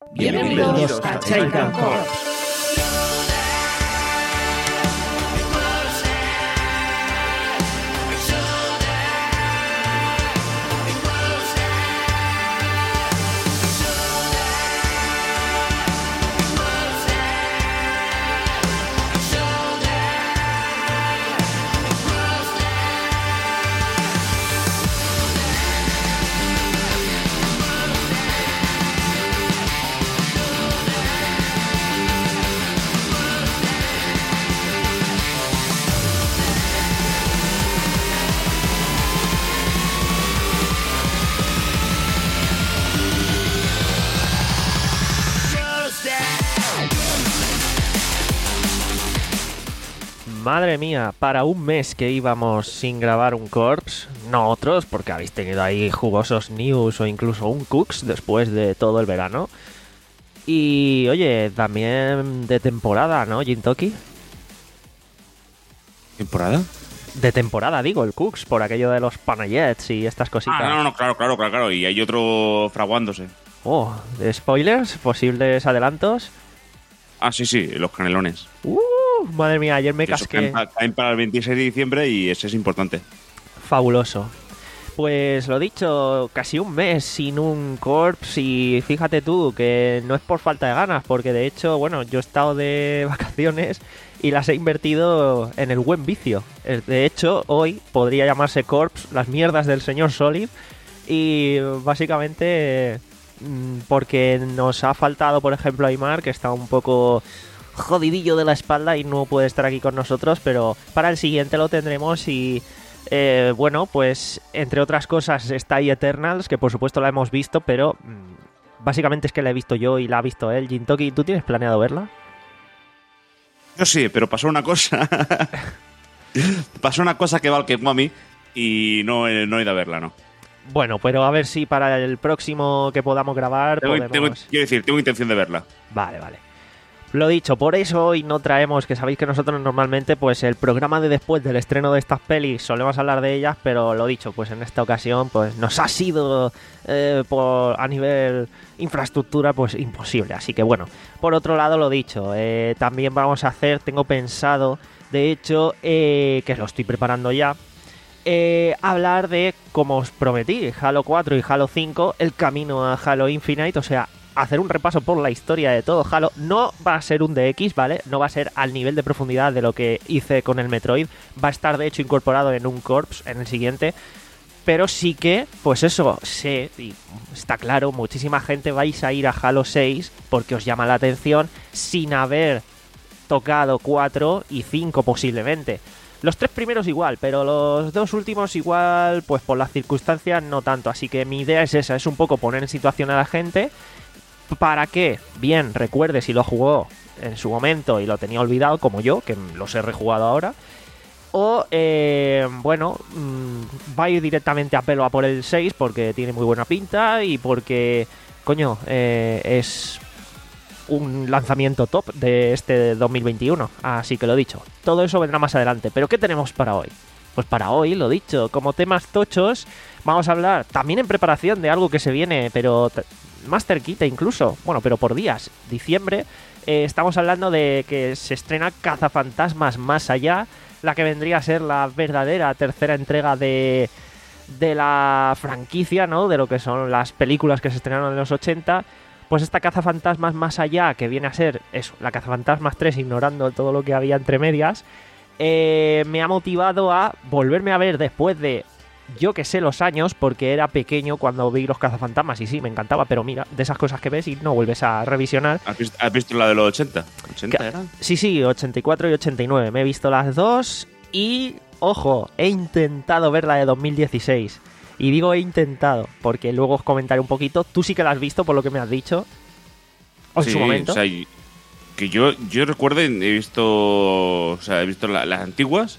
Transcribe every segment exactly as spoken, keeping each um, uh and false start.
Bienvenidos a Takedown Corps. Madre mía, para un mes que íbamos sin grabar un Corps, no otros, porque habéis tenido ahí jugosos news o incluso un Cooks después de todo el verano. Y oye, también de temporada, ¿no, Jintoki? ¿Temporada? De temporada, digo, el Cooks, por aquello de los Panayets y estas cositas. Ah, no, no, claro, claro, claro, claro. Y hay otro fraguándose. Oh, ¿de spoilers? ¿Posibles adelantos? Ah, sí, sí, los canelones. Uh, madre mía, ayer me Que esos casqué. Caen, caen para el veintiséis de diciembre y ese es importante. Fabuloso. Pues lo dicho, casi un mes sin un Corps y fíjate tú que no es por falta de ganas, porque de hecho, bueno, yo he estado de vacaciones y las he invertido en el buen vicio. De hecho, hoy podría llamarse Corps las mierdas del señor Solid y básicamente porque nos ha faltado, por ejemplo, Aymar, que está un poco jodidillo de la espalda y no puede estar aquí con nosotros, pero para el siguiente lo tendremos y eh, bueno, pues entre otras cosas está ahí Eternals, que por supuesto la hemos visto, pero mmm, básicamente es que la he visto yo y la ha visto él. Jintoki, ¿tú tienes planeado verla? Yo sí, pero pasó una cosa. pasó una cosa que va al que a mí y no, no he ido a verla, ¿no? Bueno, pero a ver si para el próximo que podamos grabar tengo, podemos... tengo, quiero decir, tengo intención de verla. Vale, vale. Lo dicho, por eso hoy no traemos, que sabéis que nosotros normalmente, pues el programa de después del estreno de estas pelis solemos hablar de ellas, pero lo dicho, pues en esta ocasión pues nos ha sido eh, por, a nivel infraestructura pues imposible. Así que bueno, por otro lado lo dicho, eh, también vamos a hacer, tengo pensado, de hecho, eh, que lo estoy preparando ya, Eh, hablar de, como os prometí, Halo cuatro y Halo cinco, el camino a Halo Infinite, o sea, hacer un repaso por la historia de todo Halo. No va a ser un D X, ¿vale? No va a ser al nivel de profundidad de lo que hice con el Metroid. Va a estar, de hecho, incorporado en un Corps, en el siguiente. Pero sí que, pues eso, sé, y está claro, muchísima gente vais a ir a Halo seis porque os llama la atención sin haber tocado cuatro y cinco posiblemente. Los tres primeros igual, pero los dos últimos igual, pues por las circunstancias no tanto. Así que mi idea es esa, es un poco poner en situación a la gente para que, bien, recuerde si lo jugó en su momento y lo tenía olvidado, como yo, que los he rejugado ahora. O, eh, bueno, mmm, va a ir directamente a pelo a por el seis porque tiene muy buena pinta y porque, coño, eh, es un lanzamiento top de este dos mil veintiuno. Así que lo dicho, todo eso vendrá más adelante. ¿Pero qué tenemos para hoy? Pues para hoy, lo dicho, como temas tochos, vamos a hablar también en preparación de algo que se viene, pero t- más cerquita incluso, bueno, pero por días, diciembre, eh, estamos hablando de que se estrena Cazafantasmas Más Allá, la que vendría a ser la verdadera tercera entrega de, de la franquicia, ¿no? De lo que son las películas que se estrenaron en los ochenta. Pues esta Cazafantasmas Más Allá, que viene a ser eso, la Cazafantasmas tres, ignorando todo lo que había entre medias, eh, me ha motivado a volverme a ver después de, yo que sé, los años, porque era pequeño cuando vi los Cazafantasmas y sí, me encantaba, pero mira, de esas cosas que ves y no vuelves a revisionar. ¿Has visto, has visto la de los ochenta? ¿ochenta que, eran? Sí, sí, ochenta y cuatro y ochenta y nueve. Me he visto las dos y, ojo, he intentado ver la de dos mil dieciséis. Y digo he intentado, porque luego os comentaré un poquito. Tú sí que la has visto, por lo que me has dicho. O en sí, su momento. O sea, que yo, yo recuerdo, he visto, o sea, he visto la, las antiguas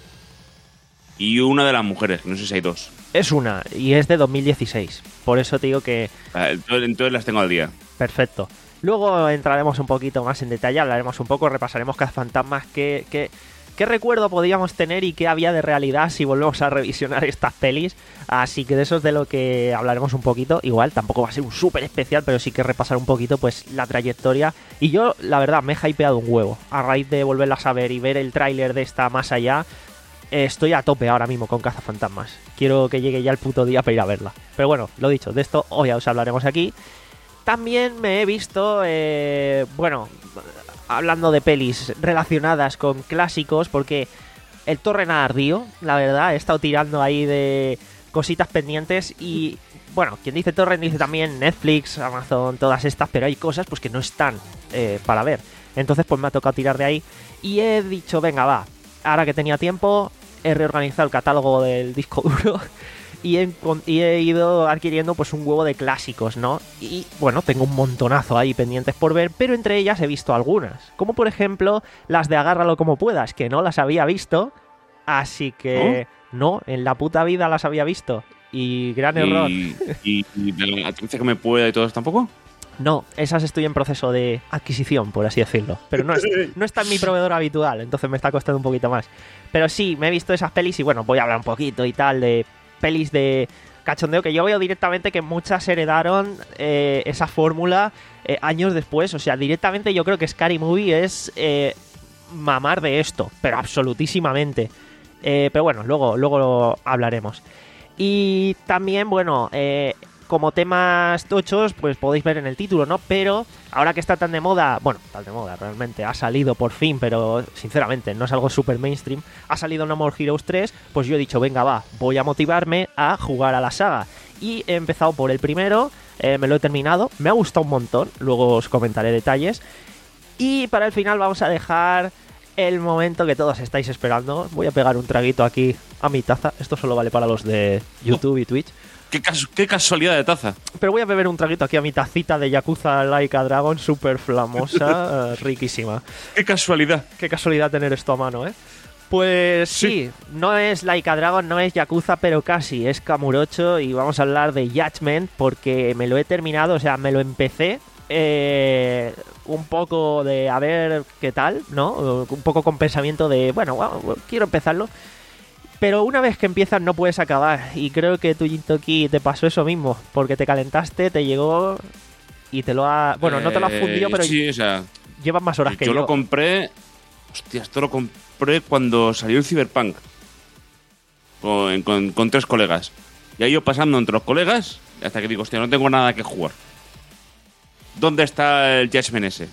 y una de las mujeres, no sé si hay dos. Es una, y es de dos mil dieciséis. Por eso te digo que... Entonces, entonces las tengo al día. Perfecto. Luego entraremos un poquito más en detalle, hablaremos un poco, repasaremos Cazafantasmas, qué, qué, qué qué recuerdo podríamos tener y qué había de realidad si volvemos a revisionar estas pelis. Así que de eso es de lo que hablaremos un poquito. Igual tampoco va a ser un súper especial, pero sí que repasar un poquito pues la trayectoria. Y yo, la verdad, me he hypeado un huevo a raíz de volverlas a ver y ver el tráiler de esta Más Allá. Estoy a tope ahora mismo con Cazafantasmas. Quiero que llegue ya el puto día para ir a verla. Pero bueno, lo dicho, de esto hoy os hablaremos aquí. También me he visto, eh, bueno, hablando de pelis relacionadas con clásicos, porque el Torrent ha ardido, la verdad. He estado tirando ahí de cositas pendientes y, bueno, quien dice Torrent dice también Netflix, Amazon, todas estas, pero hay cosas pues que no están eh, para ver. Entonces pues me ha tocado tirar de ahí y he dicho, venga, va, ahora que tenía tiempo, he reorganizado el catálogo del disco duro y he, y he ido adquiriendo pues un huevo de clásicos, ¿no? Y bueno, tengo un montonazo ahí pendientes por ver, pero entre ellas he visto algunas, como por ejemplo las de Agárralo como puedas, que no las había visto, así que ¿no? no, en la puta vida las había visto. Y gran error. ¿Y, y, y de la actriz que me pueda y todo eso tampoco? No, esas estoy en proceso de adquisición, por así decirlo. Pero no, es, no está en mi proveedor habitual, entonces me está costando un poquito más. Pero sí, me he visto esas pelis y bueno, voy a hablar un poquito y tal de pelis de cachondeo que yo veo directamente que muchas heredaron eh, esa fórmula eh, años después. O sea, directamente yo creo que Scary Movie es eh, mamar de esto, pero absolutísimamente. Eh, pero bueno, luego, luego lo hablaremos. Y también, bueno, eh, como temas tochos, pues podéis ver en el título, ¿no? Pero ahora que está tan de moda, bueno, tan de moda realmente, ha salido por fin, pero sinceramente no es algo súper mainstream, ha salido No More Heroes tres, pues yo he dicho, venga, va, voy a motivarme a jugar a la saga. Y he empezado por el primero, eh, me lo he terminado, me ha gustado un montón, luego os comentaré detalles. Y para el final vamos a dejar el momento que todos estáis esperando. Voy a pegar un traguito aquí a mi taza, esto solo vale para los de YouTube y Twitch. Qué, casu- qué casualidad de taza. Pero voy a beber un traguito aquí a mi tacita de Yakuza Like a Dragon, súper flamosa, uh, riquísima. Qué casualidad. Qué casualidad tener esto a mano, ¿eh? Pues sí, sí, no es Like a Dragon, no es Yakuza, pero casi, es Kamurocho y vamos a hablar de Judgment porque me lo he terminado, o sea, me lo empecé eh, un poco de a ver qué tal, ¿no? Un poco con pensamiento de, bueno, bueno quiero empezarlo. Pero una vez que empiezas no puedes acabar. Y creo que tu Jintoki te pasó eso mismo. Porque te calentaste, te llegó y te lo ha... Bueno, no te lo has fundido, pero sí, o sea, llevas más horas que yo. Yo lo compré... Hostia, esto lo compré cuando salió el Cyberpunk. Con, con, con tres colegas. Y ahí yo pasando entre los colegas, hasta que digo, hostia, no tengo nada que jugar. ¿Dónde está el Judgment ese?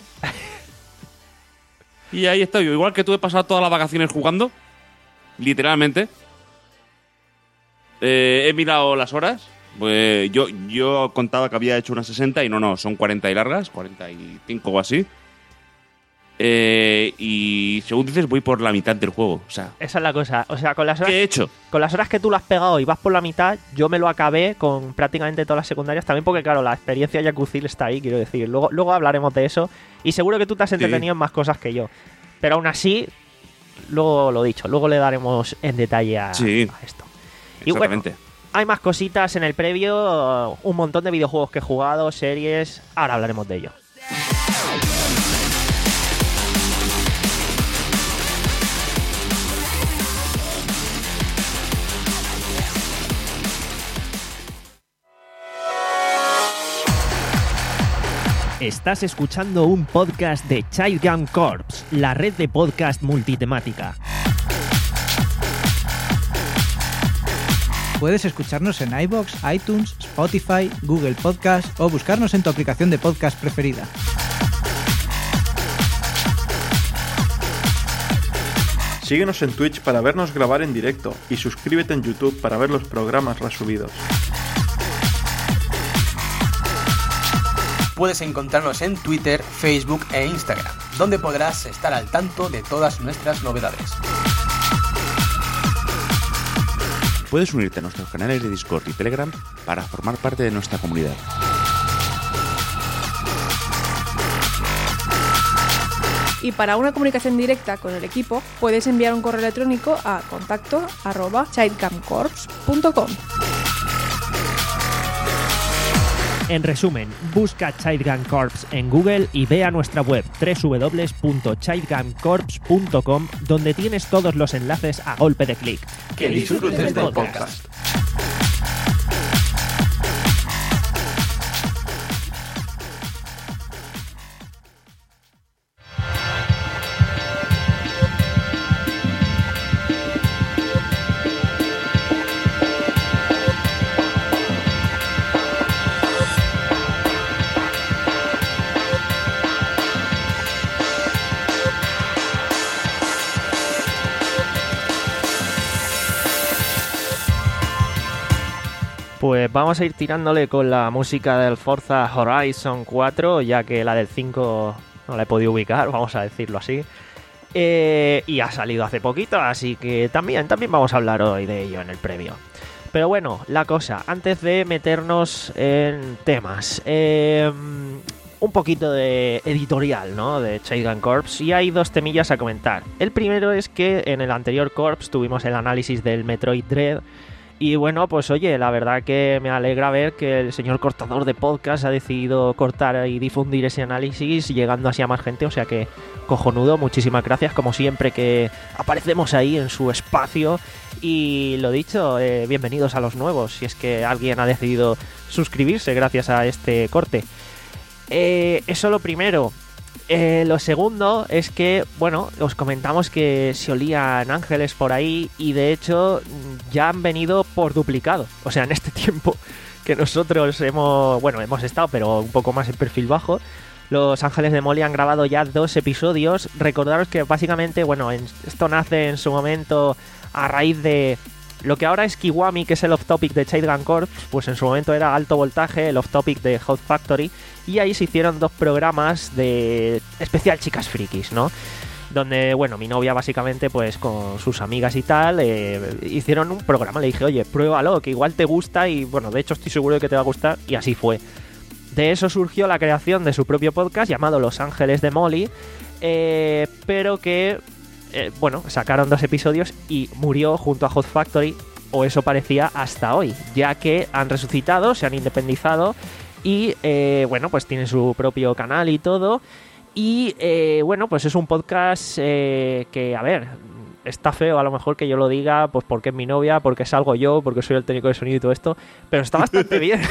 Y ahí estoy yo. Igual que tú he pasado todas las vacaciones jugando. Literalmente. Eh, he mirado las horas. Pues yo, yo contaba que había hecho unas sesenta y no, no, son cuarenta y largas, cuarenta y cinco o así. Eh, y según dices, voy por la mitad del juego. O sea, esa es la cosa. O sea, con las horas, ¿qué he hecho? Con las horas que tú lo has pegado y vas por la mitad, yo me lo acabé con prácticamente todas las secundarias. También porque, claro, la experiencia Yakuzil está ahí, quiero decir. Luego, luego hablaremos de eso. Y seguro que tú te has entretenido sí. en más cosas que yo. Pero aún así... Luego lo dicho, luego le daremos en detalle a, sí, a esto. Y bueno, hay más cositas en el previo, un montón de videojuegos que he jugado, series, ahora hablaremos de ello. Estás escuchando un podcast de Child Gun Corps, la red de podcast multitemática. Puedes escucharnos en iVoox, iTunes, Spotify, Google Podcast o buscarnos en tu aplicación de podcast preferida. Síguenos en Twitch para vernos grabar en directo y suscríbete en YouTube para ver los programas resubidos. Puedes encontrarnos en Twitter, Facebook e Instagram, donde podrás estar al tanto de todas nuestras novedades. Puedes unirte a nuestros canales de Discord y Telegram para formar parte de nuestra comunidad. Y para una comunicación directa con el equipo, puedes enviar un correo electrónico a contacto arroba childcamcorps punto com. En resumen, busca Childgun Corps en Google y ve a nuestra web doble u doble u doble u punto childgun corps punto com, donde tienes todos los enlaces a golpe de clic. Que disfrutes del podcast. Pues vamos a ir tirándole con la música del Forza Horizon cuatro, ya que la del cinco no la he podido ubicar, vamos a decirlo así. Eh, y ha salido hace poquito, así que también, también vamos a hablar hoy de ello en el previo. Pero bueno, la cosa, antes de meternos en temas, eh, un poquito de editorial, ¿no? De Childgun Corps, y hay dos temillas a comentar. El primero es que en el anterior Corps tuvimos el análisis del Metroid Dread. Y bueno, pues oye, la verdad que me alegra ver que el señor cortador de podcast ha decidido cortar y difundir ese análisis, llegando así a más gente, o sea que cojonudo, muchísimas gracias como siempre que aparecemos ahí en su espacio. Y lo dicho, eh, bienvenidos a los nuevos, si es que alguien ha decidido suscribirse gracias a este corte. Eh, eso lo primero. Eh, lo segundo es que, bueno, os comentamos que se olían ángeles por ahí y de hecho ya han venido por duplicado. O sea, en este tiempo que nosotros hemos, bueno, hemos estado, pero un poco más en perfil bajo, los Ángeles de Molly han grabado ya dos episodios. Recordaros que básicamente, bueno, en, esto nace en su momento a raíz de lo que ahora es Kiwami, que es el off-topic de Childgun Corps, pues en su momento era Alto Voltaje, el off-topic de Hot Factory, y ahí se hicieron dos programas de especial chicas frikis, ¿no? Donde, bueno, mi novia básicamente, pues con sus amigas y tal, eh, hicieron un programa. Le dije, oye, pruébalo, que igual te gusta, y bueno, de hecho estoy seguro de que te va a gustar, y así fue. De eso surgió la creación de su propio podcast llamado Los Ángeles de Molly, eh, pero que... Eh, bueno, sacaron dos episodios y murió junto a Hot Factory, o eso parecía hasta hoy, ya que han resucitado, se han independizado y, eh, bueno, pues tienen su propio canal y todo. Y, eh, bueno, pues es un podcast eh, que, a ver, está feo a lo mejor que yo lo diga, pues porque es mi novia, porque salgo yo, porque soy el técnico de sonido y todo esto, pero está bastante bien.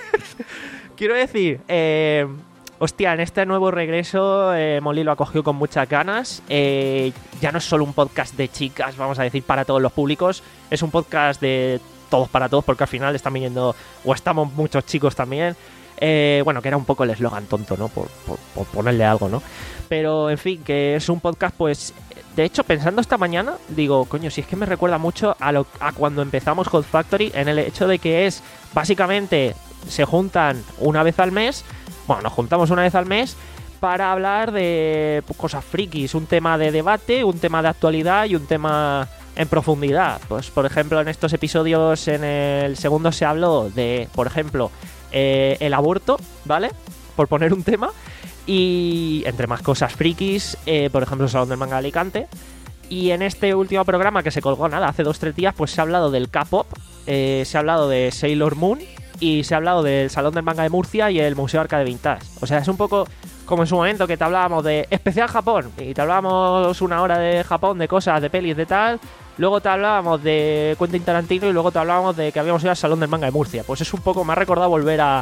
Quiero decir, eh... hostia, en este nuevo regreso eh, Molly lo acogió con muchas ganas. Eh, ya no es solo un podcast de chicas, vamos a decir, para todos los públicos. Es un podcast de todos para todos, porque al final están viniendo, o estamos muchos chicos también. Eh, bueno, que era un poco el eslogan tonto, ¿no? Por, por, por ponerle algo, ¿no? Pero, en fin, que es un podcast, pues... De hecho, pensando esta mañana, digo, coño, si es que me recuerda mucho a, lo, a cuando empezamos Hot Factory, en el hecho de que es, básicamente, se juntan una vez al mes... Bueno, nos juntamos una vez al mes para hablar de pues, cosas frikis, un tema de debate, un tema de actualidad y un tema en profundidad. Pues, por ejemplo, en estos episodios, en el segundo se habló de, por ejemplo, eh, el aborto, ¿vale? Por poner un tema. Y entre más cosas frikis, eh, por ejemplo, el Salón del Manga de Alicante. Y en este último programa que se colgó, nada, hace dos o tres días, pues se ha hablado del K-pop, eh, se ha hablado de Sailor Moon, y se ha hablado del Salón del Manga de Murcia y el Museo Arcade Vintage. O sea, es un poco como en su momento que te hablábamos de especial Japón, y te hablábamos una hora de Japón, de cosas, de pelis, de tal. Luego te hablábamos de Quentin Tarantino y luego te hablábamos de que habíamos ido al Salón del Manga de Murcia. Pues es un poco, me ha recordado volver a,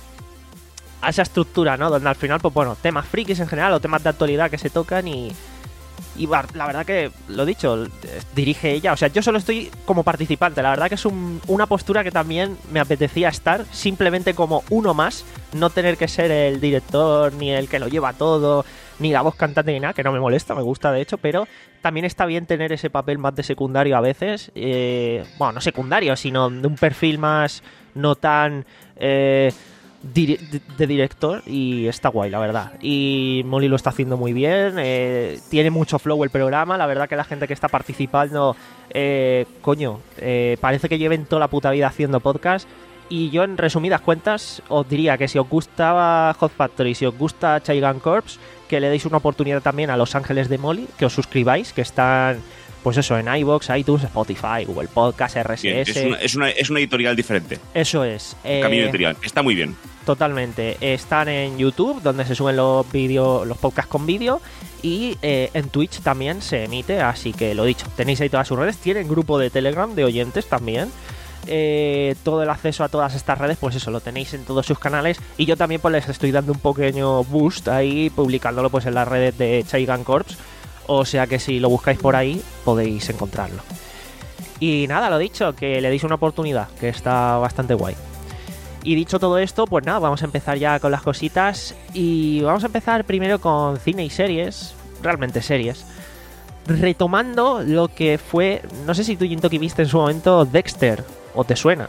a esa estructura, ¿no? Donde al final, pues bueno, temas frikis en general o temas de actualidad que se tocan y... Y la verdad que, lo dicho, dirige ella. O sea, yo solo estoy como participante. La verdad que es un, una postura que también me apetecía estar, simplemente como uno más. No tener que ser el director, ni el que lo lleva todo, ni la voz cantante, ni nada, que no me molesta, me gusta de hecho. Pero también está bien tener ese papel más de secundario a veces. Eh, bueno, no secundario, sino de un perfil más no tan... Eh, de director, y está guay, la verdad. Y Molly lo está haciendo muy bien, eh, tiene mucho flow el programa. La verdad que la gente que está participando, eh, coño, eh, parece que lleven toda la puta vida haciendo podcast. Y yo, en resumidas cuentas, os diría que si os gustaba Hot Factory, si os gusta Childgun Corps, que le deis una oportunidad también a Los Ángeles de Molly, que os suscribáis, que están pues eso, en iVoox, iTunes, Spotify, Google Podcast, R S S. Bien, es, una, es, una, es una editorial diferente. Eso es. Eh, Camino editorial. Está muy bien. Totalmente. Están en YouTube, donde se suben los vídeos, los podcasts con vídeo. Y eh, en Twitch también se emite. Así que lo dicho, tenéis ahí todas sus redes. Tienen grupo de Telegram de oyentes también. Eh, todo el acceso a todas estas redes, pues eso, lo tenéis en todos sus canales. Y yo también pues les estoy dando un pequeño boost ahí, publicándolo pues en las redes de Chaigan Corps. O sea que si lo buscáis por ahí, podéis encontrarlo. Y nada, lo dicho, que le deis una oportunidad, que está bastante guay. Y dicho todo esto, pues nada, vamos a empezar ya con las cositas. Y vamos a empezar primero con cine y series, realmente series. Retomando lo que fue, no sé si tú, Jintoki, viste en su momento Dexter, o te suena.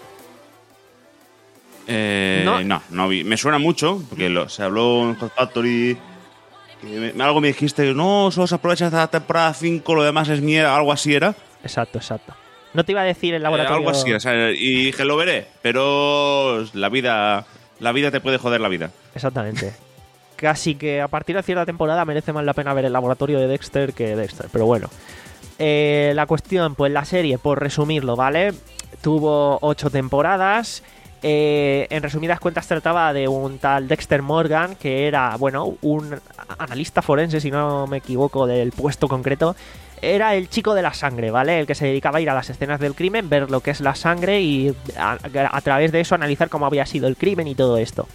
Eh, no, no, no vi. Me suena mucho, porque lo, se habló en Hot Factory. Que me, algo me dijiste, no, solo se aprovecha hasta la temporada cinco, lo demás es mierda, algo así era. Exacto, exacto. No te iba a decir el laboratorio. Eh, algo así, o sea, y dije, lo veré, pero la vida, la vida te puede joder la vida. Exactamente. Casi que a partir de cierta temporada merece más la pena ver el laboratorio de Dexter que Dexter, pero bueno. Eh, la cuestión, pues la serie, por resumirlo, ¿vale? Tuvo ocho temporadas. Eh, en resumidas cuentas trataba de un tal Dexter Morgan, que era, bueno, un analista forense, si no me equivoco, del puesto concreto. Era el chico de la sangre, ¿vale? El que se dedicaba a ir a las escenas del crimen, ver lo que es la sangre y a, a través de eso analizar cómo había sido el crimen y todo esto.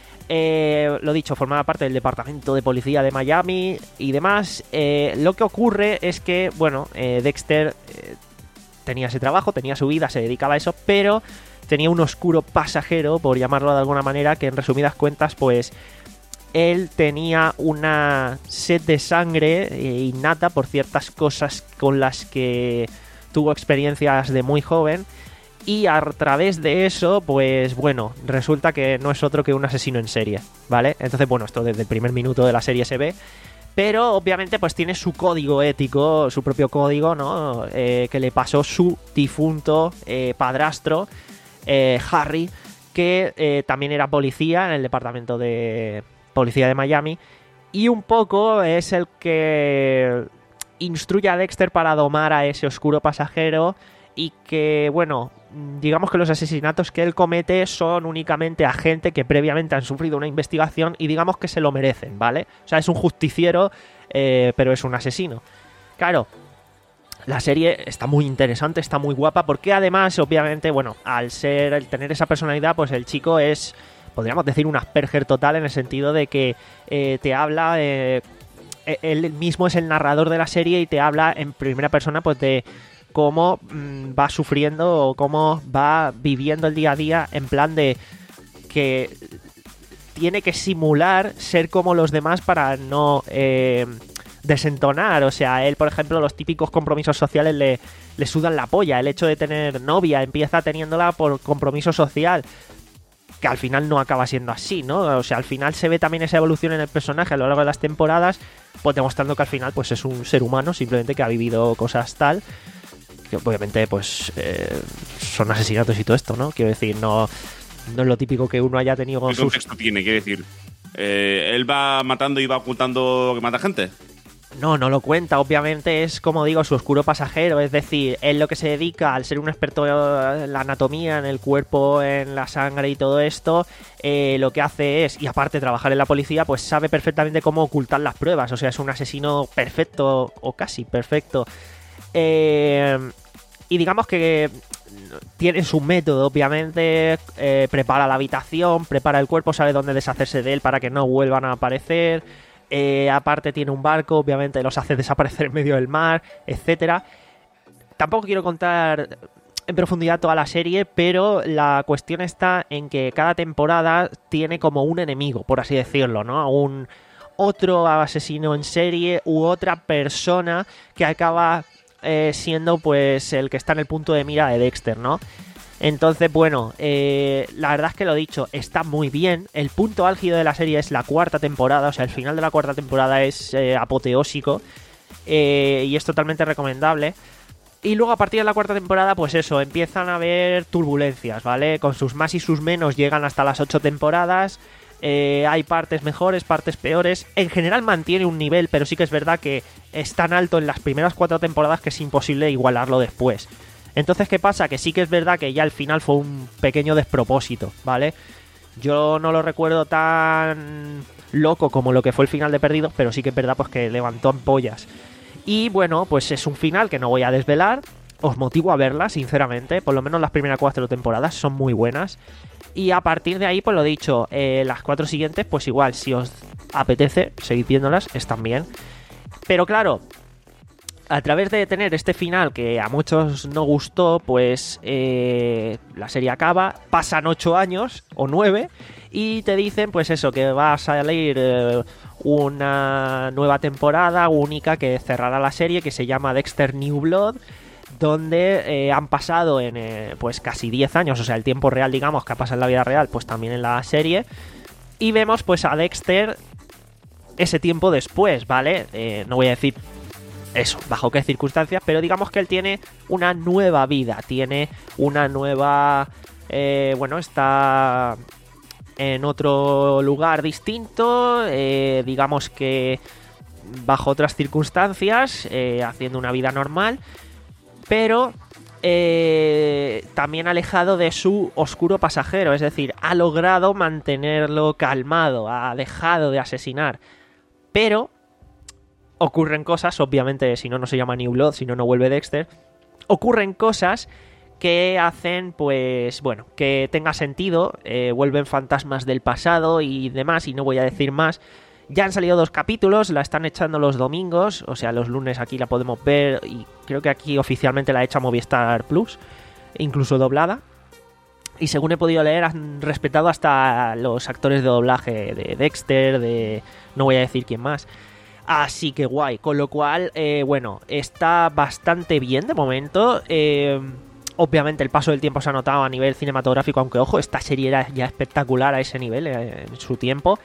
Eh, lo dicho, formaba parte del departamento de policía de Miami y demás. Eh, lo que ocurre es que, bueno, eh, Dexter eh, tenía ese trabajo, tenía su vida, se dedicaba a eso, pero tenía un oscuro pasajero, por llamarlo de alguna manera, que en resumidas cuentas, pues él tenía una sed de sangre eh, innata por ciertas cosas con las que tuvo experiencias de muy joven. Y a través de eso, pues bueno, resulta que no es otro que un asesino en serie, ¿vale? Entonces, bueno, esto desde el primer minuto de la serie se ve. Pero obviamente pues tiene su código ético, su propio código, ¿no? Eh, que le pasó su difunto eh, padrastro, eh, Harry, que eh, también era policía en el departamento de policía de Miami. Y un poco es el que instruye a Dexter para domar a ese oscuro pasajero. Y que, bueno, digamos que los asesinatos que él comete son únicamente a gente que previamente han sufrido una investigación y digamos que se lo merecen, ¿vale? O sea, es un justiciero, eh, pero es un asesino. Claro, la serie está muy interesante, está muy guapa, porque además, obviamente, bueno, al ser, al tener esa personalidad, pues el chico es, podríamos decir, un Asperger total, en el sentido de que eh, te habla, eh, él mismo es el narrador de la serie y te habla en primera persona, pues de cómo mmm, va sufriendo o cómo va viviendo el día a día, en plan de que tiene que simular ser como los demás para no eh, desentonar. O sea, él, por ejemplo, los típicos compromisos sociales le, le sudan la polla. El hecho de tener novia, empieza teniéndola por compromiso social, que al final no acaba siendo así, ¿no? O sea, al final se ve también esa evolución en el personaje a lo largo de las temporadas, pues demostrando que al final pues es un ser humano, simplemente que ha vivido cosas tal, que obviamente pues eh, son asesinatos y todo esto, ¿no? Quiero decir, no, no es lo típico que uno haya tenido con ¿Qué sus... contexto tiene? Quiere decir, eh, ¿él va matando y va ocultando que mata gente? No, no lo cuenta, obviamente es, como digo, su oscuro pasajero, es decir, él lo que se dedica, al ser un experto en la anatomía, en el cuerpo, en la sangre y todo esto, eh, lo que hace es, y aparte de trabajar en la policía, pues sabe perfectamente cómo ocultar las pruebas, o sea, es un asesino perfecto, o casi perfecto. Eh, y digamos que tiene su método, obviamente, eh, prepara la habitación, prepara el cuerpo, sabe dónde deshacerse de él para que no vuelvan a aparecer. Eh, aparte tiene un barco, obviamente los hace desaparecer en medio del mar, etcétera. Tampoco quiero contar en profundidad toda la serie, pero la cuestión está en que cada temporada tiene como un enemigo, por así decirlo, ¿no? Un otro asesino en serie u otra persona que acaba eh, siendo pues el que está en el punto de mira de Dexter, ¿no? Entonces, bueno, eh, la verdad es que lo dicho, está muy bien. El punto álgido de la serie es la cuarta temporada, o sea, el final de la cuarta temporada es eh, apoteósico eh, y es totalmente recomendable. Y luego a partir de la cuarta temporada, pues eso, empiezan a haber turbulencias, ¿vale? Con sus más y sus menos llegan hasta las ocho temporadas. Eh, hay partes mejores, partes peores. En general mantiene un nivel, pero sí que es verdad que es tan alto en las primeras cuatro temporadas que es imposible igualarlo después. Entonces, ¿qué pasa? Que sí que es verdad que ya al final fue un pequeño despropósito, ¿vale? Yo no lo recuerdo tan loco como lo que fue el final de Perdidos, pero sí que es verdad pues que levantó ampollas. Y bueno, pues es un final que no voy a desvelar. Os motivo a verla, sinceramente. Por lo menos las primeras cuatro temporadas son muy buenas. Y a partir de ahí, pues lo dicho, eh, las cuatro siguientes, pues igual, si os apetece, seguid viéndolas, están bien. Pero claro, a través de tener este final que a muchos no gustó, pues eh, la serie acaba, pasan ocho años o nueve y te dicen pues eso, que va a salir eh, una nueva temporada única que cerrará la serie, que se llama Dexter New Blood, donde eh, han pasado en eh, pues casi diez años, o sea, el tiempo real, digamos, que ha pasado en la vida real, pues también en la serie, y vemos pues a Dexter ese tiempo después, ¿vale? Eh, no voy a decir eso, bajo qué circunstancias, pero digamos que él tiene una nueva vida, tiene una nueva... Eh, bueno, está en otro lugar distinto, eh, digamos que bajo otras circunstancias, eh, haciendo una vida normal, pero eh, también alejado de su oscuro pasajero, es decir, ha logrado mantenerlo calmado, ha dejado de asesinar, pero ocurren cosas, obviamente, si no, no se llama New Blood, si no, no vuelve Dexter. Ocurren cosas que hacen, pues, bueno, que tenga sentido. Eh, vuelven fantasmas del pasado y demás, y no voy a decir más. Ya han salido dos capítulos, la están echando los domingos, o sea, los lunes aquí la podemos ver, y creo que aquí oficialmente la echa Movistar Plus, incluso doblada. Y según he podido leer, han respetado hasta los actores de doblaje de Dexter, de... no voy a decir quién más. Así que guay, con lo cual, eh, bueno, está bastante bien de momento. Eh, obviamente el paso del tiempo se ha notado a nivel cinematográfico, aunque ojo, esta serie era ya espectacular a ese nivel eh, en su tiempo.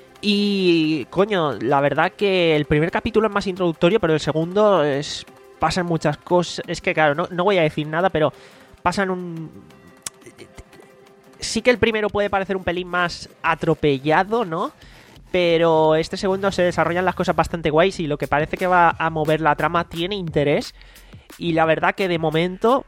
Y, coño, la verdad que el primer capítulo es más introductorio, pero el segundo es, pasan muchas cosas. Es que claro, no, no voy a decir nada, pero pasan un... Sí que el primero puede parecer un pelín más atropellado, ¿no? Pero este segundo se desarrollan las cosas bastante guays y lo que parece que va a mover la trama tiene interés. Y la verdad que de momento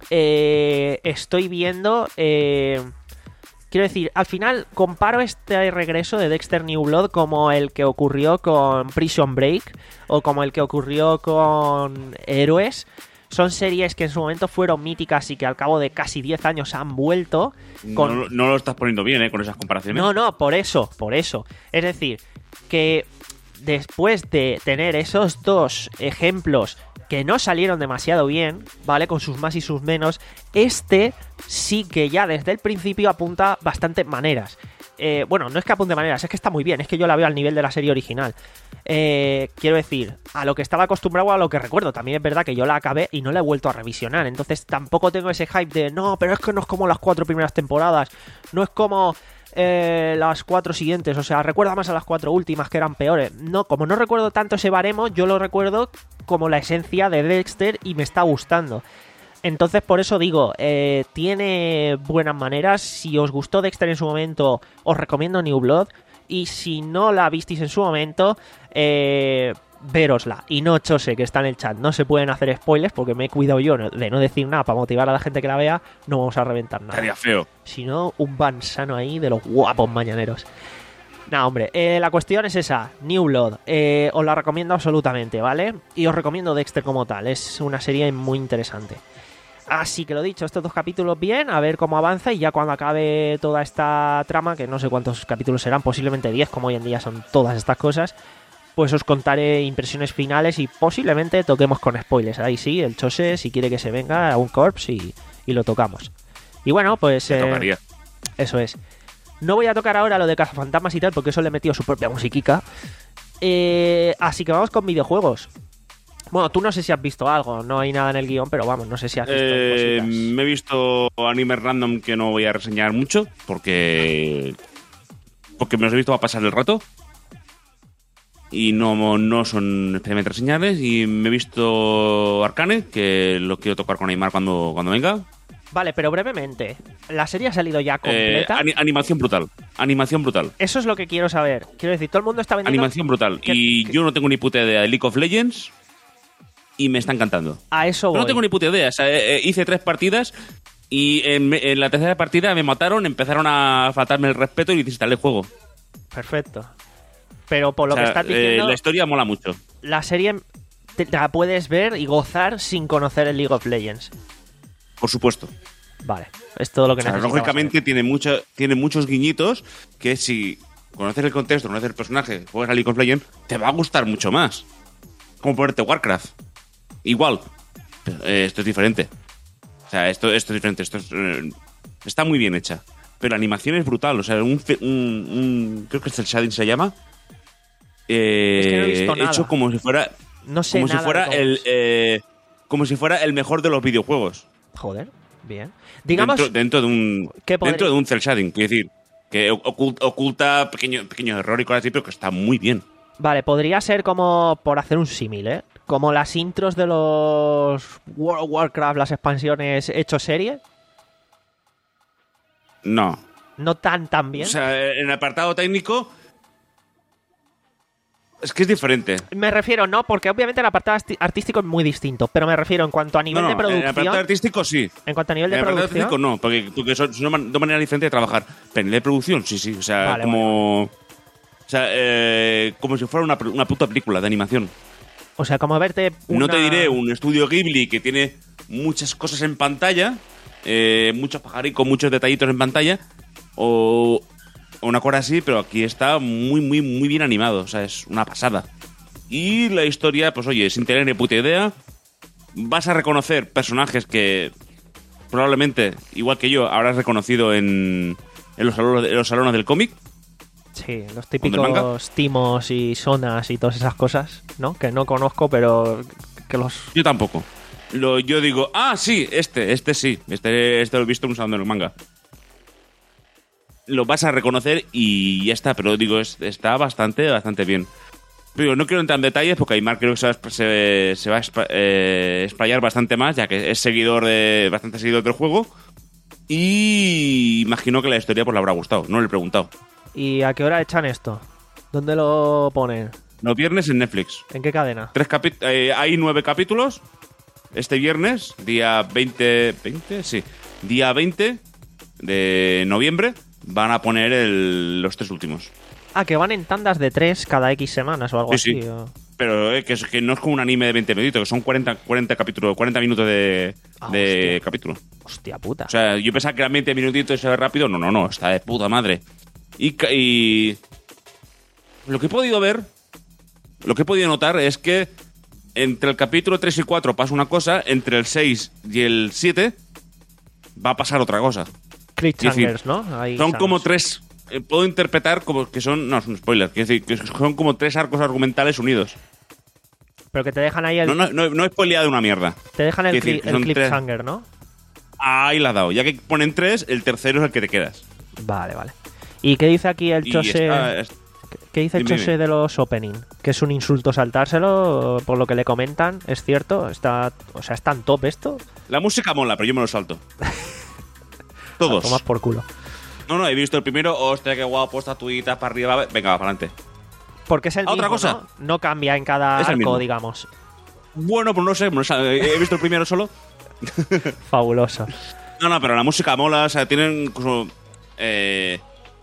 eh, estoy viendo... Eh, quiero decir, al final comparo este regreso de Dexter New Blood como el que ocurrió con Prison Break o como el que ocurrió con Héroes. Son series que en su momento fueron míticas y que al cabo de casi diez años han vuelto. Con... No, no lo estás poniendo bien, ¿eh? Con esas comparaciones. No, no, por eso, por eso. Es decir, que después de tener esos dos ejemplos que no salieron demasiado bien, ¿vale? Con sus más y sus menos, este sí que ya desde el principio apunta bastantes maneras. Eh, bueno, no es que apunte maneras, es que está muy bien, es que yo la veo al nivel de la serie original. Eh, quiero decir, a lo que estaba acostumbrado, a lo que recuerdo. También es verdad que yo la acabé y no la he vuelto a revisionar, entonces tampoco tengo ese hype de no, pero es que no es como las cuatro primeras temporadas, no es como eh, las cuatro siguientes, o sea, recuerda más a las cuatro últimas que eran peores. No, como no recuerdo tanto ese baremo, yo lo recuerdo como la esencia de Dexter y me está gustando. Entonces, por eso digo, eh, tiene buenas maneras. Si os gustó Dexter en su momento, os recomiendo New Blood. Y si no la visteis en su momento, eh, vérosla. Y no Chose, que está en el chat. No se pueden hacer spoilers porque me he cuidado yo de no decir nada para motivar a la gente que la vea. No vamos a reventar nada. Estaría feo. Sino un ban sano ahí de los guapos mañaneros. Nah, hombre, eh, la cuestión es esa, New Blood, eh, os la recomiendo absolutamente, ¿vale? Y os recomiendo Dexter como tal, es una serie muy interesante. Así que lo dicho, estos dos capítulos bien, a ver cómo avanza y ya cuando acabe toda esta trama, que no sé cuántos capítulos serán, posiblemente diez, como hoy en día son todas estas cosas, pues os contaré impresiones finales y posiblemente toquemos con spoilers. Ahí sí, el Chose, si quiere que se venga a un corps y, y lo tocamos. Y bueno, pues... Te tocaría. Eh, eso es. No voy a tocar ahora lo de Cazafantasmas y tal, porque eso le he metido su propia musiquica. Eh, así que vamos con videojuegos. Bueno, tú no sé si has visto algo, no hay nada en el guión, pero vamos, no sé si has visto eh, cositas. Me he visto animes random que no voy a reseñar mucho, porque porque me los he visto para pasar el rato. Y no, no son especialmente reseñables. Y me he visto Arcane, que lo quiero tocar con Aymar cuando, cuando venga. Vale, pero brevemente, ¿la serie ha salido ya Eh, completa? ani- animación brutal. Animación brutal. Eso es lo que quiero saber. Quiero decir, todo el mundo está vendiendo... Animación brutal. que- Y que- yo no tengo ni puta idea de League of Legends y me está encantando. A eso voy. No tengo ni puta idea. O sea, eh, eh, hice tres partidas y en, en la tercera partida me mataron, empezaron a faltarme el respeto y desinstalé el juego. Perfecto. Pero por lo O sea, que estás eh, diciendo, la historia mola mucho. la serie te- la puedes ver y gozar sin conocer el League of Legends. Por supuesto. Vale, es todo lo que O sea, necesitaba lógicamente tiene, mucho, tiene muchos guiñitos que si conoces el contexto, conoces el personaje, juegas a League of Legends, te va a gustar mucho más. Como ponerte Warcraft. Igual. Pero, eh, esto es diferente. O sea, esto, esto es diferente. Esto es, eh, está muy bien hecha. Pero la animación es brutal. O sea, un, fe- un, un- creo que es el Shading se llama. Eh, Es que no he visto nada. hecho como si fuera, saber. No sé como si nada fuera de el, cómics. eh, como si fuera el mejor de los videojuegos. Joder, bien. Digamos, dentro, dentro de un ¿qué podría- dentro de un cel shading, quiero decir, que oculta, oculta pequeños pequeños errores y cosas así, pero que está muy bien. vale, podría ser como, por hacer un símil, ¿eh? Como las intros de los World of Warcraft, las expansiones hecho serie. No. No tan tan bien. O sea, en el apartado técnico es que es diferente. Me refiero, no, porque obviamente el apartado asti- artístico es muy distinto, pero me refiero en cuanto a nivel No, de no, en el producción. apartado artístico sí. En cuanto a nivel En de el apartado producción. artístico no, porque, porque son, son man- dos maneras diferentes de trabajar. Pero en nivel de producción sí, sí. O sea, Vale, como. O sea, eh, como si fuera una, una puta película de animación. O sea, como verte. No una- te diré un estudio Ghibli que tiene muchas cosas en pantalla, eh, muchos pajaricos, muchos detallitos en pantalla, o, o una cosa así, pero aquí está muy, muy, muy bien animado. O sea, es una pasada. Y la historia, pues oye, sin tener ni puta idea, vas a reconocer personajes que probablemente, igual que yo, habrás reconocido en, en los, salones, en los salones del cómic. Sí, los ¿Con el manga? típicos timos y sonas y todas esas cosas, ¿no? Que no conozco, pero que los. Yo tampoco. Lo, yo digo, ah, sí, este, este sí. Este, este lo he visto en un salón del manga. Lo vas a reconocer y ya está, pero digo, es- está bastante, bastante bien. Pero no quiero entrar en detalles porque Aymar creo que se va, a esp- se, se va a espa- eh, explayar bastante más, ya que es seguidor de, bastante seguidor del juego. Y imagino que la historia pues le habrá gustado, no le he preguntado. ¿Y a qué hora echan esto? ¿Dónde lo ponen? Los viernes en Netflix. ¿En qué cadena? Tres capi- eh, hay nueve capítulos. Este viernes, día veinte... ¿veinte? Sí. Día veinte de noviembre van a poner el- los tres últimos. Ah, que van en tandas de tres cada X semanas o algo Sí, así. sí. o- Pero eh, que, es, que no es como un anime de veinte minutos, que son cuarenta, cuarenta capítulos, cuarenta minutos de, Ah, de hostia. capítulo. Hostia puta. O sea, yo pensaba que eran veinte minutitos y se ve rápido. No, no, no, está de puta madre. Y, ca- y lo que he podido ver, lo que he podido notar es que entre el capítulo tres y cuatro pasa una cosa, entre el seis y el siete va a pasar otra cosa. Cliffhangers, ¿no? Ahí Son sanos. como tres, eh, puedo interpretar como que son, no, es un spoiler, quiero decir, que son como tres arcos argumentales unidos. Pero que te dejan ahí el. No, no, no, no he spoileado una mierda. Te dejan el, quiero decir, cli- que el son tres- cliffhanger, ¿no? Ahí la has dado. Ya que ponen tres, el tercero es el que te quedas. Vale, vale. ¿Y qué dice aquí el Y Chose? está- es- ¿Qué dice el Dime, Chose dime. de los opening? Que es un insulto saltárselo, por lo que le comentan, ¿es cierto? Está, o sea, ¿es tan top esto? La música mola, pero yo me lo salto. Todos. Tomas por culo. No, no, he visto el primero. Hostia, qué guapo, estatuitas para arriba. Venga, va para adelante. Porque es el Ah, mismo, otra cosa. ¿no? No cambia en cada Es el arco, mismo. digamos. Bueno, pues no sé. no sé, he visto el primero solo. Fabuloso. No, no, pero la música mola. O sea, tienen incluso. Eh...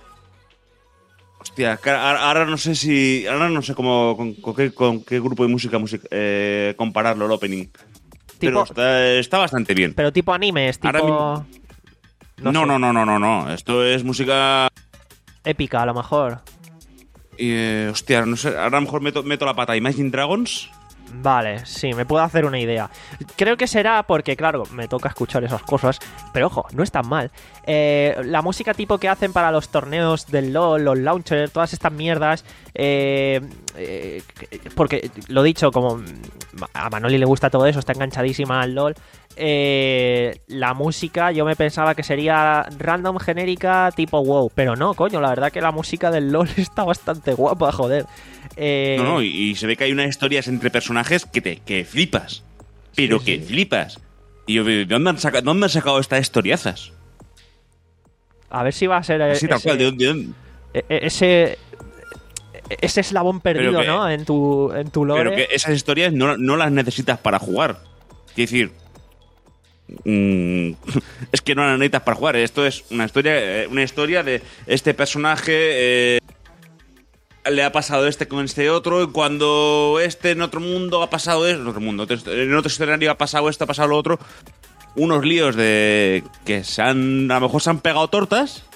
Hostia, que ahora ahora no sé si. Ahora no sé cómo. Con, con qué, con qué grupo de música, music- eh, compararlo, el opening. Pero Tipo- está, está bastante bien. Pero tipo animes, tipo... Ahora mismo- no No, sé, no, no, no, no, no. Esto es música. épica, a lo mejor. Y, eh, hostia, no sé. Ahora a lo mejor meto, meto la pata. Imagine Dragons. Vale, sí, me puedo hacer una idea. Creo que será porque, claro, me toca escuchar esas cosas, pero ojo, no es tan mal. Eh, la música tipo que hacen para los torneos del LoL, los launchers, todas estas mierdas, eh, eh, porque, lo dicho, como a Manoli le gusta todo eso, está enganchadísima al LoL, eh, la música yo me pensaba que sería random, genérica, tipo WoW, pero no, coño, la verdad que la música del LoL está bastante guapa, joder. Eh, No, no, y, y se ve que hay unas historias entre personajes que te que flipas. Pero Sí, que sí. flipas. Y yo, ¿de dónde han sacado, dónde han sacado estas historiazas? A ver si va a ser eh, Así tal ese, cual, ¿de dónde? de dónde? eh, ese ese eslabón perdido, que- ¿no? En tu en tu lore. Pero que esas historias no, no las necesitas para jugar. Quiero decir, mm, es que no las necesitas para jugar. Esto es una historia, eh, una historia de este personaje. Eh, le ha pasado este con este otro, y cuando este en otro mundo ha pasado esto, en otro mundo, en otro escenario ha pasado esto, ha pasado lo otro. Unos líos de que se han, a lo mejor se han pegado tortas,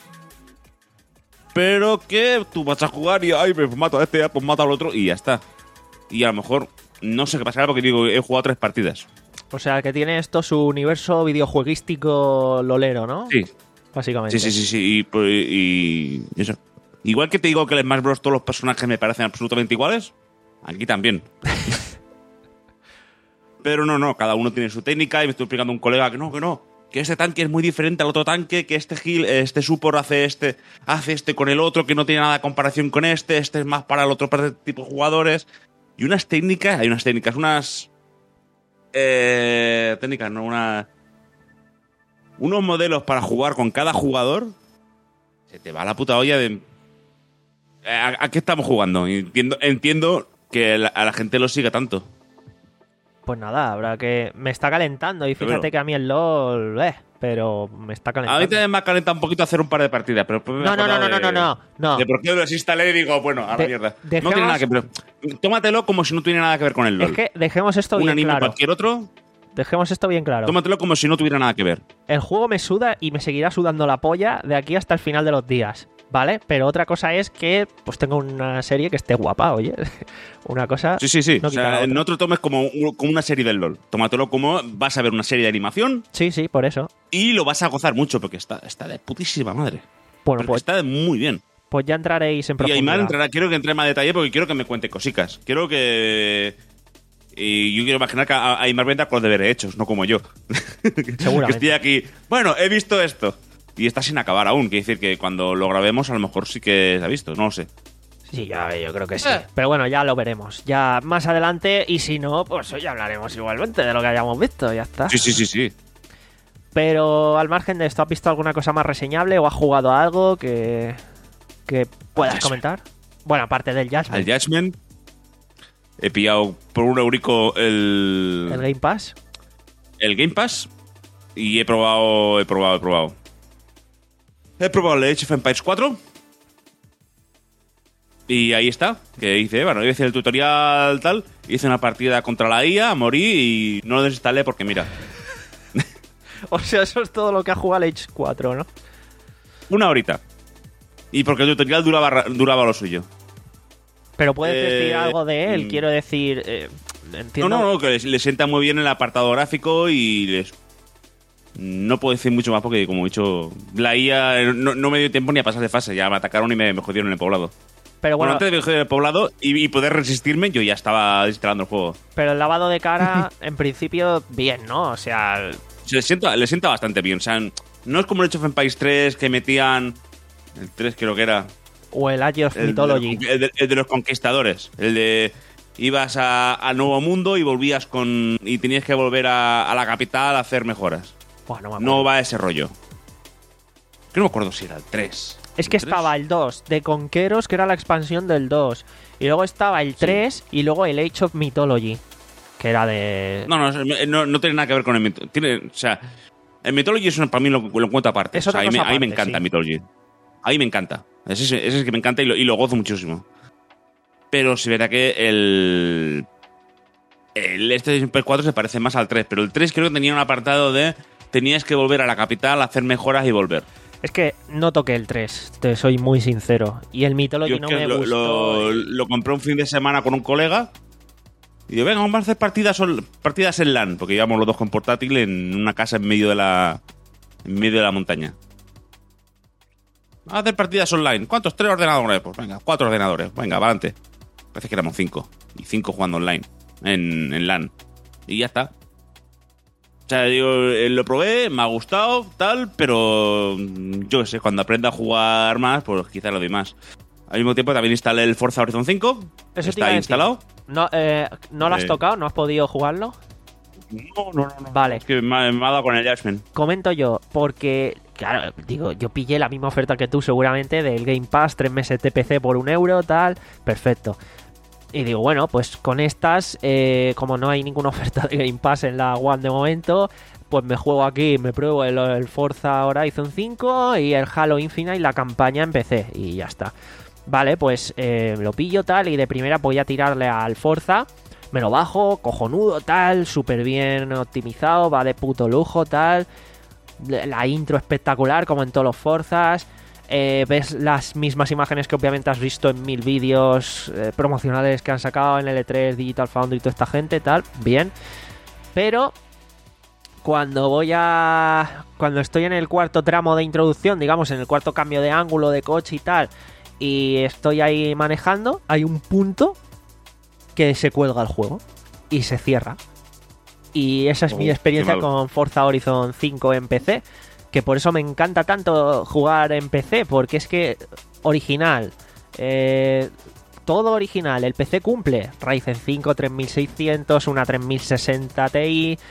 pero que tú vas a jugar y ay, me mato a este, pues mato al otro y ya está. Y a lo mejor no sé qué pasará porque digo, he jugado tres partidas. O sea, que tiene esto su universo videojueguístico lolero, ¿no? Sí, Básicamente. sí, sí, sí, sí. Y, pues, y eso. Igual que te digo que en el Smash Bros. Todos los personajes me parecen absolutamente iguales, aquí también. Pero no, no, cada uno tiene su técnica y me estoy explicando a un colega que no, que no, que este tanque es muy diferente al otro tanque, que este heal, este support hace este, hace este con el otro, que no tiene nada de comparación con este, este es más para el otro tipo de jugadores. Y unas técnicas, hay unas técnicas, unas... Eh, técnicas, no, una... Unos modelos para jugar con cada jugador. Se te va la puta olla de... ¿A, a qué estamos jugando? Entiendo, entiendo que la, a la gente lo siga tanto. Pues nada, habrá que... Me está calentando y fíjate Pero- que a mí el LoL... Eh, pero me está A calentando. mí también me ha calentado un poquito hacer un par de partidas, pero después me he No, no, no, acordado no, no, de- no, no. De por qué lo desinstalé y digo, bueno, a la De- mierda. dejemos- No tiene nada que ver. Tómatelo como si no tuviera nada que ver con el LoL. Es que dejemos esto Un bien anime o claro. cualquier otro, Dejemos esto bien claro. tómatelo como si no tuviera nada que ver. El juego me suda y me seguirá sudando la polla de aquí hasta el final de los días, ¿vale? Pero otra cosa es que pues tengo una serie que esté guapa, oye. Una cosa... Sí, sí, sí. no o quita la sea, otra. no te lo tomes como, un- como una serie del LoL. Tómatelo como vas a ver una serie de animación Sí, sí, por eso. y lo vas a gozar mucho porque está, está de putísima madre. Bueno, Porque pues, está de muy bien. pues ya entraréis en Y profundidad. Aymar entrará, quiero que entre en más detalle porque quiero que me cuente cositas. Quiero que... Y yo quiero imaginar que a- Aymar vendrá con los deberes hechos, no como yo. Que Seguramente. estoy aquí, bueno, he visto esto. Y está sin acabar aún. Quiere decir que cuando lo grabemos a lo mejor sí que se ha visto, no lo sé. Sí, ya, yo creo que sí. Eh. Pero bueno, ya lo veremos. Ya más adelante, y si no, pues hoy hablaremos igualmente de lo que hayamos visto, ya está. Sí, sí, sí, sí. Pero al margen de esto, ¿has visto alguna cosa más reseñable o has jugado a algo que, que puedas Judgment. comentar? Bueno, aparte del Judgment, Al Judgment he pillado por un eurico el, el Game Pass. el Game Pass y he probado, he probado, he probado. He probado el Age of Empires cuatro. Y ahí está, que hice, bueno, hice el tutorial tal, hice una partida contra la I A, morí y no lo desinstalé porque mira, O sea, eso es todo lo que ha jugado el Age cuatro, ¿no? una horita. Y porque el tutorial duraba, ra- duraba lo suyo. Pero puedes Eh, decir algo de él, mm. quiero decir... eh, No, entiendo... no, no, que le, le sienta muy bien el apartado gráfico y les... No puedo decir mucho más porque, como he dicho, la I A no, no me dio tiempo ni a pasar de fase. Ya me atacaron y me, me jodieron en el poblado. Pero Bueno, bueno, antes de me jodieron en el poblado y, y poder resistirme, yo ya estaba instalando el juego. pero el lavado de cara, en principio, bien, ¿no? O sea, Se le sienta, le sienta bastante bien. O sea, no es como el Age of Empires tres que metían... El tres creo que era... o el Age of El, Mythology. de, el de- el de los conquistadores. El de... Ibas a, a Nuevo Mundo y volvías con... Y tenías que volver a, a la capital a hacer mejoras. Buah, no me acuerdo. No va ese rollo. Que no me acuerdo si era el tres. Es que ¿El tres? estaba el dos de Conqueros, que era la expansión del dos. Y luego estaba el tres y luego el Age of Mythology, que era de... No, no, no, no tiene nada que ver con el Mythology. Tiene, o sea, el Mythology es una- para mí lo, lo encuentro aparte. Es O sea, otra ahí, me, cosa ahí me aparte, encanta sí. el Mythology. Ahí me encanta. Ese, es- ese es el que me encanta y lo, y lo gozo muchísimo. Pero si verá que el... El este de cuatro se parece más al tres, pero el tres creo que tenía un apartado de... Tenías que volver a la capital, hacer mejoras y volver. Es que no toqué el tres, te soy muy sincero. Y el Mythology Yo es no que me lo, gustó. lo- lo compré un fin de semana con un colega. Y digo, venga, vamos a hacer partidas, sol- partidas en LAN, porque íbamos los dos con portátil en una casa en medio de la. En medio de la montaña. Vamos a hacer partidas online. ¿Cuántos? ¿Tres ordenadores? Pues venga, cuatro ordenadores. Venga, adelante. Parece que éramos cinco. Y cinco jugando online. En, en LAN. Y ya está. O sea, digo, eh, lo probé, me ha gustado, tal, pero mm, yo qué sé, cuando aprenda a jugar más, pues quizás lo doy más. Al mismo tiempo también instalé el Forza Horizon cinco. Eso te Está iba a ahí decir. instalado. No, eh, ¿no lo has Eh. tocado? ¿No has podido jugarlo? No, no, no, no. Vale. Es que me ha, me ha dado con el Jasmine. Comento yo, porque, claro, digo, yo pillé la misma oferta que tú seguramente del Game Pass, tres meses de P C por un euro, tal, perfecto. Y digo, bueno, pues con estas, eh, como no hay ninguna oferta de Game Pass en la One de momento, pues me juego aquí, me pruebo el, el Forza Horizon cinco y el Halo Infinite y la campaña en P C y ya está. Vale, pues eh, lo pillo tal y de primera voy a tirarle al Forza, me lo bajo, cojonudo tal, súper bien optimizado, va de puto lujo tal, la intro espectacular como en todos los Forzas. Eh, ves las mismas imágenes que obviamente has visto en mil vídeos eh, promocionales que han sacado en L tres, Digital Foundry y toda esta gente, tal, bien. Pero cuando voy a... Cuando estoy en el cuarto tramo de introducción, digamos, en el cuarto cambio de ángulo de coche y tal, y estoy ahí manejando, hay un punto que se cuelga el juego y se cierra. Y esa es Oh, mi experiencia qué mal. con Forza Horizon cinco en P C. Que por eso me encanta tanto jugar en P C, porque es que original, eh, todo original, el P C cumple, Ryzen cinco tres mil seiscientos, una tres mil sesenta Ti,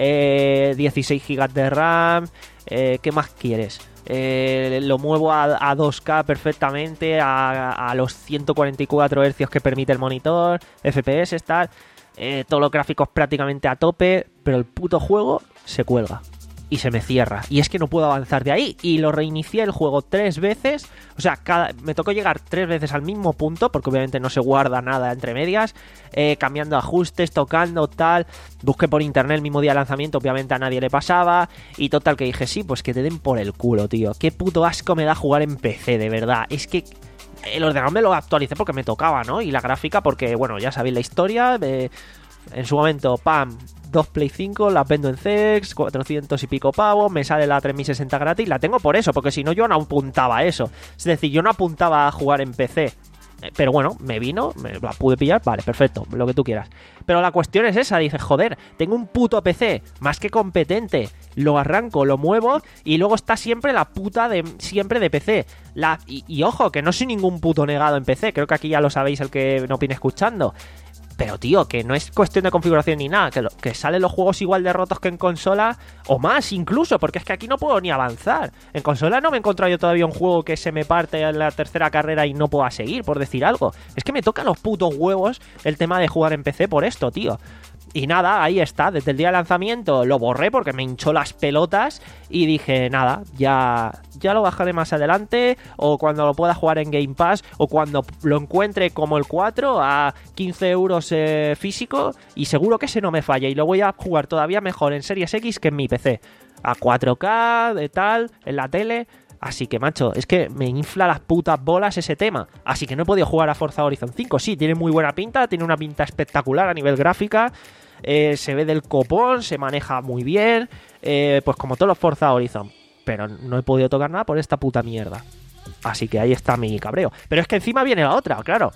eh, dieciséis gigas de RAM, eh, ¿qué más quieres? Eh, lo muevo a, a dos K perfectamente, a, a los ciento cuarenta y cuatro hercios que permite el monitor, F P S, tal, eh, todos los gráficos prácticamente a tope, pero el puto juego se cuelga. Y se me cierra. Y es que no puedo avanzar de ahí. Y lo reinicié el juego tres veces. O sea, cada, me tocó llegar tres veces al mismo punto. Porque obviamente no se guarda nada entre medias. Eh, cambiando ajustes, tocando, tal. Busqué por internet el mismo día de lanzamiento. Obviamente a nadie le pasaba. Y total que dije, sí, pues que te den por el culo, tío. Qué puto asco me da jugar en P C, de verdad. Es que el ordenador me lo actualicé porque me tocaba, ¿no? Y la gráfica porque, bueno, ya sabéis la historia. Eh, en su momento, pam... dos Play cinco, las vendo en C E X, cuatrocientos y pico pavos, me sale la tres mil sesenta gratis, la tengo por eso, porque si no yo no apuntaba a eso. Es decir, yo no apuntaba a jugar en P C. Pero bueno, me vino, me la pude pillar, vale, perfecto, lo que tú quieras. Pero la cuestión es esa, dices, joder, tengo un puto P C más que competente, lo arranco, lo muevo y luego está siempre la puta de siempre de P C. La, y, y ojo, que no soy ningún puto negado en P C, creo que aquí ya lo sabéis el que no viene escuchando. Pero tío, que no es cuestión de configuración ni nada, que, lo, que salen los juegos igual de rotos que en consola, o más incluso, porque es que aquí no puedo ni avanzar. En consola no me he encontrado yo todavía un juego que se me parte en la tercera carrera y no pueda seguir, por decir algo. Es que me tocan los putos huevos el tema de jugar en P C por esto, tío. Y nada, ahí está, desde el día de lanzamiento lo borré porque me hinchó las pelotas y dije, nada, ya, ya lo bajaré más adelante o cuando lo pueda jugar en Game Pass o cuando lo encuentre como el cuatro a quince euros eh, físico y seguro que ese no me falla y lo voy a jugar todavía mejor en Series X que en mi P C. A cuatro K, de tal, en la tele... Así que, macho, es que me infla las putas bolas ese tema. Así que no he podido jugar a Forza Horizon cinco. Sí, tiene muy buena pinta, tiene una pinta espectacular a nivel gráfica. Eh, se ve del copón, se maneja muy bien. Eh, pues como todos los Forza Horizon. Pero no he podido tocar nada por esta puta mierda. Así que ahí está mi cabreo. Pero es que encima viene la otra, claro.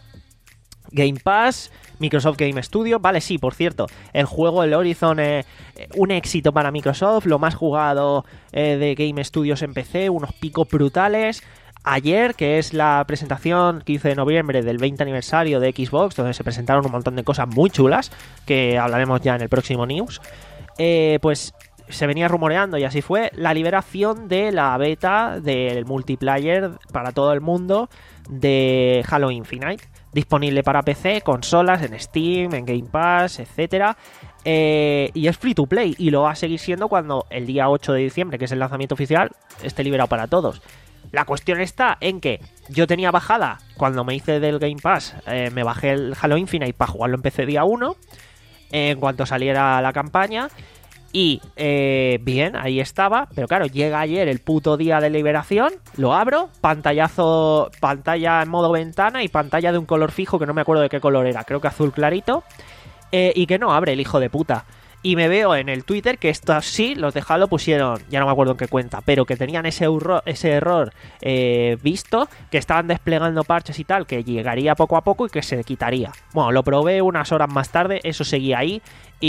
Game Pass, Microsoft Game Studio, vale, sí, por cierto, el juego, el Horizon, eh, un éxito para Microsoft, lo más jugado eh, de Game Studios en P C, unos picos brutales. Ayer, que es la presentación quince de noviembre del veinte aniversario de Xbox, donde se presentaron un montón de cosas muy chulas, que hablaremos ya en el próximo news, eh, pues se venía rumoreando, y así fue, la liberación de la beta del multiplayer para todo el mundo de Halo Infinite. Disponible para P C, consolas, en Steam, en Game Pass, etcétera. Eh, y es free to play y lo va a seguir siendo cuando el día ocho de diciembre, que es el lanzamiento oficial, esté liberado para todos. La cuestión está en que yo tenía bajada, cuando me hice del Game Pass, eh, me bajé el Halo Infinite para jugarlo en P C día uno, eh, en cuanto saliera la campaña. Y eh, bien, ahí estaba. Pero claro, llega ayer el puto día de liberación. Lo abro, pantallazo, pantalla en modo ventana y pantalla de un color fijo que no me acuerdo de qué color era, creo que azul clarito, eh, y que no abre el hijo de puta. Y me veo en el Twitter que esto sí, los de Halo pusieron, ya no me acuerdo en qué cuenta, pero que tenían ese error, ese error eh, visto, que estaban desplegando parches y tal, que llegaría poco a poco y que se quitaría. Bueno, lo probé unas horas más tarde, eso seguía ahí.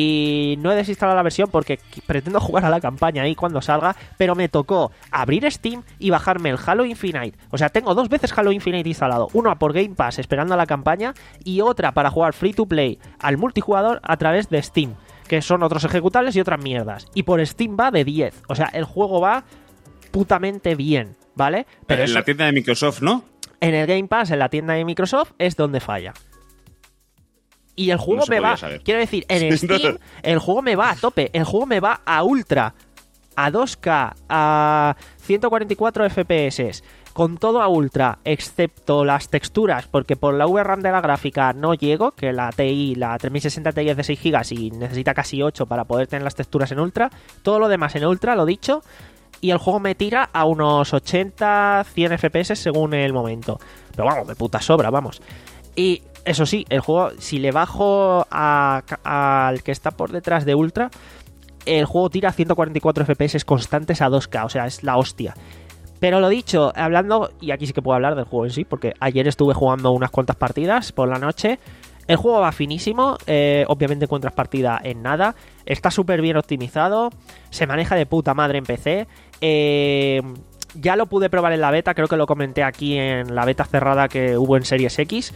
Y no he desinstalado la versión porque pretendo jugar a la campaña ahí cuando salga, pero me tocó abrir Steam y bajarme el Halo Infinite. O sea, tengo dos veces Halo Infinite instalado, una por Game Pass esperando a la campaña y otra para jugar free to play al multijugador a través de Steam. que son otros ejecutables y otras mierdas. Y por Steam va de diez. O sea, el juego va putamente bien, ¿vale? Pero en eso, la tienda de Microsoft, ¿no? En el Game Pass, en la tienda de Microsoft, es donde falla. Y el juego No se me podía va... saber. Quiero decir, en Steam, el juego me va a tope. El juego me va a ultra, a dos K, a ciento cuarenta y cuatro F P S, con todo a ultra, excepto las texturas, porque por la V RAM de la gráfica no llego, que la T I, la tres mil sesenta Ti es de seis gigas y necesita casi ocho para poder tener las texturas en ultra. Todo lo demás en ultra, lo dicho, y el juego me tira a unos ochenta, cien F P S según el momento. Pero vamos, de puta sobra, vamos. Y eso sí, el juego, si le bajo a- al que está por detrás de ultra, el juego tira ciento cuarenta y cuatro F P S constantes a dos K, o sea, es la hostia. Pero lo dicho, hablando, y aquí sí que puedo hablar del juego en sí, porque ayer estuve jugando unas cuantas partidas por la noche. El juego va finísimo, eh, obviamente encuentras partida en nada, está súper bien optimizado, se maneja de puta madre en P C. Eh, ya lo pude probar en la beta, creo que lo comenté aquí en la beta cerrada que hubo en Series X.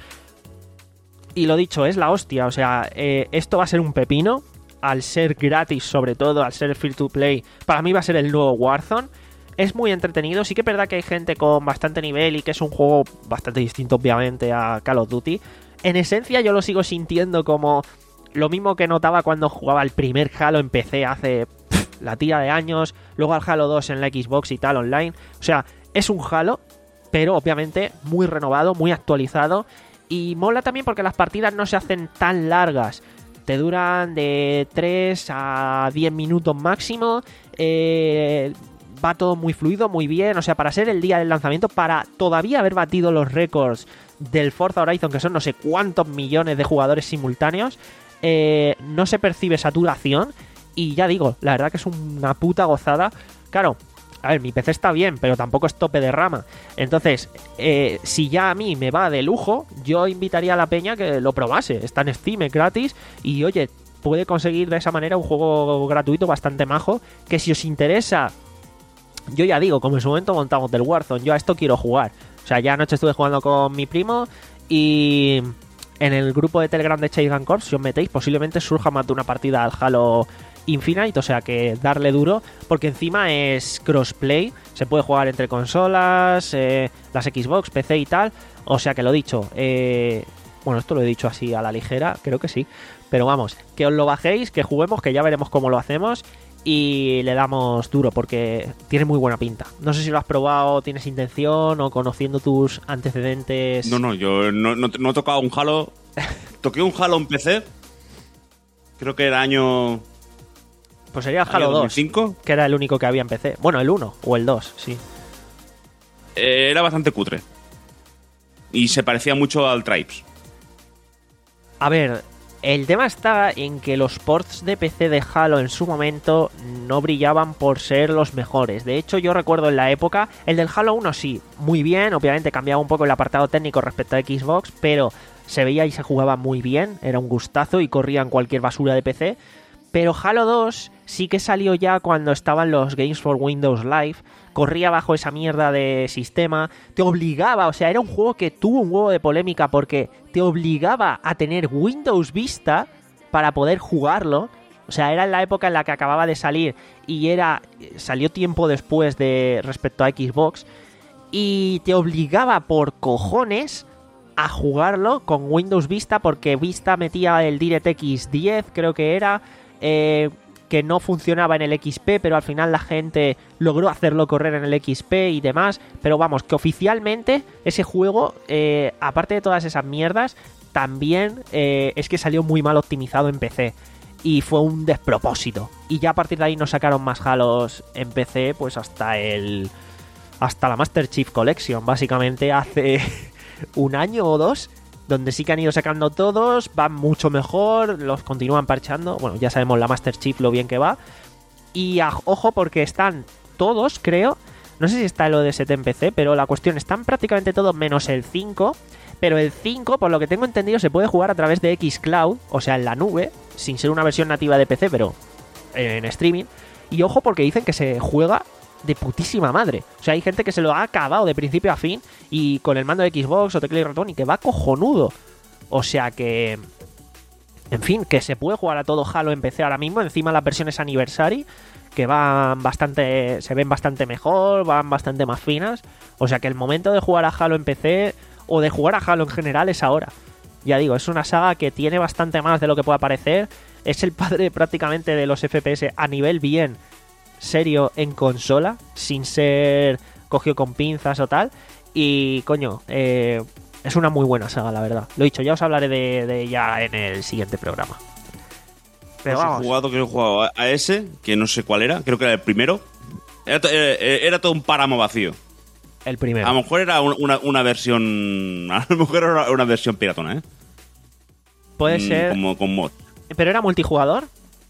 Y lo dicho, es la hostia, o sea, eh, esto va a ser un pepino, al ser gratis sobre todo, al ser free to play, para mí va a ser el nuevo Warzone. Es muy entretenido, sí que es verdad que hay gente con bastante nivel y que es un juego bastante distinto obviamente a Call of Duty. En esencia yo lo sigo sintiendo como lo mismo que notaba cuando jugaba el primer Halo en P C hace pff, la tira de años, luego al Halo dos en la Xbox y tal online. O sea, es un Halo, pero obviamente muy renovado, muy actualizado, y mola también porque las partidas no se hacen tan largas. Te duran de tres a diez minutos máximo. Eh... Va todo muy fluido, muy bien. O sea, para ser el día del lanzamiento, para todavía haber batido los récords del Forza Horizon, que son no sé cuántos millones de jugadores simultáneos, eh, no se percibe saturación. Y ya digo, la verdad que es una puta gozada. Claro, a ver, mi P C está bien, pero tampoco es tope de rama. Entonces, eh, si ya a mí me va de lujo, yo invitaría a la peña que lo probase. Está en Steam, es gratis. Y oye, puede conseguir de esa manera un juego gratuito bastante majo. Que si os interesa... Yo ya digo, como en su momento montamos del Warzone, yo a esto quiero jugar. O sea, ya anoche estuve jugando con mi primo y en el grupo de Telegram de Chaigan Corps, si os metéis, posiblemente surja más de una partida al Halo Infinite, o sea que darle duro, porque encima es crossplay, se puede jugar entre consolas, eh, las Xbox, P C y tal, o sea que lo dicho, eh, bueno, esto lo he dicho así a la ligera, creo que sí, pero vamos, que os lo bajéis, que juguemos, que ya veremos cómo lo hacemos. Y le damos duro porque tiene muy buena pinta. No sé si lo has probado, tienes intención o conociendo tus antecedentes. No, no, yo no, no, no he tocado un Halo. Toqué un Halo en P C. Creo que era año... Pues sería el Halo dos, dos mil cinco. que era el único que había en P C. Bueno, el uno o el dos, sí. Eh, era bastante cutre. Y se parecía mucho al Tribes. A ver... El tema está en que los ports de P C de Halo en su momento no brillaban por ser los mejores. De hecho, yo recuerdo en la época, el del Halo uno sí, muy bien, obviamente cambiaba un poco el apartado técnico respecto a Xbox, pero se veía y se jugaba muy bien, era un gustazo y corría en cualquier basura de P C. Pero Halo dos sí que salió ya cuando estaban los Games for Windows Live, corría bajo esa mierda de sistema, te obligaba, o sea, era un juego que tuvo un huevo de polémica porque te obligaba a tener Windows Vista para poder jugarlo. O sea, era en la época en la que acababa de salir y era salió tiempo después de respecto a Xbox y te obligaba por cojones a jugarlo con Windows Vista porque Vista metía el DirectX diez, creo que era, eh, que no funcionaba en el X P, pero al final la gente logró hacerlo correr en el X P y demás. Pero vamos, que oficialmente ese juego, eh, aparte de todas esas mierdas, también eh, es que salió muy mal optimizado en P C. Y fue un despropósito. Y ya a partir de ahí no sacaron más Halos en P C, pues hasta el... hasta la Master Chief Collection, básicamente hace un año o dos, donde sí que han ido sacando todos, van mucho mejor, los continúan parchando. Bueno, ya sabemos la Master Chief lo bien que va. Y a, ojo, porque están todos, creo, no sé si está el O D S T en P C, pero la cuestión, están prácticamente todos menos el cinco. Pero el cinco, por lo que tengo entendido, se puede jugar a través de xCloud, o sea, en la nube, sin ser una versión nativa de P C, pero en streaming. Y ojo, porque dicen que se juega de putísima madre. O sea, hay gente que se lo ha acabado de principio a fin y con el mando de Xbox o teclado y ratón y que va cojonudo. O sea que En fin, que se puede jugar a todo Halo en P C ahora mismo. Encima las versiones Anniversary, que van bastante, se ven bastante mejor, van bastante más finas. O sea que el momento de jugar a Halo en P C, o de jugar a Halo en general, es ahora. Ya digo, es una saga que tiene bastante más de lo que pueda parecer. Es el padre prácticamente de los F P S a nivel bien serio en consola, sin ser cogido con pinzas o tal. Y coño, eh, es una muy buena saga, la verdad. Lo dicho, ya os hablaré de, de ella en el siguiente programa. Pero Pues vamos. he jugado, creo que he jugado a ese, que no sé cuál era, creo que era el primero. Era, to- era, era todo un páramo vacío. El primero. A lo mejor era un- una, una versión. A lo mejor era una versión piratona, ¿eh? Puede Mm, ser. Como con mod. ¿Pero era multijugador?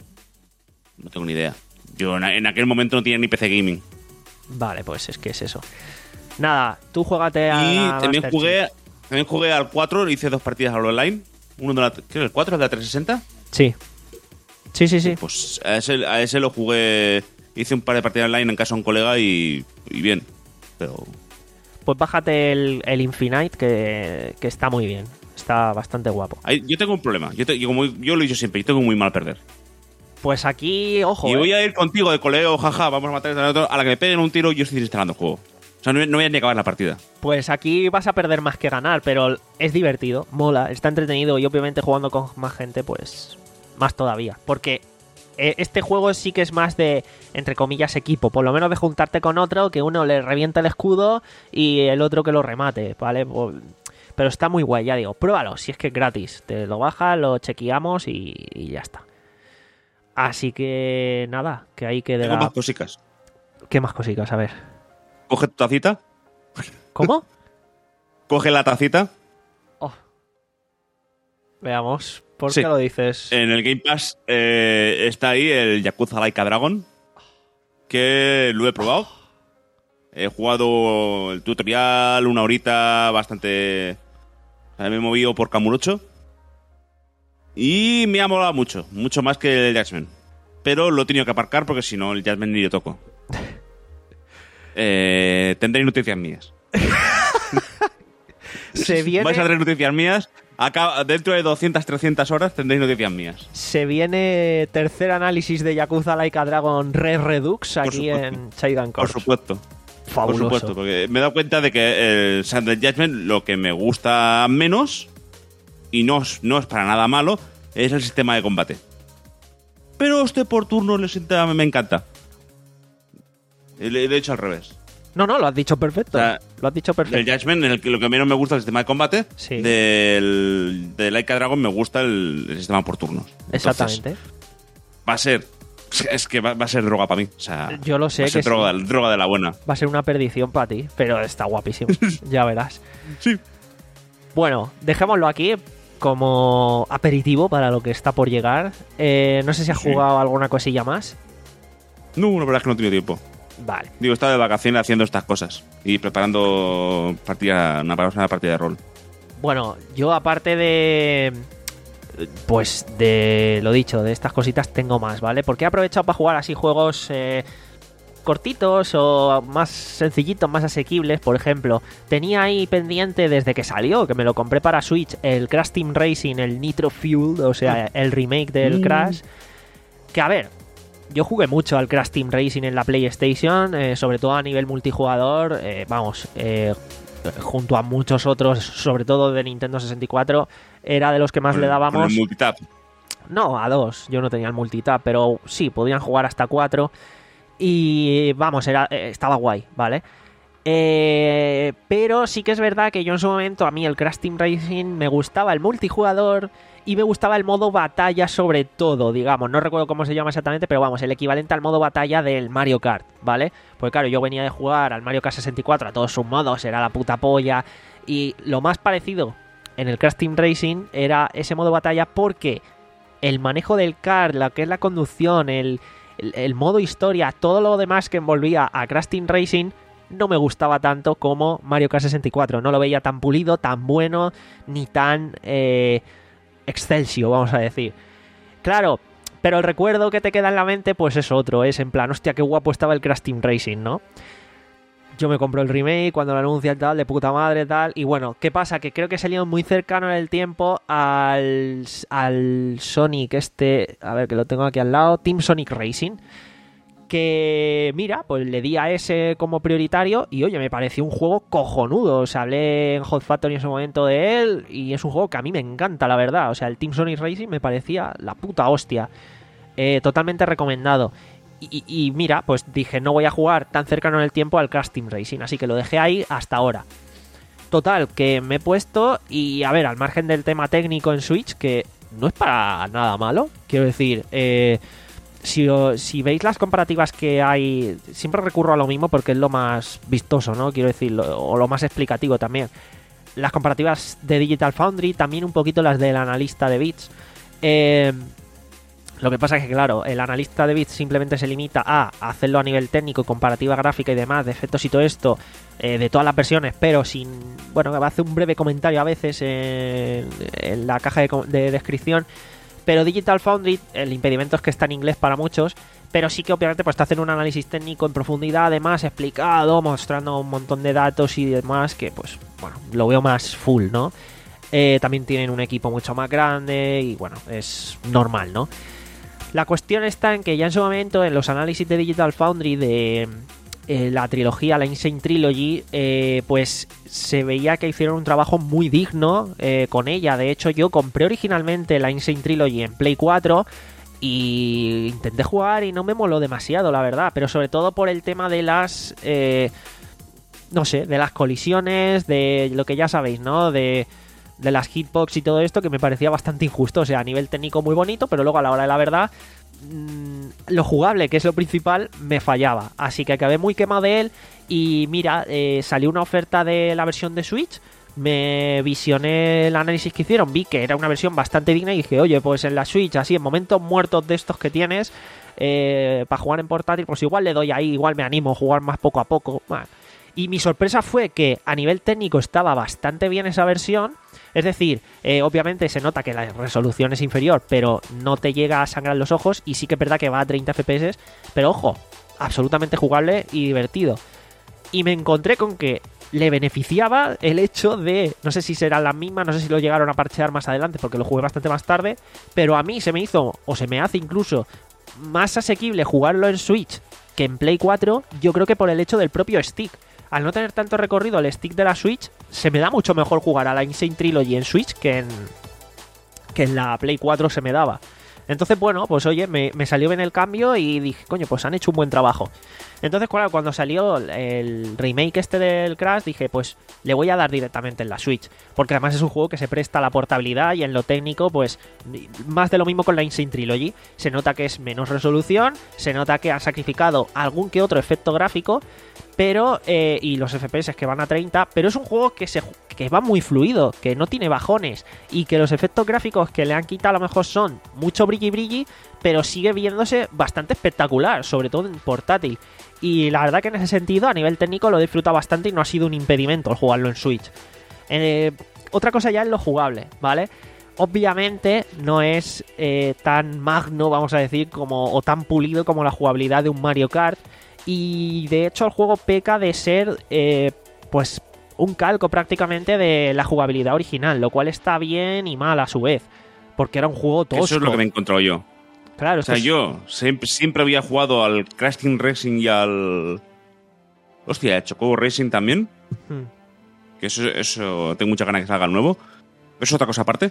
No tengo ni idea. Yo en, en aquel momento no tenía ni P C Gaming. Vale, pues es que es eso. Nada, tú juégate a. Y a también Master jugué, Chief. también jugué al cuatro, hice dos partidas al online. Uno de la. Creo el cuatro es de la trescientos sesenta. Sí. Sí, sí, sí. Pues a ese, a ese lo jugué. Hice un par de partidas online en casa de un colega y, y bien. Pero. Pues bájate el, el Infinite, que, que está muy bien. Está bastante guapo. Hay- yo tengo un problema. Yo, te- yo como yo lo he dicho siempre, yo tengo muy mal perder. Pues aquí, ojo. Y eh. voy a ir contigo de colegio, jaja, vamos a matar a otro. A la que me peguen un tiro, yo estoy instalando el juego. O sea, no, no voy a ni acabar la partida. Pues aquí vas a perder más que ganar, pero es divertido, mola, está entretenido y obviamente jugando con más gente, pues más todavía. Porque eh, este juego sí que es más de, entre comillas, equipo. Por lo menos de juntarte con otro, que uno le revienta el escudo y el otro que lo remate, ¿vale? Pues, pero está muy guay, ya digo, pruébalo, si es que es gratis. Te lo bajas, lo chequeamos y, y ya está. Así que nada, que ahí Tengo quedará. más cositas. ¿Qué más cositas? A ver. Coge tu tacita, ¿Cómo? coge la tacita. Oh. Veamos, ¿por Sí. qué lo dices? En el Game Pass eh, está ahí el Yakuza Laika Dragon, que lo he probado. He jugado el tutorial una horita bastante... o sea, me he movido por Kamurocho. Y me ha molado mucho, mucho más que el Judgment. Pero lo he tenido que aparcar porque si no el Judgment ni lo toco. Eh, tendréis noticias mías. Se viene, Vais a tener noticias mías. Acá, dentro de doscientas, trescientas horas tendréis noticias mías. se viene tercer análisis de Yakuza Laika Dragon Red Redux aquí supuesto. en Chaidan Por Corps. supuesto. Fabuloso. Por supuesto, porque me he dado cuenta de que el Sunday Judgment lo que me gusta menos, y no es, no es para nada malo, es el sistema de combate. Pero este por turno le sienta- me encanta. Le he hecho al revés. No, no, lo has dicho perfecto. O sea, lo has dicho El perfecto. Judgment, en el que lo que menos me gusta es el sistema de combate. Sí. Del, de Laika Dragon me gusta el, el sistema por turnos. Entonces, Exactamente. Va a ser. Es que va, va a ser droga para mí. O sea, Yo lo sé va a ser que droga, sí. droga de la buena. Va a ser una perdición para ti, pero está guapísimo. Ya verás. Sí. Bueno, dejémoslo aquí como aperitivo para lo que está por llegar. Eh, no sé si has Sí. jugado alguna cosilla más. No, la verdad es que no he tenido tiempo. Vale. Digo, estaba de vacaciones haciendo estas cosas y preparando partida, una, una partida de rol. Bueno, yo aparte de... Pues de lo dicho, de estas cositas tengo más, ¿vale? Porque he aprovechado para jugar así juegos eh, cortitos o más sencillitos, más asequibles. Por ejemplo, tenía ahí pendiente desde que salió, que me lo compré para Switch, el Crash Team Racing, el Nitro Fuel, o sea, el remake del Mm. Crash. Que a ver, yo jugué mucho al Crash Team Racing en la PlayStation, eh, sobre todo a nivel multijugador. eh, vamos, eh, junto a muchos otros, sobre todo de Nintendo sesenta y cuatro, era de los que más Con le el- Con dábamos. el multitap. No, a dos. Yo no tenía el multitap, pero sí, podían jugar hasta cuatro. Y vamos, era, eh, estaba guay, ¿vale? Eh, pero sí que es verdad que yo en su momento, a mí el Crash Team Racing me gustaba el multijugador y me gustaba el modo batalla sobre todo, digamos. No recuerdo cómo se llama exactamente, pero vamos, el equivalente al modo batalla del Mario Kart, ¿vale? Pues claro, yo venía de jugar al Mario Kart sesenta y cuatro a todos sus modos, era la puta polla. Y lo más parecido en el Crash Team Racing era ese modo batalla porque el manejo del kart, lo que es la conducción, el, el, el modo historia, todo lo demás que envolvía a Crash Team Racing no me gustaba tanto como Mario Kart sesenta y cuatro. No lo veía tan pulido, tan bueno, ni tan eh, excelsio, vamos a decir. Claro, pero el recuerdo que te queda en la mente pues es otro, es en plan, hostia, qué guapo estaba el Crash Team Racing, ¿no? yo me compro el remake cuando lo anuncian, tal, de puta madre, tal. Y bueno, ¿qué pasa? Que creo que salió muy cercano en el tiempo al, al Sonic este, a ver, que lo tengo aquí al lado, Team Sonic Racing. Que, mira, pues le di a ese como prioritario y, oye, me pareció un juego cojonudo. O sea, hablé en Hot Factory en ese momento de él y es un juego que a mí me encanta, la verdad. O sea, el Team Sonic Racing me parecía la puta hostia. Eh, totalmente recomendado. Y, y, y mira, pues dije, no voy a jugar tan cercano en el tiempo al Crash Team Racing, así que lo dejé ahí hasta ahora. Total, que me he puesto y, a ver, al margen del tema técnico en Switch, que no es para nada malo, quiero decir... Eh, Si, si veis las comparativas que hay, siempre recurro a lo mismo porque es lo más vistoso, ¿no? Quiero decir, lo, o lo más explicativo también. Las comparativas de Digital Foundry, también un poquito las del analista de bits. Eh, lo que pasa es que, claro, el analista de bits simplemente se limita a hacerlo a nivel técnico, comparativa gráfica y demás, de efectos y todo esto, eh, de todas las versiones, pero sin... Bueno, va a hacer un breve comentario a veces en, en la caja de, de descripción. Pero Digital Foundry, el impedimento es que está en inglés para muchos, pero sí que obviamente pues te hacen un análisis técnico en profundidad, además explicado, mostrando un montón de datos y demás, que pues, bueno, lo veo más full, ¿no? Eh, también tienen un equipo mucho más grande y, bueno, es normal, ¿no? La cuestión está en que ya en su momento, en los análisis de Digital Foundry de... Eh, la trilogía, la Insane Trilogy, eh, pues se veía que hicieron un trabajo muy digno eh, con ella. De hecho, yo compré originalmente la Insane Trilogy en Play cuatro y intenté jugar y no me moló demasiado, la verdad. Pero sobre todo por el tema de las... Eh, no sé, de las colisiones, de lo que ya sabéis, ¿no? De, de las hitbox y todo esto, que me parecía bastante injusto. O sea, a nivel técnico muy bonito, pero luego a la hora de la verdad... lo jugable, que es lo principal, me fallaba, así que acabé muy quemado de él. Y mira, eh, salió una oferta de la versión de Switch, me visioné el análisis que hicieron, vi que era una versión bastante digna y dije, oye, pues en la Switch, así en momentos muertos de estos que tienes, eh, para jugar en portátil, pues igual le doy ahí, igual me animo a jugar más poco a poco. Bueno, y mi sorpresa fue que a nivel técnico estaba bastante bien esa versión. Es decir, eh, obviamente se nota que la resolución es inferior, pero no te llega a sangrar los ojos. Y sí que es verdad que va a treinta F P S, pero ojo, absolutamente jugable y divertido. Y me encontré con que le beneficiaba el hecho de... No sé si serán las mismas, no sé si lo llegaron a parchear más adelante porque lo jugué bastante más tarde, pero a mí se me hizo, o se me hace incluso, más asequible jugarlo en Switch que en Play cuatro, yo creo que por el hecho del propio stick. Al no tener tanto recorrido el stick de la Switch, se me da mucho mejor jugar a la Insane Trilogy en Switch que en, que en la Play cuatro se me daba. Entonces, bueno, pues oye, me, me salió bien el cambio y dije, coño, pues han hecho un buen trabajo. Entonces, claro, cuando salió el remake este del Crash, dije, pues le voy a dar directamente en la Switch. Porque además es un juego que se presta a la portabilidad y en lo técnico, pues más de lo mismo con la Insane Trilogy. Se nota que es menos resolución, se nota que han sacrificado algún que otro efecto gráfico, pero eh, y los F P S que van a treinta, pero es un juego que se que va muy fluido, que no tiene bajones y que los efectos gráficos que le han quitado a lo mejor son mucho brilli brilli, pero sigue viéndose bastante espectacular, sobre todo en portátil. Y la verdad que en ese sentido, a nivel técnico, lo he disfrutado bastante y no ha sido un impedimento el jugarlo en Switch. Eh, otra cosa ya es lo jugable, ¿vale? Obviamente no es eh, tan magno, vamos a decir, como o tan pulido como la jugabilidad de un Mario Kart. Y de hecho el juego peca de ser eh, pues un calco prácticamente de la jugabilidad original, lo cual está bien y mal a su vez, porque era un juego tosco. Eso es lo que me he encontrado yo. Claro, o sea, es... yo siempre, siempre había jugado al Crash Team Racing y al... Hostia, el Chocobo Racing también. Hmm. Que eso, eso tengo muchas ganas de que salga el nuevo. Eso es otra cosa aparte.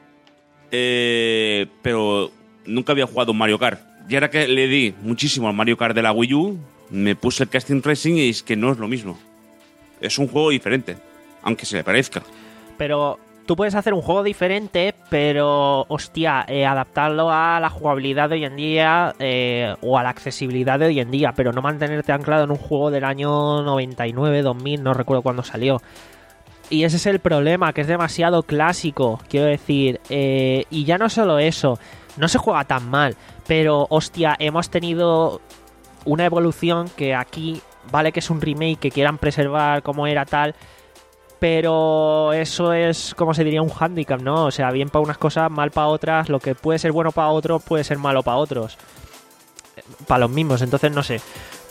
Eh, pero nunca había jugado un Mario Kart. Y ahora que le di muchísimo al Mario Kart de la Wii U, me puse el Crash Team Racing y es que no es lo mismo. Es un juego diferente, aunque se le parezca. Pero tú puedes hacer un juego diferente, pero, hostia, eh, adaptarlo a la jugabilidad de hoy en día eh, o a la accesibilidad de hoy en día, pero no mantenerte anclado en un juego del año noventa y nueve, dos mil, no recuerdo cuándo salió. Y ese es el problema, que es demasiado clásico, quiero decir. Eh, y ya no solo eso, no se juega tan mal, pero, hostia, hemos tenido una evolución que aquí, vale que es un remake que quieran preservar como era tal, pero eso es, como se diría, un hándicap, ¿no? O sea, bien para unas cosas, mal para otras. Lo que puede ser bueno para otros puede ser malo para otros, para los mismos. Entonces, no sé.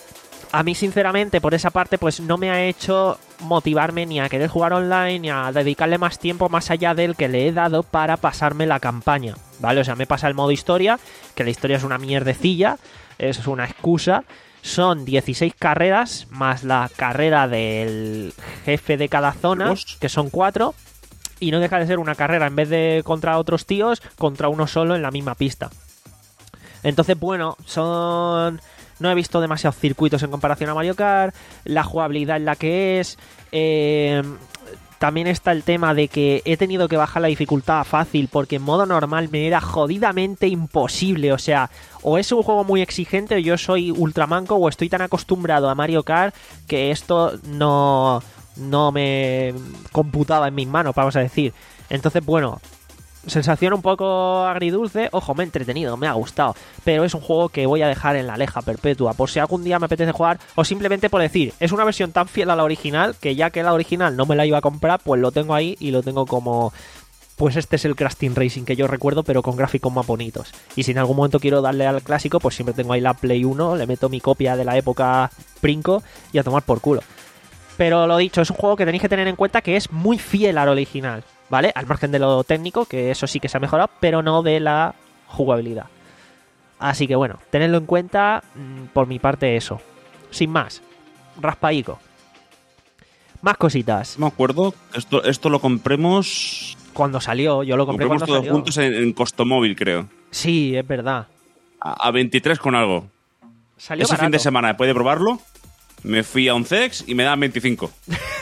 a mí sinceramente por esa parte pues no me ha hecho motivarme ni a querer jugar online ni a dedicarle más tiempo más allá del que le he dado para pasarme la campaña, ¿vale? O sea, me pasa el modo historia, que la historia es una mierdecilla, es una excusa. Son dieciséis carreras más la carrera del jefe de cada zona, que son cuatro, y no deja de ser una carrera en vez de contra otros tíos, contra uno solo en la misma pista. Entonces, bueno, son... No he visto demasiados circuitos en comparación a Mario Kart, la jugabilidad es la que es, eh, también está el tema de que he tenido que bajar la dificultad a fácil porque en modo normal me era jodidamente imposible, o sea, o es un juego muy exigente o yo soy ultramanco o estoy tan acostumbrado a Mario Kart que esto no, no me computaba en mis manos, vamos a decir. Entonces, bueno... Sensación un poco agridulce, ojo, me he entretenido, me ha gustado, pero es un juego que voy a dejar en la aleja perpetua, por si algún día me apetece jugar, o simplemente por decir, es una versión tan fiel a la original, que ya que la original no me la iba a comprar, pues lo tengo ahí y lo tengo como... Pues este es el Crash Team Racing que yo recuerdo, pero con gráficos más bonitos. Y si en algún momento quiero darle al clásico, pues siempre tengo ahí la Play uno, le meto mi copia de la época Princo y a tomar por culo. Pero lo dicho, es un juego que tenéis que tener en cuenta que es muy fiel al original, ¿vale? Al margen de lo técnico, que eso sí que se ha mejorado, pero no de la jugabilidad. Así que bueno, tenedlo en cuenta, por mi parte eso. Sin más, raspaico. Más cositas. No me acuerdo, esto, esto lo compremos... Cuando salió, yo lo compré compremos cuando todos salió. juntos en, en Costomóvil, creo. Sí, es verdad. A, a veintitrés con algo. Salió Ese barato. fin de semana, después de probarlo, me fui a un Cex y me daban veinticinco.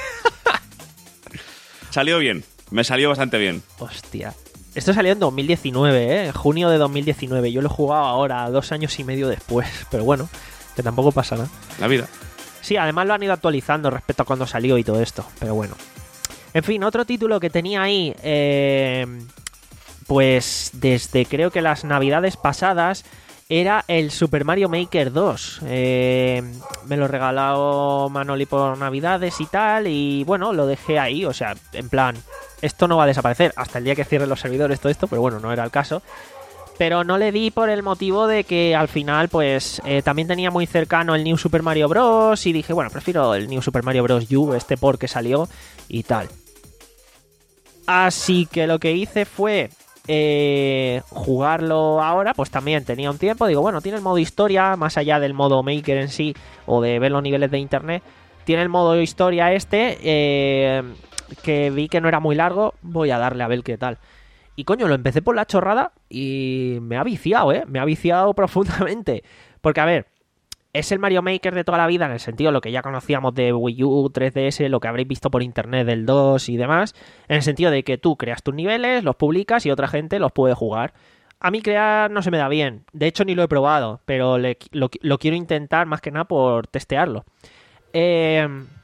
Salió bien. Me salió bastante bien. Hostia. Esto salió en dos mil diecinueve, ¿eh? Junio de dos mil diecinueve. Yo lo he jugado ahora, dos años y medio después. Pero bueno, que tampoco pasa nada. La vida. Sí, además lo han ido actualizando respecto a cuando salió y todo esto. Pero bueno. En fin, otro título que tenía ahí, eh, pues desde creo que las navidades pasadas, era el Super Mario Maker dos. Eh, me lo regaló Manoli por navidades y tal, y bueno, lo dejé ahí, o sea, en plan, esto no va a desaparecer hasta el día que cierren los servidores, todo esto, pero bueno, no era el caso. Pero no le di por el motivo de que al final, pues, eh, también tenía muy cercano el New Super Mario Bros. Y dije, bueno, prefiero el New Super Mario Bros. U, este port que salió y tal. Así que lo que hice fue... Eh, jugarlo ahora, pues también tenía un tiempo, digo, bueno, tiene el modo historia, más allá del modo Maker en sí, o de ver los niveles de internet, tiene el modo historia este, eh, que vi que no era muy largo, voy a darle a ver qué tal. Y coño, lo empecé por la chorrada y me ha viciado, ¿eh? Me ha viciado profundamente, porque a ver, es el Mario Maker de toda la vida, en el sentido de lo que ya conocíamos de Wii U, tres D S, lo que habréis visto por internet del dos y demás, en el sentido de que tú creas tus niveles, los publicas y otra gente los puede jugar. A mí crear no se me da bien, de hecho ni lo he probado, pero le, lo, lo quiero intentar más que nada por testearlo. Eh,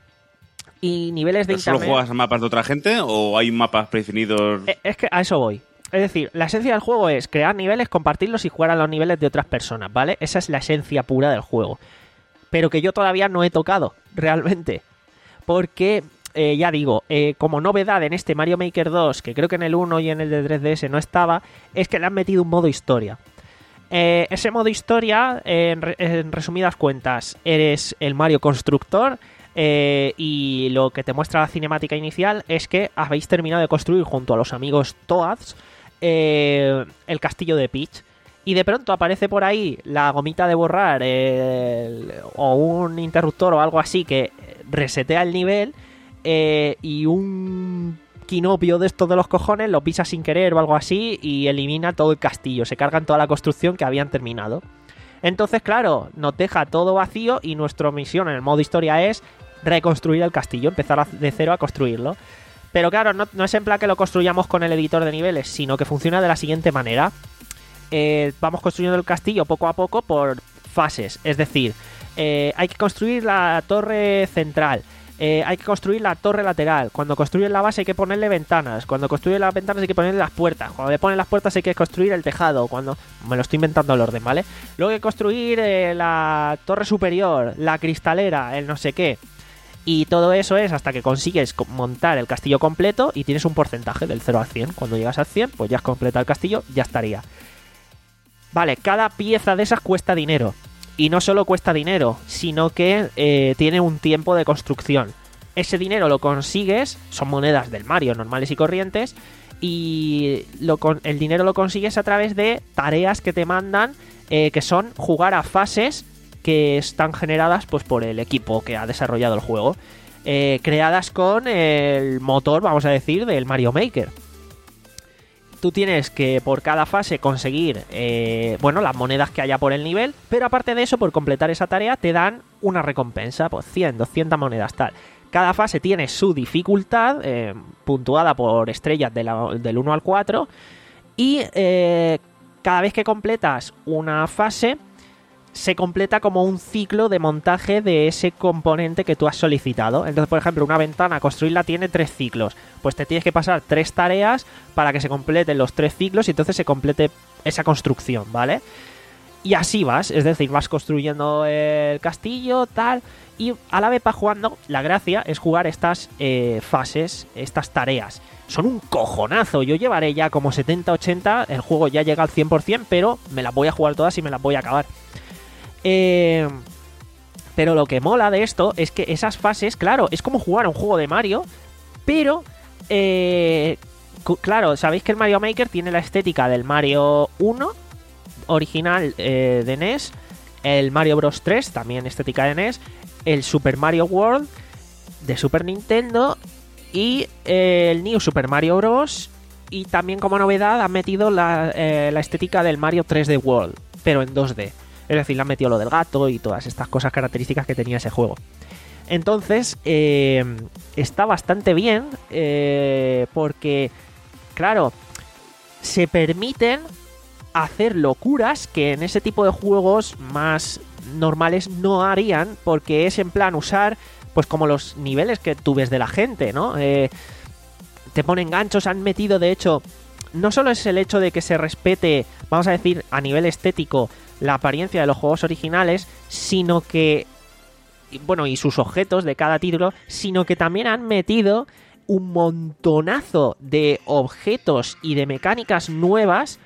y niveles de ¿Pero solo internet... juegas a mapas de otra gente o hay mapas predefinidos? Eh, es que a eso voy. Es decir, la esencia del juego es crear niveles, compartirlos y jugar a los niveles de otras personas, ¿vale? Esa es la esencia pura del juego. Pero que yo todavía no he tocado, realmente. Porque, eh, ya digo, eh, como novedad en este Mario Maker dos, que creo que en el uno y en el de tres D S no estaba, es que le han metido un modo historia. Eh, ese modo historia, eh, en, re- en resumidas cuentas, eres el Mario constructor... Eh, y lo que te muestra la cinemática inicial es que habéis terminado de construir junto a los amigos Toads eh, el castillo de Peach. Y de pronto aparece por ahí la gomita de borrar eh, el, o un interruptor o algo así que resetea el nivel eh, y un quinopio de estos de los cojones lo pisa sin querer o algo así y elimina todo el castillo. Se cargan toda la construcción que habían terminado. Entonces, claro, nos deja todo vacío y nuestra misión en el modo historia es reconstruir el castillo, empezar a- de cero a construirlo. Pero claro, no, no es en plan que lo construyamos con el editor de niveles, sino que funciona de la siguiente manera. Eh, vamos construyendo el castillo poco a poco por fases. Es decir, eh, hay que construir la torre central. Eh, hay que construir la torre lateral. Cuando construyen la base hay que ponerle ventanas. Cuando construyen las ventanas hay que ponerle las puertas. Cuando le ponen las puertas hay que construir el tejado. Cuando me lo estoy inventando el orden, ¿vale? Luego hay que construir eh, la torre superior, la cristalera, el no sé qué. Y todo eso es hasta que consigues co- montar el castillo completo y tienes un porcentaje del cero al cien. Cuando llegas al cien, pues ya has completado el castillo, ya estaría. Vale, cada pieza de esas cuesta dinero. Y no solo cuesta dinero, sino que eh, tiene un tiempo de construcción. Ese dinero lo consigues, son monedas del Mario normales y corrientes, y lo con, el dinero lo consigues a través de tareas que te mandan, eh, que son jugar a fases que están generadas pues por el equipo que ha desarrollado el juego, eh, creadas con el motor, vamos a decir, del Mario Maker. Tú tienes que por cada fase conseguir eh, bueno, las monedas que haya por el nivel, pero aparte de eso, por completar esa tarea te dan una recompensa, pues cien, doscientas monedas, tal. Cada fase tiene su dificultad, eh, puntuada por estrellas de la, del uno al cuatro, y eh, cada vez que completas una fase, se completa como un ciclo de montaje de ese componente que tú has solicitado. Entonces, por ejemplo, una ventana, construirla tiene tres ciclos. Pues te tienes que pasar tres tareas para que se completen los tres ciclos y entonces se complete esa construcción, ¿vale? Y así vas, es decir, vas construyendo el castillo, tal, y a la vez vas jugando. La gracia es jugar estas eh, fases, estas tareas. Son un cojonazo. Yo llevaré ya como setenta, ochenta, el juego ya llega al cien por ciento, pero me las voy a jugar todas y me las voy a acabar. Eh, pero lo que mola de esto es que esas fases, claro, es como jugar a un juego de Mario, pero, eh, claro, sabéis que el Mario Maker tiene la estética del Mario uno original eh, de N E S, el Mario Bros tres, también estética de N E S, el Super Mario World de Super Nintendo y eh, el New Super Mario Bros. Y también como novedad han metido la, eh, la estética del Mario tres D World, pero en dos D. Es decir, le han metido lo del gato y todas estas cosas características que tenía ese juego. Entonces, eh, está bastante bien eh, porque, claro, se permiten hacer locuras que en ese tipo de juegos más normales no harían, porque es en plan usar, pues como los niveles que tú ves de la gente, ¿no? Eh, te ponen ganchos, han metido, de hecho, no solo es el hecho de que se respete, vamos a decir, a nivel estético, la apariencia de los juegos originales, sino que, bueno, y sus objetos de cada título, sino que también han metido un montonazo de objetos y de mecánicas nuevas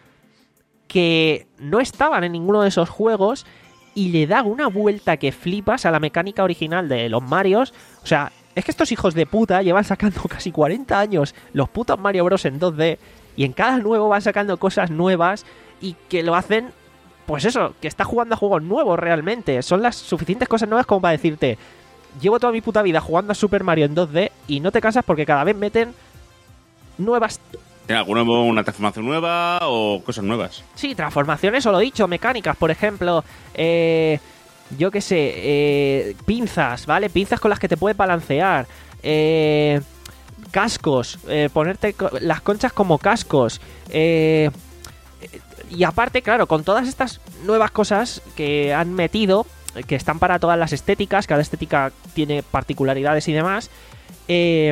que no estaban en ninguno de esos juegos y le da una vuelta que flipas a la mecánica original de los Marios. O sea, es que estos hijos de puta llevan sacando casi cuarenta años los putos Mario Bros en dos D y en cada nuevo van sacando cosas nuevas y que lo hacen, pues eso, que está jugando a juegos nuevos realmente. Son las suficientes cosas nuevas como para decirte, llevo toda mi puta vida jugando a Super Mario en dos D y no te cansas porque cada vez meten nuevas... ¿Tiene algo nuevo, una transformación nueva o cosas nuevas? Sí, transformaciones, o lo dicho, mecánicas, por ejemplo, eh, yo qué sé, eh, pinzas, ¿vale? Pinzas con las que te puedes balancear, eh, cascos, eh, ponerte las conchas como cascos, eh, y aparte, claro, con todas estas nuevas cosas que han metido, que están para todas las estéticas, cada estética tiene particularidades y demás, eh...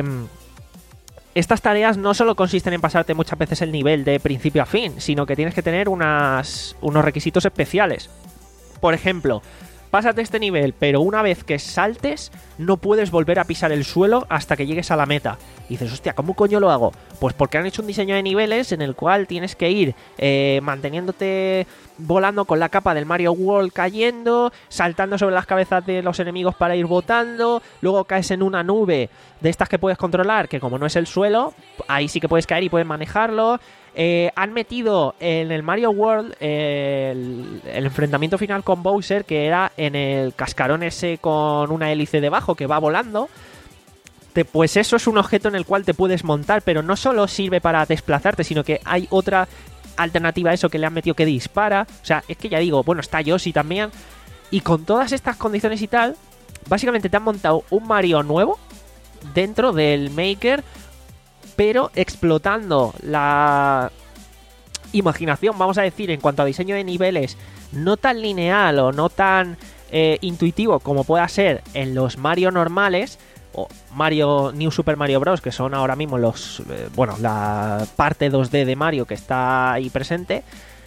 estas tareas no solo consisten en pasarte muchas veces el nivel de principio a fin, sino que tienes que tener unas, unos requisitos especiales. Por ejemplo, pásate este nivel, pero una vez que saltes, no puedes volver a pisar el suelo hasta que llegues a la meta. Y dices, hostia, ¿cómo coño lo hago? Pues porque han hecho un diseño de niveles en el cual tienes que ir eh, manteniéndote volando con la capa del Mario World cayendo, saltando sobre las cabezas de los enemigos para ir botando, luego caes en una nube de estas que puedes controlar, que como no es el suelo, ahí sí que puedes caer y puedes manejarlo. Eh, han metido en el Mario World eh, el, el enfrentamiento final con Bowser, que era en el cascarón ese con una hélice debajo que va volando. Te, pues eso es un objeto en el cual te puedes montar, pero no solo sirve para desplazarte, sino que hay otra alternativa a eso que le han metido que dispara. O sea, es que ya digo, bueno, está Yoshi también. Y con todas estas condiciones y tal, básicamente te han montado un Mario nuevo dentro del Maker, pero explotando la imaginación, vamos a decir, en cuanto a diseño de niveles, no tan lineal o no tan eh, intuitivo como pueda ser en los Mario normales, o Mario New Super Mario Bros, que son ahora mismo los eh, bueno, la parte dos D de Mario que está ahí presente.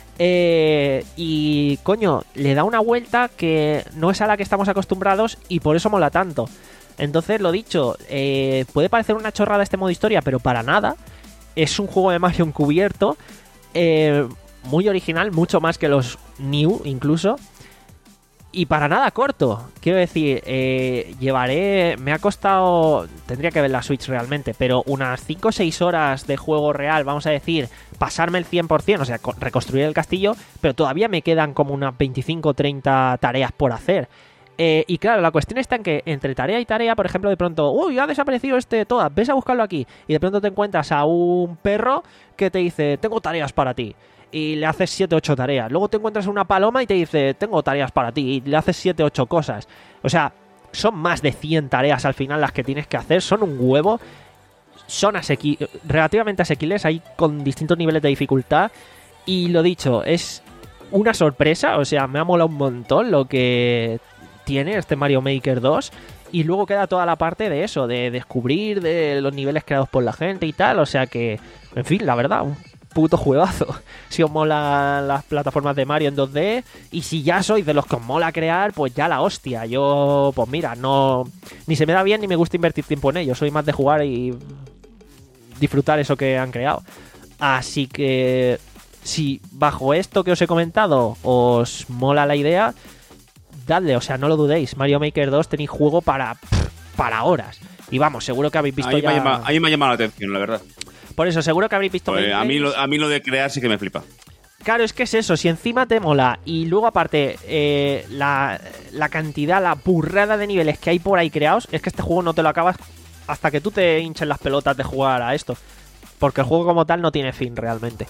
Eh, y coño, le da una vuelta que no es a la que estamos acostumbrados y por eso mola tanto. Entonces, lo dicho, eh, puede parecer una chorrada este modo historia, pero para nada. Es un juego de Mario encubierto, eh, muy original, mucho más que los New incluso. Y para nada corto. Quiero decir, eh, llevaré... Me ha costado... Tendría que ver la Switch realmente, pero unas cinco o seis horas de juego real, vamos a decir, pasarme el cien por ciento, o sea, co- reconstruir el castillo, pero todavía me quedan como unas veinticinco o treinta tareas por hacer. Eh, y claro, la cuestión está en que entre tarea y tarea, por ejemplo, de pronto, uy, ha desaparecido este todas, ves a buscarlo aquí. Y de pronto te encuentras a un perro que te dice, tengo tareas para ti. Y le haces siete ocho tareas. Luego te encuentras una paloma y te dice, tengo tareas para ti. Y le haces siete ocho cosas. O sea, son más de cien tareas al final las que tienes que hacer. Son un huevo. Son asequi- relativamente asequibles. Hay con distintos niveles de dificultad. Y lo dicho, es una sorpresa. O sea, me ha molado un montón lo que tiene este Mario Maker dos. Y luego queda toda la parte de eso, de descubrir de los niveles creados por la gente y tal. O sea que, en fin, la verdad, un puto juegazo. Si os mola las plataformas de Mario en dos D, y si ya sois de los que os mola crear, pues ya la hostia. Yo, pues mira, no, ni se me da bien ni me gusta invertir tiempo en ello. Soy más de jugar y disfrutar eso que han creado. Así que si bajo esto que os he comentado os mola la idea, dadle, o sea, no lo dudéis. Mario Maker dos tenéis juego para para horas. Y vamos, seguro que habéis visto A mí, ya... me ha llamado, a mí me ha llamado la atención, la verdad. Por eso, seguro que habréis visto... Pues a, mí lo, a mí lo de crear sí que me flipa. Claro, es que es eso, si encima te mola y luego aparte eh, la, la cantidad, la burrada de niveles que hay por ahí creados, es que este juego no te lo acabas hasta que tú te hinches las pelotas de jugar a esto. Porque el juego como tal no tiene fin realmente.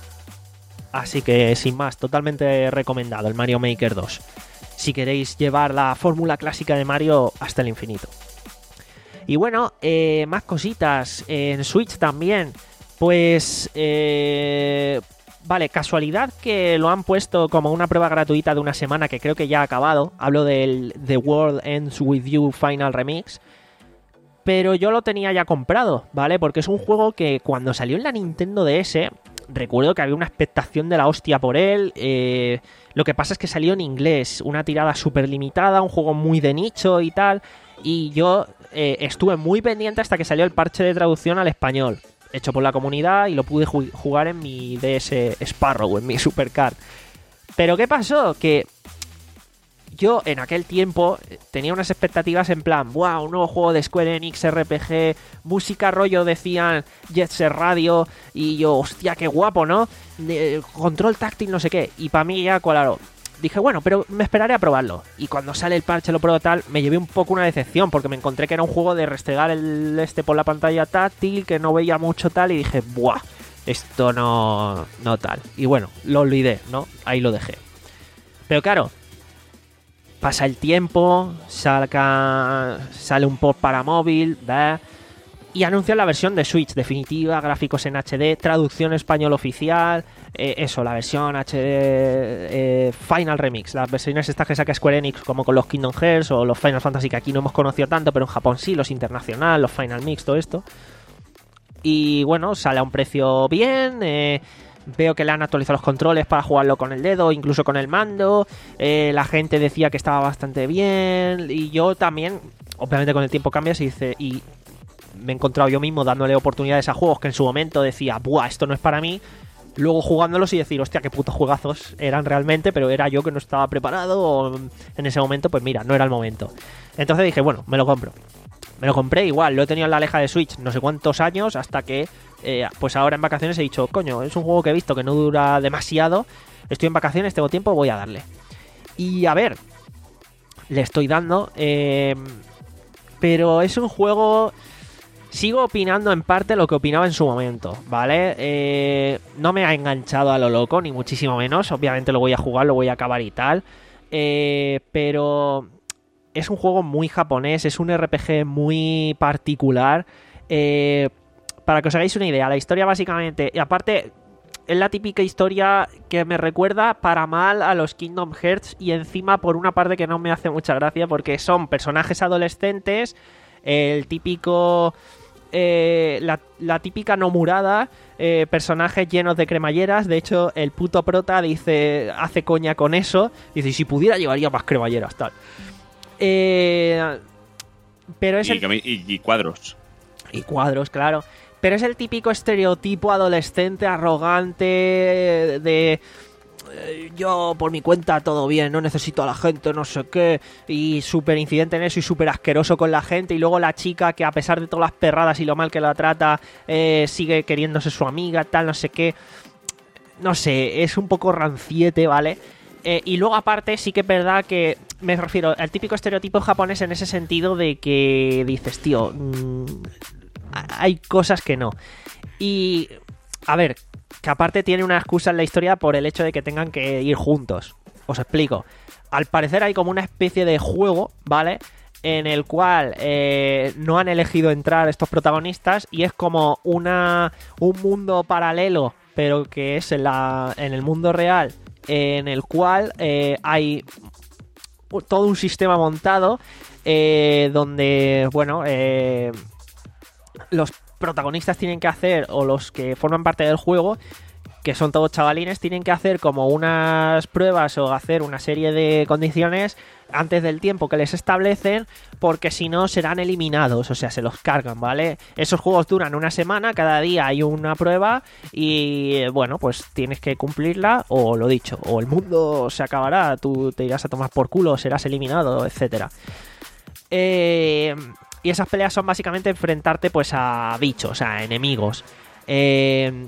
Así que sin más, totalmente recomendado el Mario Maker dos. Si queréis llevar la fórmula clásica de Mario hasta el infinito. Y bueno, eh, más cositas en Switch también. Pues, eh, vale, casualidad que lo han puesto como una prueba gratuita de una semana que creo que ya ha acabado. Hablo del The World Ends With You Final Remix. Pero yo lo tenía ya comprado, ¿vale? Porque es un juego que cuando salió en la Nintendo D S, recuerdo que había una expectación de la hostia por él. Eh, lo que pasa es que salió en inglés, una tirada súper limitada, un juego muy de nicho y tal. Y yo eh, estuve muy pendiente hasta que salió el parche de traducción al español, hecho por la comunidad, y lo pude ju- jugar en mi D S Sparrow, en mi Supercard. Pero ¿qué pasó? Que yo en aquel tiempo tenía unas expectativas en plan, ¡buah! Un nuevo juego de Square Enix, R P G, música rollo, decían Jet Set Radio, y yo, hostia, qué guapo, ¿no? De, control táctil, no sé qué. Y para mí ya, claro, dije, bueno, pero me esperaré a probarlo. Y cuando sale el parche, lo pruebo tal, me llevé un poco una decepción, porque me encontré que era un juego de restregar el este por la pantalla táctil, que no veía mucho tal, y dije, ¡buah! Esto no, no tal. Y bueno, lo olvidé, ¿no? Ahí lo dejé. Pero claro, pasa el tiempo, saca, sale un port para móvil, ¿verdad? Y anuncian la versión de Switch definitiva, gráficos en H D, traducción español oficial, eh, eso, la versión H D eh, Final Remix, las versiones estas que saca Square Enix, como con los Kingdom Hearts o los Final Fantasy, que aquí no hemos conocido tanto, pero en Japón sí, los internacional, los Final Mix, todo esto. Y bueno, sale a un precio bien, eh, veo que le han actualizado los controles para jugarlo con el dedo, incluso con el mando. Eh, la gente decía que estaba bastante bien. Y yo también, obviamente con el tiempo cambias y dice, y me he encontrado yo mismo dándole oportunidades a juegos que en su momento decía, buah, esto no es para mí. Luego jugándolos y decir, hostia, qué putos juegazos eran realmente, pero era yo que no estaba preparado, o en ese momento, pues mira, no era el momento. Entonces dije, bueno, me lo compro. Me lo compré igual, lo he tenido en la Aleja de Switch no sé cuántos años, hasta que eh, pues ahora en vacaciones he dicho, coño, es un juego que he visto que no dura demasiado, estoy en vacaciones, tengo tiempo, voy a darle. Y a ver, le estoy dando, eh, pero es un juego, sigo opinando en parte lo que opinaba en su momento, ¿vale? Eh, no me ha enganchado a lo loco, ni muchísimo menos, obviamente lo voy a jugar, lo voy a acabar y tal, eh, pero es un juego muy japonés, es un R P G muy particular. Eh, para que os hagáis una idea, la historia básicamente, y aparte, es la típica historia que me recuerda para mal a los Kingdom Hearts, y encima por una parte que no me hace mucha gracia, porque son personajes adolescentes, el típico... Eh, la, la típica Nomurada, eh, personajes llenos de cremalleras. De hecho, el puto prota dice, hace coña con eso, dice, si pudiera llevaría más cremalleras, tal. Eh, pero es y, el... y, y cuadros. Y cuadros, claro. Pero es el típico estereotipo adolescente arrogante de... yo por mi cuenta todo bien, no necesito a la gente, no sé qué, y súper incidente en eso y súper asqueroso con la gente, y luego la chica que a pesar de todas las perradas y lo mal que la trata, eh, sigue queriéndose su amiga, tal, no sé qué, no sé, es un poco ranciete, ¿vale? Eh, y luego aparte sí que es verdad que me refiero al típico estereotipo japonés en ese sentido de que dices, tío, mmm, hay cosas que no. Y, a ver, que aparte tiene una excusa en la historia por el hecho de que tengan que ir juntos. Os explico. Al parecer hay como una especie de juego, ¿vale? En el cual eh, no han elegido entrar estos protagonistas y es como una un mundo paralelo, pero que es en, la, en el mundo real, en el cual eh, hay todo un sistema montado eh, donde, bueno, eh, los protagonistas tienen que hacer, o los que forman parte del juego, que son todos chavalines, tienen que hacer como unas pruebas o hacer una serie de condiciones antes del tiempo que les establecen, porque si no serán eliminados, o sea, se los cargan, ¿vale? Esos juegos duran una semana, cada día hay una prueba y, bueno, pues tienes que cumplirla o lo dicho, o el mundo se acabará, tú te irás a tomar por culo, serás eliminado, etcétera. Eh... Y esas peleas son básicamente enfrentarte pues a bichos, a enemigos. Eh,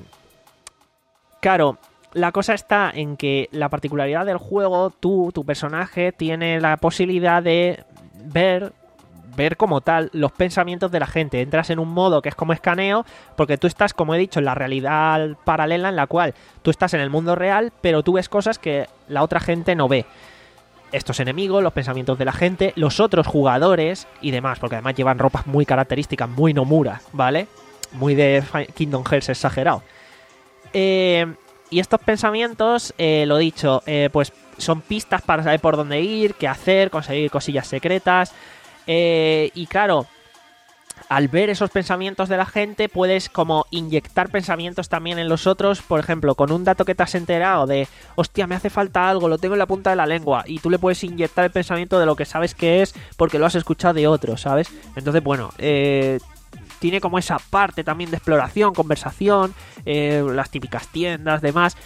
claro, la cosa está en que la particularidad del juego, tú, tu personaje, tiene la posibilidad de ver, ver como tal los pensamientos de la gente. Entras en un modo que es como escaneo, porque tú estás, como he dicho, en la realidad paralela en la cual tú estás en el mundo real, pero tú ves cosas que la otra gente no ve. Estos enemigos, los pensamientos de la gente, los otros jugadores y demás, porque además llevan ropas muy características, muy Nomura, ¿vale? Muy de Kingdom Hearts exagerado. Eh, y estos pensamientos, eh, lo dicho, eh, pues son pistas para saber por dónde ir, qué hacer, conseguir cosillas secretas. Eh, y claro, al ver esos pensamientos de la gente, puedes como inyectar pensamientos también en los otros. Por ejemplo, con un dato que te has enterado de, hostia, me hace falta algo, lo tengo en la punta de la lengua, y tú le puedes inyectar el pensamiento de lo que sabes que es porque lo has escuchado de otro, ¿sabes? Entonces, bueno, eh, tiene como esa parte también de exploración, conversación, eh, las típicas tiendas, demás.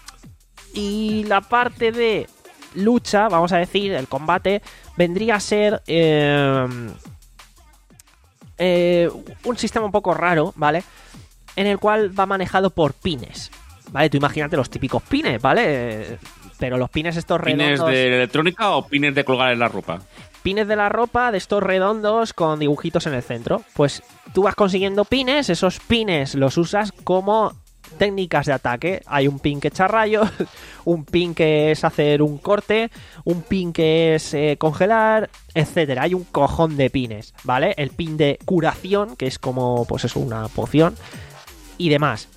Y la parte de lucha, vamos a decir, el combate, vendría a ser... Eh, Eh, un sistema un poco raro, ¿vale? En el cual va manejado por pines, ¿vale? Tú imagínate los típicos pines, ¿vale? Pero los pines estos redondos... ¿Pines de electrónica o pines de colgar en la ropa? Pines de la ropa, de estos redondos con dibujitos en el centro. Pues tú vas consiguiendo pines, esos pines los usas como técnicas de ataque. Hay un pin que echa rayos, un pin que es hacer un corte, un pin que es eh, congelar, etcétera. Hay un cojón de pines, ¿vale? El pin de curación, que es como, pues eso, una poción y demás.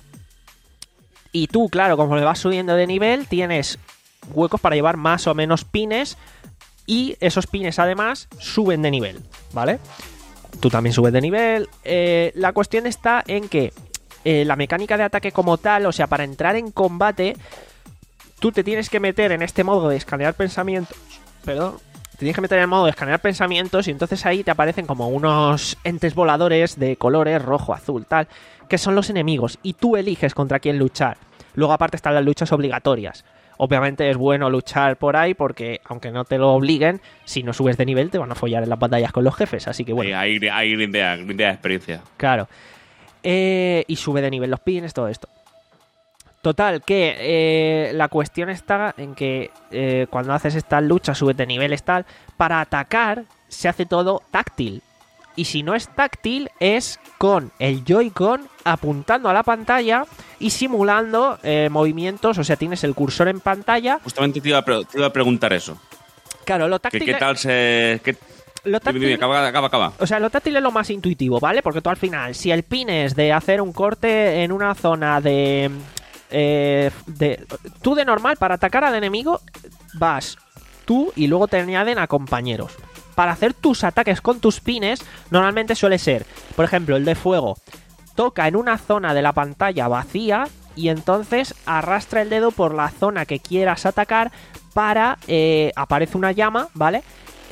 Y tú, claro, como le vas subiendo de nivel, tienes huecos para llevar más o menos pines, y esos pines además suben de nivel, ¿vale? Tú también subes de nivel. Eh, la cuestión está en que Eh, la mecánica de ataque como tal, o sea, para entrar en combate, tú te tienes que meter en este modo de escanear pensamientos, perdón, te tienes que meter en el modo de escanear pensamientos, y entonces ahí te aparecen como unos entes voladores de colores rojo, azul, tal, que son los enemigos, y tú eliges contra quién luchar. Luego aparte están las luchas obligatorias. Obviamente es bueno luchar por ahí porque, aunque no te lo obliguen, si no subes de nivel te van a follar en las batallas con los jefes, así que bueno. Ahí hay idea, idea de experiencia. Claro. Eh, y sube de nivel los pines, todo esto. Total, que eh, la cuestión está en que eh, cuando haces estas luchas, subes de niveles tal, para atacar se hace todo táctil. Y si no es táctil, es con el Joy-Con apuntando a la pantalla y simulando eh, movimientos, o sea, tienes el cursor en pantalla. Justamente te iba a, pre- te iba a preguntar eso. Claro, lo táctil... ¿Qué, qué tal se...? Qué... Lo táctil, dime, dime, acaba, acaba, acaba. O sea, lo táctil es lo más intuitivo, ¿vale? Porque tú al final, si el pin es de hacer un corte en una zona de... Eh, de tú de normal, para atacar al enemigo, vas tú y luego te añaden a compañeros. Para hacer tus ataques con tus pines, normalmente suele ser, por ejemplo, el de fuego. Toca en una zona de la pantalla vacía y entonces arrastra el dedo por la zona que quieras atacar para... Eh, aparece una llama, ¿vale?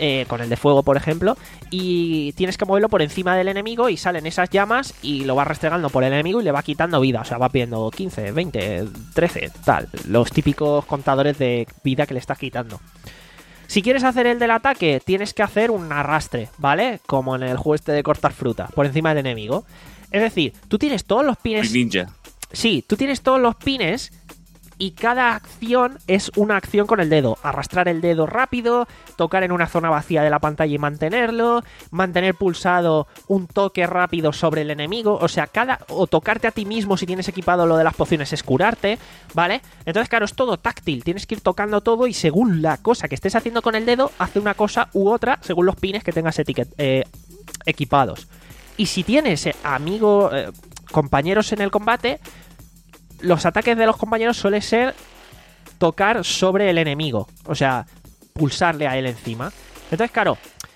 eh, con el de fuego, por ejemplo, y tienes que moverlo por encima del enemigo y salen esas llamas y lo vas restregando por el enemigo y le va quitando vida. O sea, va pidiendo quince, veinte, trece, tal. Los típicos contadores de vida que le estás quitando. Si quieres hacer el del ataque, tienes que hacer un arrastre, ¿vale? Como en el juego este de cortar fruta, por encima del enemigo. Es decir, tú tienes todos los pines... Ninja. Sí, tú tienes todos los pines y cada acción es una acción con el dedo. Arrastrar el dedo rápido, tocar en una zona vacía de la pantalla y mantenerlo, mantener pulsado un toque rápido sobre el enemigo, o sea, cada o tocarte a ti mismo si tienes equipado lo de las pociones es curarte, ¿vale? Entonces, claro, es todo táctil, tienes que ir tocando todo y según la cosa que estés haciendo con el dedo, hace una cosa u otra según los pines que tengas etiquet- eh, equipados. Y si tienes eh, amigo, eh, compañeros en el combate, los ataques de los compañeros suele ser tocar sobre el enemigo, o sea, pulsarle a él encima. Entonces, claro,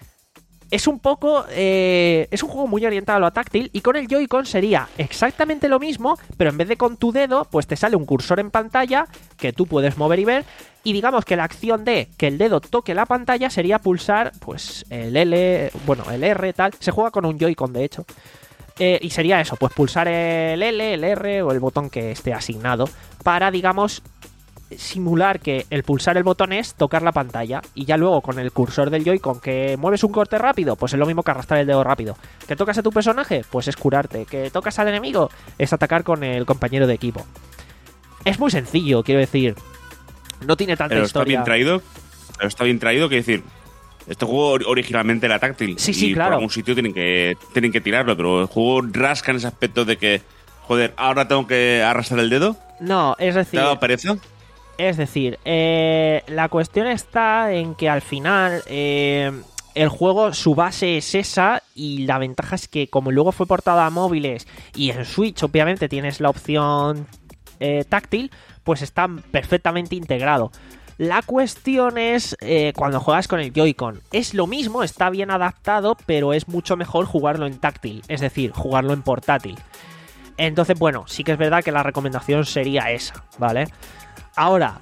es un poco... Eh, es un juego muy orientado a lo táctil y con el Joy-Con sería exactamente lo mismo, pero en vez de con tu dedo, pues te sale un cursor en pantalla que tú puedes mover y ver y digamos que la acción de que el dedo toque la pantalla sería pulsar, pues, el L, bueno, el R, tal. Se juega con un Joy-Con, de hecho. Eh, y sería eso, pues pulsar el L, el R o el botón que esté asignado para, digamos, simular que el pulsar el botón es tocar la pantalla y ya luego con el cursor del Joy-Con que mueves un corte rápido, pues es lo mismo que arrastrar el dedo rápido. ¿Que tocas a tu personaje? Pues es curarte. ¿Que tocas al enemigo? Es atacar con el compañero de equipo. Es muy sencillo, quiero decir. No tiene tanta Pero historia. está bien traído. Pero está bien traído, quiero decir... Este juego originalmente era táctil. Sí, sí, y claro. por algún sitio tienen que, tienen que tirarlo, pero el juego rasca en ese aspecto de que, joder, ahora tengo que arrastrar el dedo. No, es decir... ¿Te ha dado pereza? Es decir, eh, la cuestión está en que al final eh, el juego, su base es esa y la ventaja es que como luego fue portado a móviles y en Switch obviamente tienes la opción eh, táctil, pues está perfectamente integrado. La cuestión es eh, cuando juegas con el Joy-Con. Es lo mismo, está bien adaptado, pero es mucho mejor jugarlo en táctil, es decir, jugarlo en portátil. Entonces, bueno, sí que es verdad que la recomendación sería esa, ¿vale? Ahora,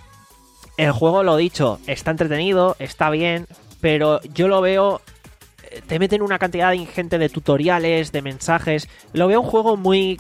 el juego, lo dicho, está entretenido, está bien, pero yo lo veo... Te meten una cantidad ingente de tutoriales, de mensajes... Lo veo un juego muy...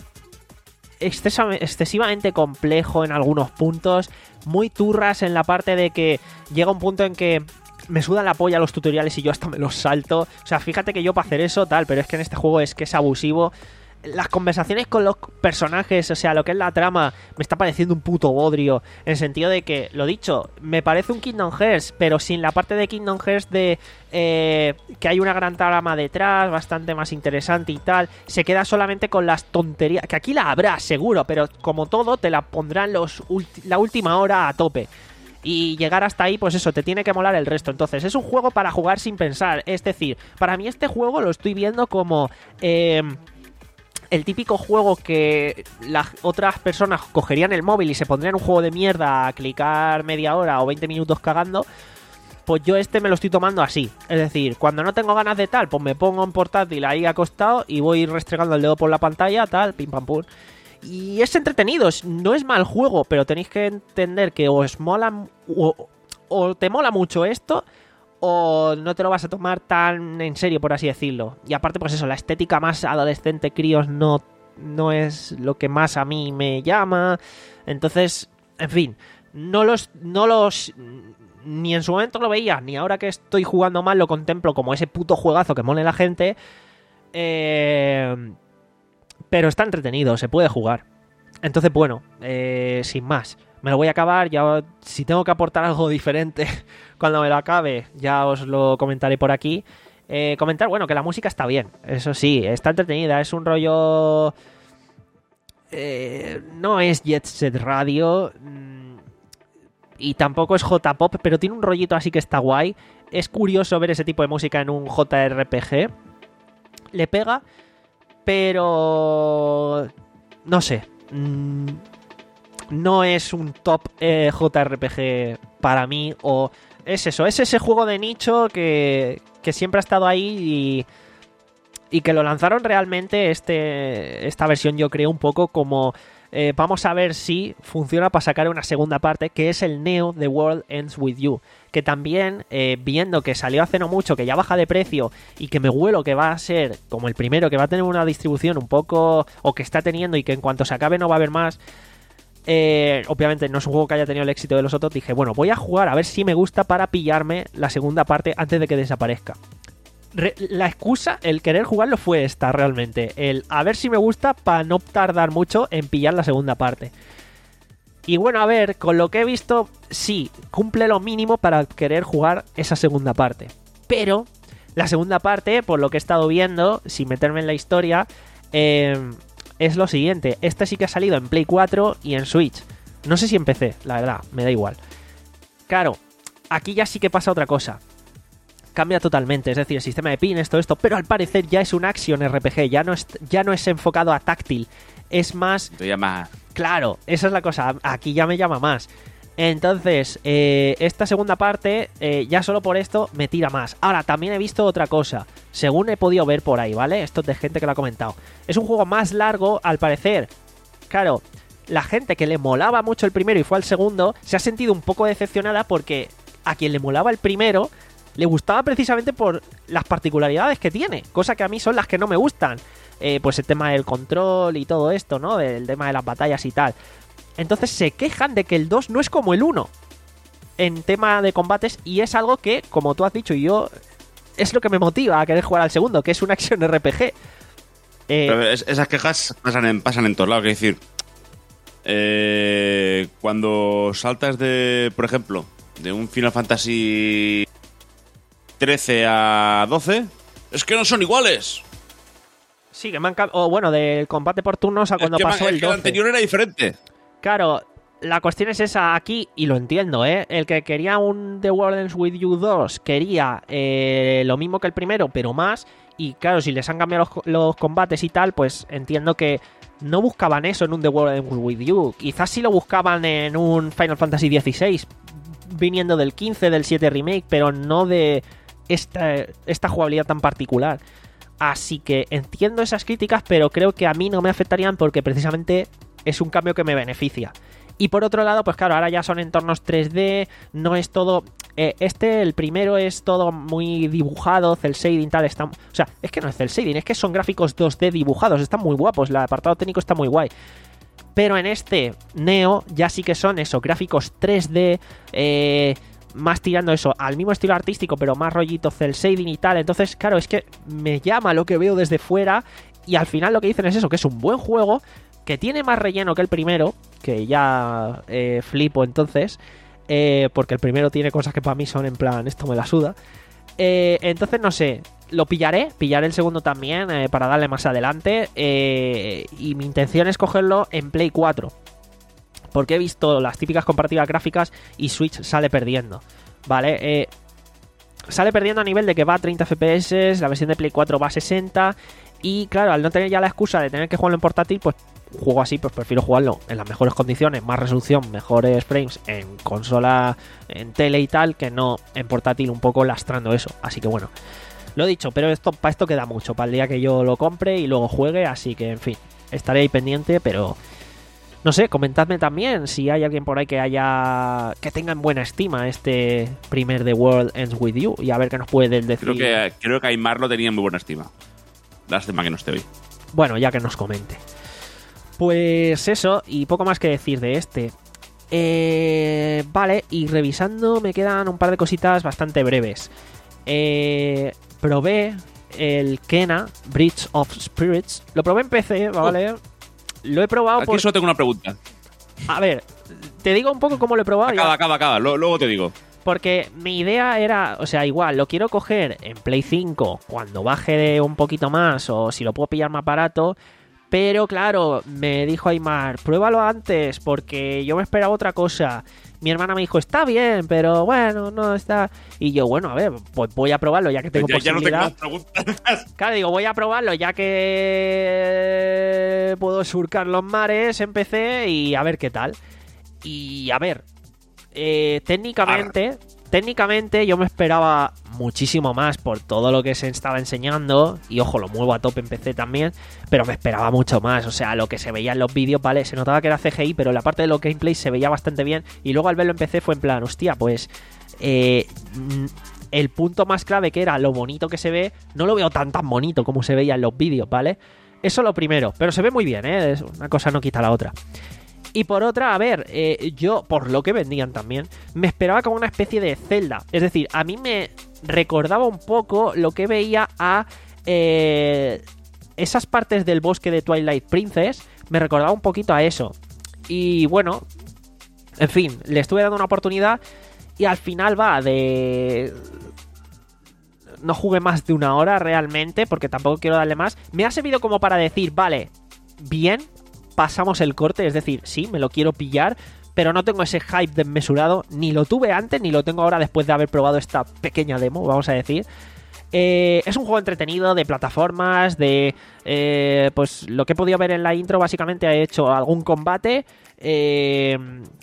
excesivamente complejo en algunos puntos, muy turras en la parte de que llega un punto en que me sudan la polla los tutoriales y yo hasta me los salto. O sea, fíjate que yo para hacer eso tal, pero es que en este juego es que es abusivo. Las conversaciones con los personajes, o sea, lo que es la trama, me está pareciendo un puto bodrio. En el sentido de que, lo dicho, me parece un Kingdom Hearts, pero sin la parte de Kingdom Hearts de eh, que hay una gran trama detrás, bastante más interesante y tal. Se queda solamente con las tonterías, que aquí la habrá, seguro, pero como todo, te la pondrán los ulti- la última hora a tope. Y llegar hasta ahí, pues eso, te tiene que molar el resto. Entonces, es un juego para jugar sin pensar. Es decir, para mí este juego lo estoy viendo como... Eh, el típico juego que las otras personas cogerían el móvil y se pondrían un juego de mierda a clicar media hora o veinte minutos cagando, pues yo este me lo estoy tomando así. Es decir, cuando no tengo ganas de tal, pues me pongo en portátil ahí acostado y voy restregando el dedo por la pantalla, tal, pim pam pum. Y es entretenido, no es mal juego, pero tenéis que entender que os mola o, o te mola mucho esto... o no te lo vas a tomar tan en serio, por así decirlo. Y aparte, pues eso, la estética más adolescente, críos, no, no es lo que más a mí me llama. Entonces, en fin, no los, no los... ni en su momento lo veía, ni ahora que estoy jugando mal lo contemplo como ese puto juegazo que mole la gente. Eh, pero está entretenido, se puede jugar. Entonces, bueno, eh, sin más, me lo voy a acabar. Ya, si tengo que aportar algo diferente cuando me lo acabe, ya os lo comentaré por aquí. Eh, comentar, bueno, que la música está bien, eso sí, está entretenida, es un rollo... Eh, no es Jet Set Radio mmm, y tampoco es J-Pop, pero tiene un rollito así que está guay. Es curioso ver ese tipo de música en un J R P G. Le pega, pero... no sé... Mmm, no es un top eh, J R P G para mí, o es eso, es ese juego de nicho que, que siempre ha estado ahí y, y que lo lanzaron realmente este esta versión, yo creo, un poco como eh, vamos a ver si funciona para sacar una segunda parte, que es el Neo The World Ends With You, que también, eh, viendo que salió hace no mucho, que ya baja de precio y que me huelo que va a ser como el primero, que va a tener una distribución un poco, o que está teniendo y que en cuanto se acabe no va a haber más, eh, obviamente no es un juego que haya tenido el éxito de los otros, dije, bueno, voy a jugar a ver si me gusta para pillarme la segunda parte antes de que desaparezca. Re- la excusa, el querer jugarlo fue esta realmente, el a ver si me gusta para no tardar mucho en pillar la segunda parte. Y bueno, a ver, con lo que he visto, sí, cumple lo mínimo para querer jugar esa segunda parte. Pero la segunda parte, por lo que he estado viendo, sin meterme en la historia, eh, es lo siguiente. Este sí que ha salido en Play cuatro y en Switch. No sé si en P C, la verdad, me da igual. Claro, aquí ya sí que pasa otra cosa. Cambia totalmente, es decir, el sistema de pines, todo esto, pero al parecer ya es un action R P G, ya no es, ya no es enfocado a táctil, es más... Te llama... Claro, esa es la cosa, aquí ya me llama más. Entonces, eh, esta segunda parte, eh, ya solo por esto, me tira más. Ahora, también he visto otra cosa, según he podido ver por ahí, ¿vale? Esto es de gente que lo ha comentado. Es un juego más largo, al parecer. Claro, la gente que le molaba mucho el primero y fue al segundo, se ha sentido un poco decepcionada porque a quien le molaba el primero... le gustaba precisamente por las particularidades que tiene, cosa que a mí son las que no me gustan. Eh, pues el tema del control y todo esto, ¿no? El tema de las batallas y tal. Entonces se quejan de que el dos no es como el uno en tema de combates, y es algo que, como tú has dicho, y yo, es lo que me motiva a querer jugar al segundo, que es una acción R P G. Eh, Pero es- esas quejas pasan en, pasan en todos lados, es decir, eh, cuando saltas de, por ejemplo, de un Final Fantasy trece a doce, es que no son iguales. sí, que me han cam- o bueno, del combate por turnos a cuando es que, pasó man, el es que el doce. anterior era diferente. Claro, la cuestión es esa aquí, y lo entiendo, ¿eh? El que quería un The World Ends With You dos quería eh, lo mismo que el primero, pero más. Y claro, si les han cambiado los, los combates y tal, pues entiendo que no buscaban eso en un The World Ends With You. Quizás sí lo buscaban en un Final Fantasy dieciséis, viniendo del quince, del siete Remake, pero no de esta, esta jugabilidad tan particular. Así que entiendo esas críticas, pero creo que a mí no me afectarían porque precisamente es un cambio que me beneficia. Y por otro lado, pues claro, ahora ya son entornos tres D, no es todo... Eh, este, el primero, es todo muy dibujado, cel shading, tal, está... O sea, es que no es cel shading, es que son gráficos dos D dibujados, están muy guapos, el apartado técnico está muy guay. Pero en este Neo ya sí que son esos gráficos tres D, eh, más tirando eso al mismo estilo artístico, pero más rollito cel shading y tal. Entonces, claro, es que me llama lo que veo desde fuera, y al final lo que dicen es eso, que es un buen juego, que tiene más relleno que el primero, que ya eh, flipo entonces, eh, porque el primero tiene cosas que para mí son en plan, esto me la suda. Eh, entonces, no sé, lo pillaré, pillaré el segundo también, eh, para darle más adelante, eh, y mi intención es cogerlo en Play cuatro, porque he visto las típicas comparativas gráficas y Switch sale perdiendo, ¿vale? Eh, sale perdiendo a nivel de que va a treinta F P S, la versión de Play cuatro va a sesenta, y claro, al no tener ya la excusa de tener que jugarlo en portátil, pues juego así, pues prefiero jugarlo en las mejores condiciones, más resolución, mejores frames en consola, en tele y tal, que no en portátil, un poco lastrando eso. Así que bueno, lo he dicho, pero esto para esto queda mucho, para el día que yo lo compre y luego juegue, así que en fin, estaré ahí pendiente, pero no sé, comentadme también si hay alguien por ahí que haya que tenga en buena estima este primer The World Ends With You, y a ver qué nos puede decir. Creo que, creo que Aymar lo tenía en muy buena estima. Lástima que no esté hoy. Bueno, ya que nos comente. Pues eso, y poco más que decir de este. Eh, vale, y revisando me quedan un par de cositas bastante breves. Eh, probé el Kena Bridge of Spirits. Lo probé en P C, ¿vale? Oh. Lo he probado Aquí por... solo tengo una pregunta. A ver, te digo un poco cómo lo he probado. Acaba, ya... acaba, acaba. Lo, luego te digo. Porque mi idea era, o sea, igual, lo quiero coger en Play cinco cuando baje de un poquito más, o si lo puedo pillar más barato. Pero claro, me dijo Aymar, pruébalo antes, porque yo me esperaba otra cosa. Mi hermana me dijo, está bien, pero bueno, no está... Y yo, bueno, a ver, pues voy a probarlo ya que tengo ya, ya posibilidad. no tengo más preguntas. Claro, digo, voy a probarlo ya que puedo surcar los mares en P C y a ver qué tal. Y a ver, eh, técnicamente, técnicamente yo me esperaba muchísimo más por todo lo que se estaba enseñando, y ojo, lo muevo a tope en P C también, pero me esperaba mucho más. O sea, lo que se veía en los vídeos, vale, se notaba que era C G I, pero en la parte de los gameplays se veía bastante bien, y luego al verlo en P C fue en plan, hostia, pues eh, el punto más clave, que era lo bonito que se ve, no lo veo tan tan bonito como se veía en los vídeos, ¿vale? Eso lo primero, pero se ve muy bien, ¿eh? Una cosa no quita la otra. Y por otra, a ver, eh, yo, por lo que vendían también, me esperaba como una especie de Zelda. Es decir, a mí me recordaba un poco lo que veía a eh, esas partes del bosque de Twilight Princess, me recordaba un poquito a eso. Y bueno, en fin, le estuve dando una oportunidad y al final va de... No jugué más de una hora realmente, porque tampoco quiero darle más. Me ha servido como para decir, vale, bien, pasamos el corte, es decir, sí, me lo quiero pillar, pero no tengo ese hype desmesurado, ni lo tuve antes, ni lo tengo ahora después de haber probado esta pequeña demo, vamos a decir. Eh, es un juego entretenido, de plataformas, de... Eh, pues lo que he podido ver en la intro, básicamente ha hecho algún combate. Eh,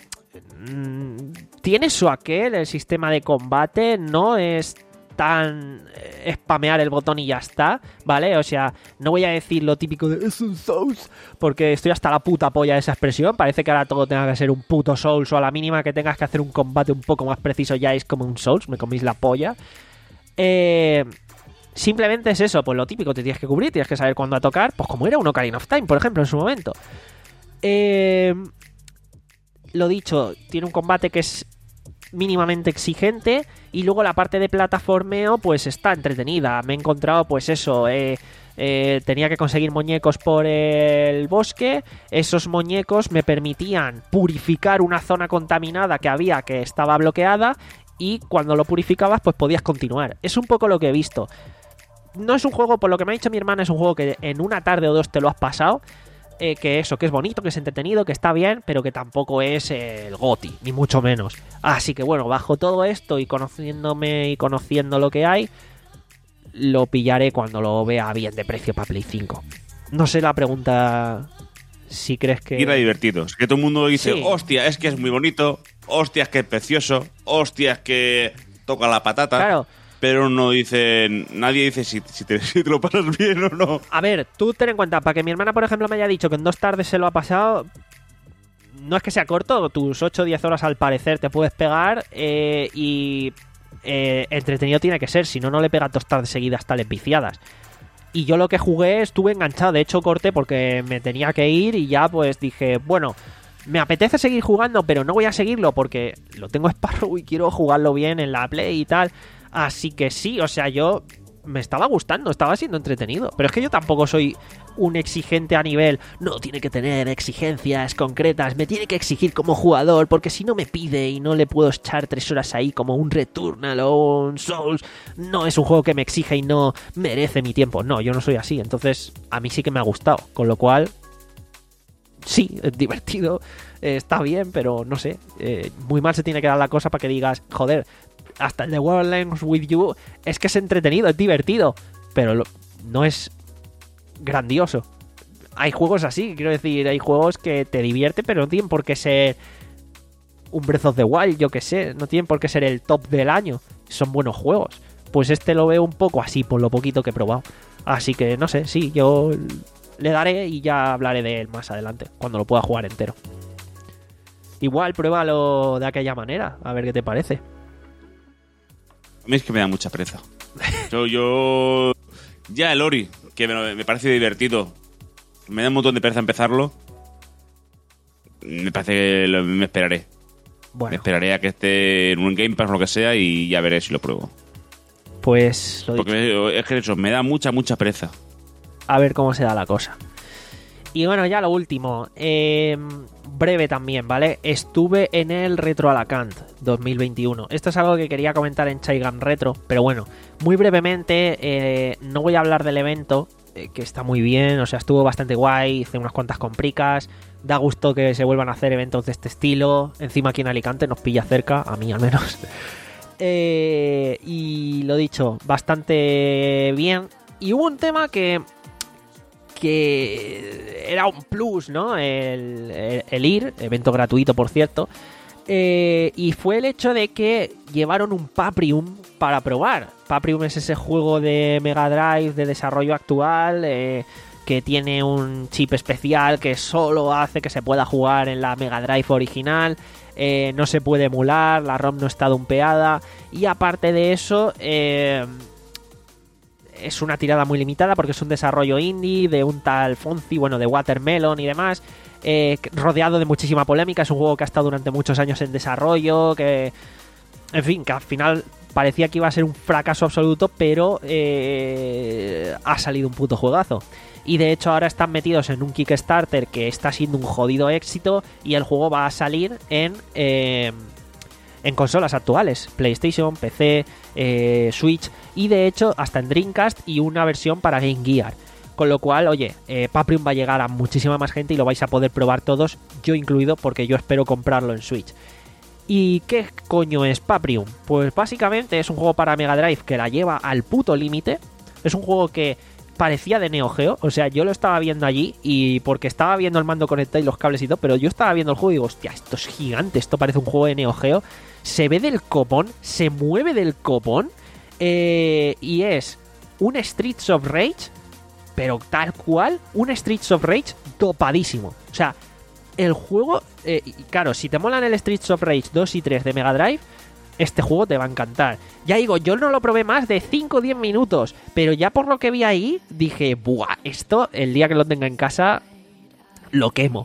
tiene su aquel, el sistema de combate, no es tan eh, spamear el botón y ya está, ¿vale? O sea, no voy a decir lo típico de es un Souls, porque estoy hasta la puta polla de esa expresión. Parece que ahora todo tenga que ser un puto Souls, o a la mínima que tengas que hacer un combate un poco más preciso ya es como un Souls, me coméis la polla. Eh, simplemente es eso, pues lo típico, te tienes que cubrir, tienes que saber cuándo a tocar, pues como era un Ocarina of Time, por ejemplo, en su momento. Eh, lo dicho, tiene un combate que es mínimamente exigente, y luego la parte de plataformeo pues está entretenida. Me he encontrado pues eso, eh, eh, tenía que conseguir muñecos por el bosque, esos muñecos me permitían purificar una zona contaminada que había, que estaba bloqueada, y cuando lo purificabas pues podías continuar. Es un poco lo que he visto. No es un juego, por lo que me ha dicho mi hermana, es un juego que en una tarde o dos te lo has pasado. Eh, que eso, que es bonito, que es entretenido, que está bien, pero que tampoco es eh, el GOTY, ni mucho menos. Así que bueno, bajo todo esto y conociéndome y conociendo lo que hay, lo pillaré cuando lo vea bien de precio para Play cinco. No sé la pregunta, si crees que... Y era divertido. Es que todo el mundo dice, Sí. hostia, es que es muy bonito, hostia, es que es precioso, hostia, es que toca la patata. Claro. Pero no dicen, nadie dice si, si, te, si te lo pasas bien o no. A ver, tú ten en cuenta, para que mi hermana, por ejemplo, me haya dicho que en dos tardes se lo ha pasado, no es que sea corto, tus ocho o diez horas al parecer te puedes pegar, eh, y eh, entretenido tiene que ser, si no, no le pegas dos tardes seguidas tales viciadas. Y yo lo que jugué estuve enganchado, de hecho corté porque me tenía que ir y ya pues dije, bueno, me apetece seguir jugando, pero no voy a seguirlo porque lo tengo Sparrow y quiero jugarlo bien en la Play y tal. Así que sí, o sea, yo me estaba gustando, estaba siendo entretenido. Pero es que yo tampoco soy un exigente a nivel, no tiene que tener exigencias concretas, me tiene que exigir como jugador, porque si no me pide y no le puedo echar tres horas ahí como un Returnal o un Souls, no es un juego que me exige y no merece mi tiempo. No, yo no soy así, entonces a mí sí que me ha gustado, con lo cual sí, es divertido, eh, está bien, pero no sé, eh, muy mal se tiene que dar la cosa para que digas, joder, hasta el de World Ends With You es que es entretenido, es divertido, pero lo, no es grandioso. Hay juegos así, quiero decir, hay juegos que te divierten, pero no tienen por qué ser un Breath of the Wild, yo que sé, no tienen por qué ser el top del año, son buenos juegos. Pues este lo veo un poco así, por lo poquito que he probado. Así que no sé, sí, yo le daré y ya hablaré de él más adelante, cuando lo pueda jugar entero. Igual, pruébalo de aquella manera, a ver qué te parece. A mí es que me da mucha pereza. Yo, yo... Ya el Ori, que me, me parece divertido, me da un montón de pereza empezarlo. Me parece que lo, me esperaré. Bueno, Me esperaré a que esté en un Game Pass o lo que sea y ya veré si lo pruebo. pues lo dicho. Porque es que eso, me da mucha, mucha pereza. A ver cómo se da la cosa. Y bueno, ya lo último, eh, breve también, ¿vale? Estuve en el Retro Alacant dos mil veintiuno. Esto es algo que quería comentar en Chaigan Retro, pero bueno, muy brevemente, eh, no voy a hablar del evento, eh, que está muy bien, o sea, estuvo bastante guay, hice unas cuantas compricas, da gusto que se vuelvan a hacer eventos de este estilo, encima aquí en Alicante nos pilla cerca, a mí al menos. eh, y lo dicho, bastante bien. Y hubo un tema que... que era un plus, ¿no? El, el, el ir, evento gratuito, por cierto. Eh, y fue el hecho de que llevaron un Paprium para probar. Paprium es ese juego de Mega Drive de desarrollo actual eh, que tiene un chip especial que solo hace que se pueda jugar en la Mega Drive original. Eh, no se puede emular, la ROM no está dumpeada. Y aparte de eso, eh, es una tirada muy limitada porque es un desarrollo indie de un tal Fonzi, bueno, de Watermelon y demás. Eh, rodeado de muchísima polémica. Es un juego que ha estado durante muchos años en desarrollo, que, en fin, que al final parecía que iba a ser un fracaso absoluto, pero eh, ha salido un puto juegazo. Y de hecho ahora están metidos en un Kickstarter que está siendo un jodido éxito, y el juego va a salir en eh, en consolas actuales, PlayStation, P C, eh, Switch, y de hecho hasta en Dreamcast y una versión para Game Gear. Con lo cual, oye, eh, Paprium va a llegar a muchísima más gente y lo vais a poder probar todos, yo incluido, porque yo espero comprarlo en Switch. ¿Y qué coño es Paprium? Pues básicamente es un juego para Mega Drive que la lleva al puto límite. Es un juego que parecía de Neo Geo, o sea, yo lo estaba viendo allí y porque estaba viendo el mando conectado y los cables y todo, pero yo estaba viendo el juego y digo, hostia, esto es gigante, esto parece un juego de Neo Geo. Se ve del copón, se mueve del copón, eh, y es un Streets of Rage, pero tal cual, un Streets of Rage dopadísimo. O sea, el juego, eh, claro, si te molan el Streets of Rage dos y tres de Mega Drive, este juego te va a encantar. Ya digo, yo no lo probé más de cinco o diez minutos, pero ya por lo que vi ahí, dije, buah, esto el día que lo tenga en casa, lo quemo.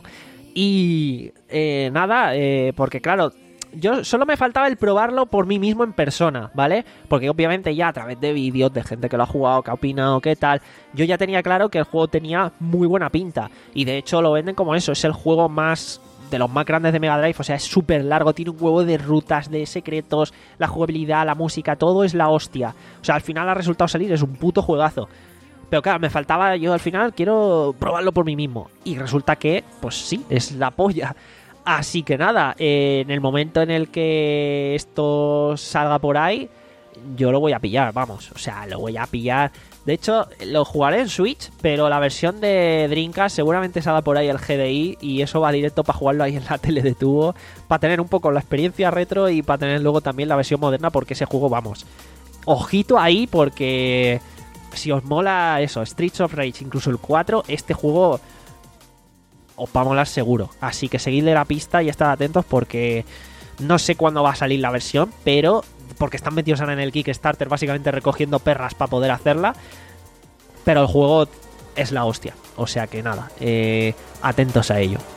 Y eh, nada, eh, porque claro, yo solo me faltaba el probarlo por mí mismo en persona, ¿vale? Porque obviamente ya a través de vídeos de gente que lo ha jugado, que ha opinado, qué tal, yo ya tenía claro que el juego tenía muy buena pinta. Y de hecho lo venden como eso, es el juego más de los más grandes de Mega Drive, o sea, es súper largo, tiene un huevo de rutas, de secretos, la jugabilidad, la música, todo es la hostia. O sea, al final ha resultado salir, es un puto juegazo. Pero claro, me faltaba, yo al final quiero probarlo por mí mismo. Y resulta que, pues sí, es la polla. Así que nada, eh, en el momento en el que esto salga por ahí, yo lo voy a pillar, vamos. O sea, lo voy a pillar. De hecho, lo jugaré en Switch, pero la versión de Dreamcast seguramente salga por ahí el G D I y eso va directo para jugarlo ahí en la tele de tubo, para tener un poco la experiencia retro y para tener luego también la versión moderna, porque ese juego, vamos, ojito ahí, porque si os mola eso, Streets of Rage, incluso el cuatro, este juego os va a molar seguro. Así que seguidle la pista y estad atentos porque no sé cuándo va a salir la versión, pero porque están metidos ahora en el Kickstarter básicamente recogiendo perras para poder hacerla, pero el juego es la hostia, o sea que nada, eh, atentos a ello.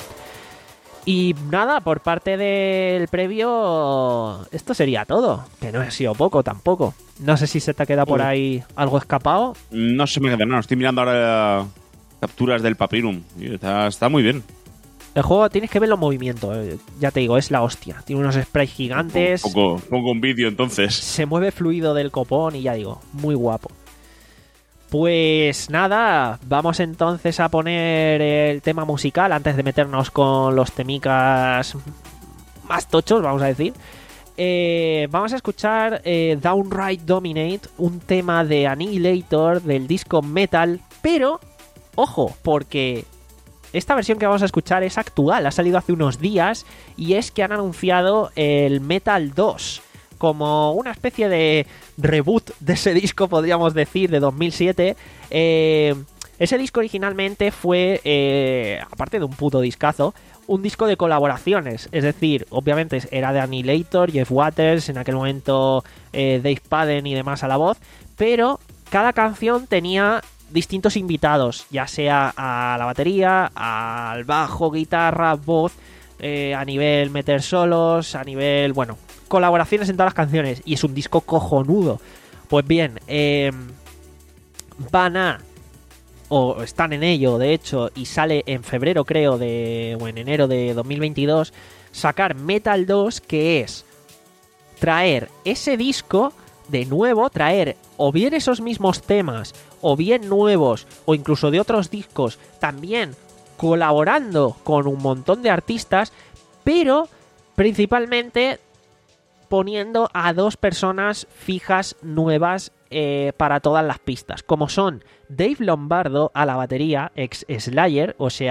Y nada, por parte del previo, esto sería todo, que no ha sido poco tampoco. No sé si se te queda por ahí algo escapado. No se me queda nada, estoy mirando ahora capturas del Paprium y está, está muy bien. El juego tienes que ver los movimientos, eh, ya te digo, es la hostia. Tiene unos sprites gigantes. Pongo, pongo un vídeo entonces. Se mueve fluido del copón y ya digo, muy guapo. Pues nada, vamos entonces a poner el tema musical antes de meternos con los temicas más tochos, vamos a decir. Eh, vamos a escuchar eh, Downright Dominate, un tema de Annihilator del disco Metal, pero, ojo, porque esta versión que vamos a escuchar es actual, ha salido hace unos días y es que han anunciado el Metal dos como una especie de reboot de ese disco, podríamos decir, de dos mil siete. Eh, ese disco originalmente fue, eh, aparte de un puto discazo, un disco de colaboraciones, es decir, obviamente era de Annihilator, Jeff Waters, en aquel momento eh, Dave Padden y demás a la voz, pero cada canción tenía distintos invitados, ya sea a la batería, al bajo, guitarra, voz, eh, a nivel meter solos, a nivel, bueno, colaboraciones en todas las canciones, y es un disco cojonudo. Pues bien, eh, van a, o están en ello, de hecho, y sale en febrero, creo, de o en enero de dos mil veintidós, sacar Metal dos, que es traer ese disco de nuevo, traer o bien esos mismos temas, o bien nuevos, o incluso de otros discos, también colaborando con un montón de artistas, pero principalmente poniendo a dos personas fijas nuevas eh, para todas las pistas, como son Dave Lombardo a la batería, ex Slayer, o sea,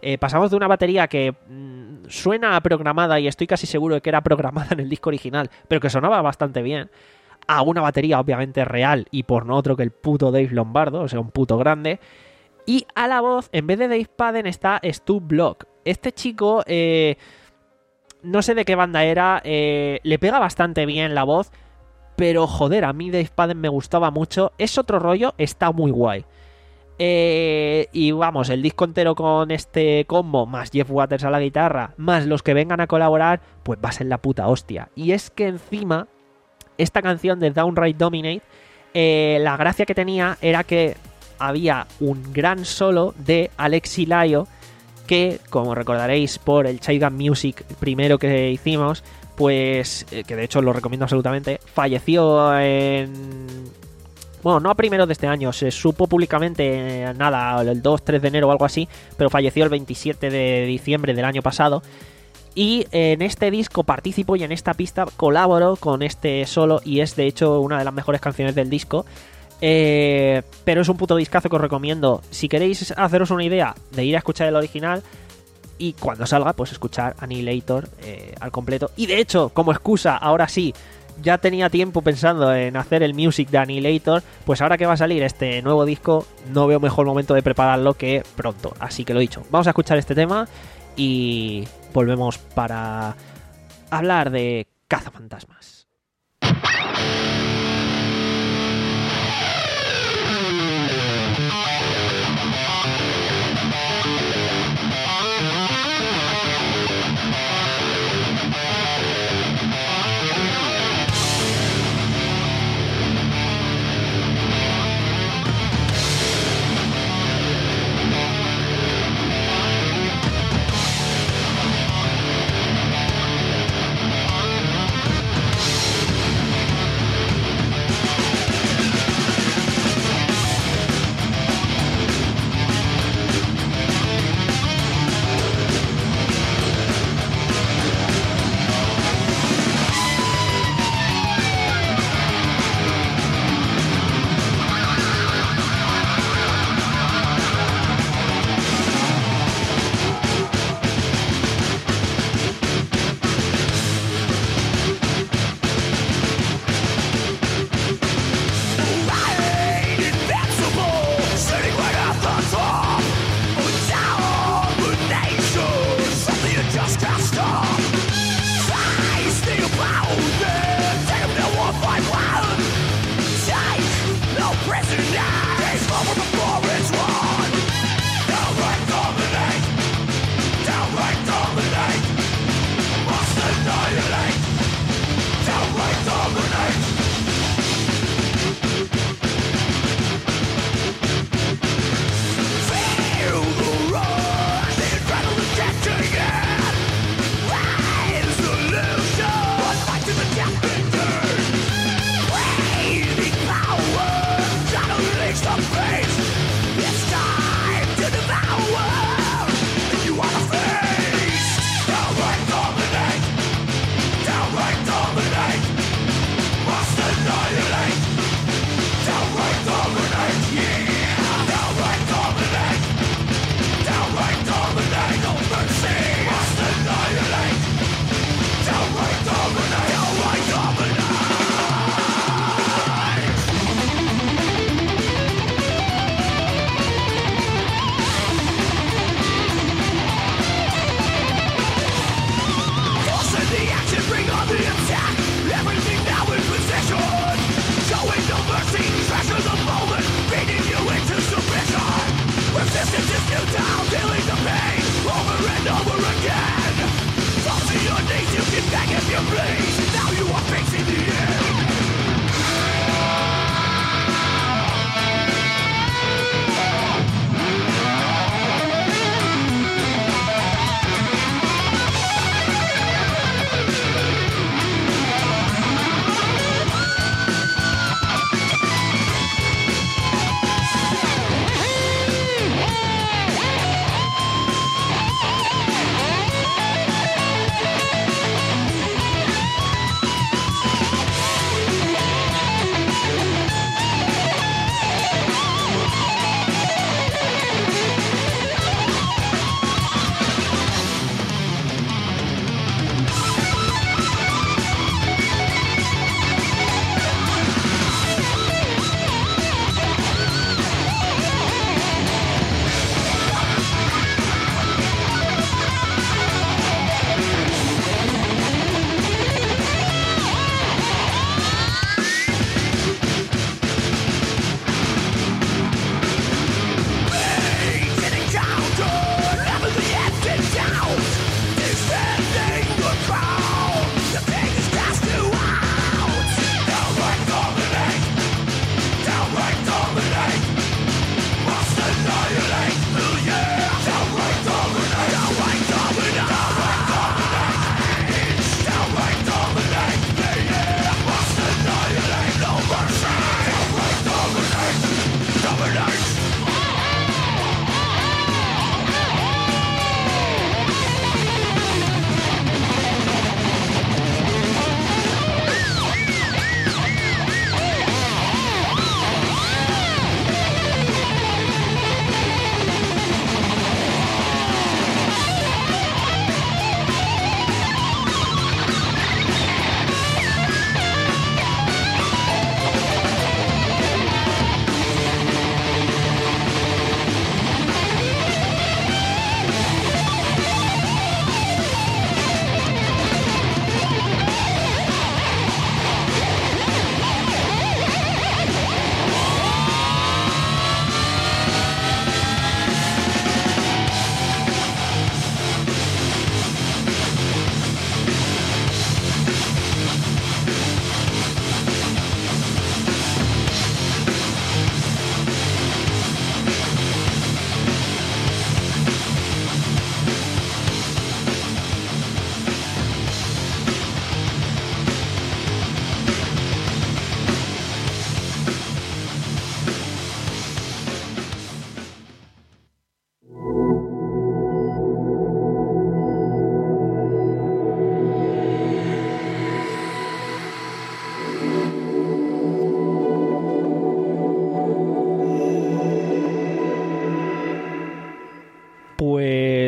Eh, pasamos de una batería que mmm, suena programada, y estoy casi seguro de que era programada en el disco original, pero que sonaba bastante bien, a una batería obviamente real y por no otro que el puto Dave Lombardo, o sea, un puto grande. Y a la voz, en vez de Dave Padden, está Stu Block. Este chico, eh, no sé de qué banda era, eh, le pega bastante bien la voz, pero joder, a mí Dave Padden me gustaba mucho. Es otro rollo, está muy guay. Eh, y vamos, el disco entero con este combo, más Jeff Waters a la guitarra, más los que vengan a colaborar, pues va a ser la puta hostia. Y es que encima, esta canción de Downright Dominate, eh, la gracia que tenía era que había un gran solo de Alexi Laiho, que, como recordaréis por el Chaigan Music primero que hicimos, pues, eh, que de hecho lo recomiendo absolutamente, falleció en... Bueno, no a primeros de este año, se supo públicamente, eh, nada, el dos tres de enero o algo así, pero falleció el veintisiete de diciembre del año pasado. Y en este disco participó y en esta pista colaboró con este solo, y es de hecho una de las mejores canciones del disco. Eh, pero es un puto discazo que os recomiendo. Si queréis haceros una idea de ir a escuchar el original, y cuando salga, pues escuchar Annihilator eh, al completo. Y de hecho, como excusa, ahora sí, ya tenía tiempo pensando en hacer el music de Annihilator, pues ahora que va a salir este nuevo disco, no veo mejor momento de prepararlo que pronto. Así que lo dicho, vamos a escuchar este tema y volvemos para hablar de Cazafantasmas.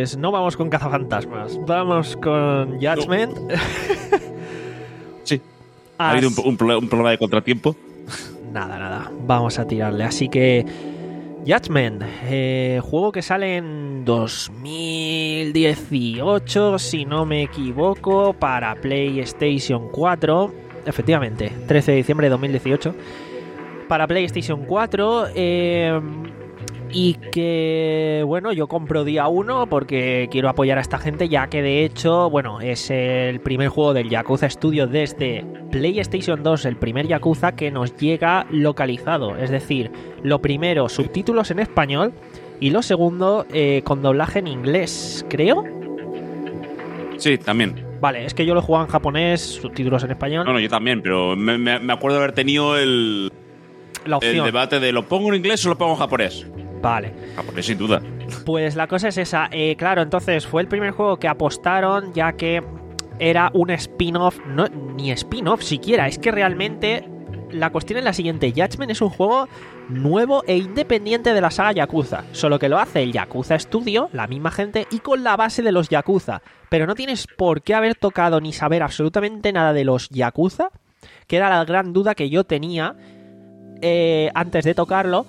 pues no vamos con cazafantasmas, vamos con Judgment. No. Sí, ha habido un, un, un problema de contratiempo. Nada, nada, vamos a tirarle. Así que Judgment, eh, juego que sale en dos mil dieciocho, si no me equivoco, para PlayStation cuatro. Efectivamente, trece de diciembre de dos mil dieciocho. Para PlayStation cuatro. Eh, y que, bueno, yo compro día uno porque quiero apoyar a esta gente, ya que de hecho, bueno, es el primer juego del Yakuza Studio desde PlayStation dos, el primer Yakuza que nos llega localizado. Es decir, lo primero, subtítulos en español, y lo segundo, eh, con doblaje en inglés, creo. Sí, también. Vale, es que yo lo jugaba en japonés, subtítulos en español. No, no, yo también, pero me, me, me acuerdo de haber tenido el, la opción. el debate de ¿lo pongo en inglés o lo pongo en japonés? Vale. Japonés, sin duda. Pues la cosa es esa. Eh, claro, entonces fue el primer juego que apostaron, ya que era un spin-off, no, ni spin-off siquiera, es que realmente la cuestión es la siguiente. Judgment es un juego nuevo e independiente de la saga Yakuza, solo que lo hace el Yakuza Studio, la misma gente, y con la base de los Yakuza. Pero no tienes por qué haber tocado ni saber absolutamente nada de los Yakuza, que era la gran duda que yo tenía eh, antes de tocarlo.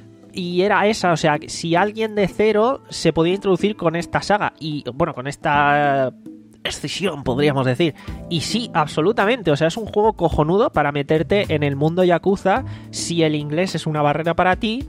Y era esa, o sea, si alguien de cero se podía introducir con esta saga y, bueno, con esta escisión, podríamos decir. Y sí, absolutamente, o sea, es un juego cojonudo para meterte en el mundo Yakuza si el inglés es una barrera para ti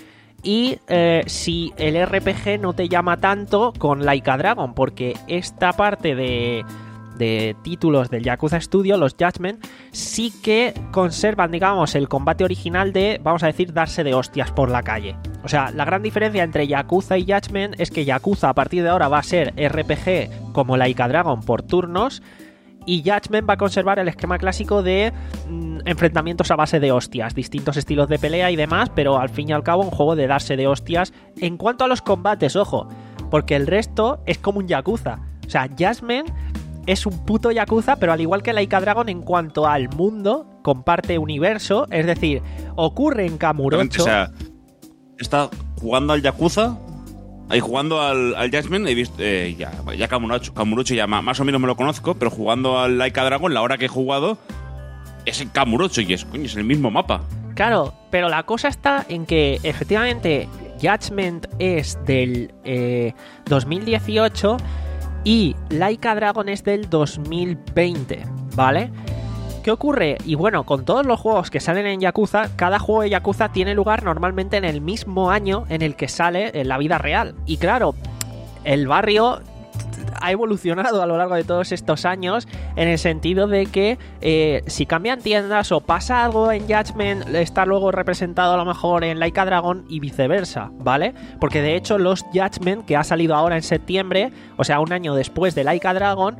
y eh, si el R P G no te llama tanto con Laika Dragon, porque esta parte de... de títulos del Yakuza Studio, los Judgment, sí que conservan, digamos, el combate original de, vamos a decir, darse de hostias por la calle. O sea, la gran diferencia entre Yakuza y Judgment es que Yakuza a partir de ahora va a ser R P G como Laika Dragon por turnos, y Judgment va a conservar el esquema clásico de mmm, enfrentamientos a base de hostias, distintos estilos de pelea y demás, pero al fin y al cabo un juego de darse de hostias en cuanto a los combates, ojo, porque el resto es como un Yakuza. O sea, Judgment es un puto Yakuza, pero al igual que Laika Dragon en cuanto al mundo, comparte universo, es decir, ocurre en Kamurocho. O sea, está jugando al Yakuza, ahí jugando al, al Judgment, he visto, eh, ya, ya Kamurocho, Kamurocho ya más o menos me lo conozco, pero jugando al Laika Dragon, la hora que he jugado es en Kamurocho y es, coño, es el mismo mapa. Claro, pero la cosa está en que efectivamente Judgment es del eh, dos mil dieciocho y Laika Dragon es del dos mil veinte, ¿vale? ¿Qué ocurre? Y bueno, con todos los juegos que salen en Yakuza, cada juego de Yakuza tiene lugar normalmente en el mismo año en el que sale en la vida real. Y claro, el barrio ha evolucionado a lo largo de todos estos años en el sentido de que eh, si cambian tiendas o pasa algo en Judgment, está luego representado a lo mejor en Laika Dragon y viceversa, ¿vale? Porque de hecho los Judgment, que ha salido ahora en septiembre, o sea, un año después de Laika Dragon,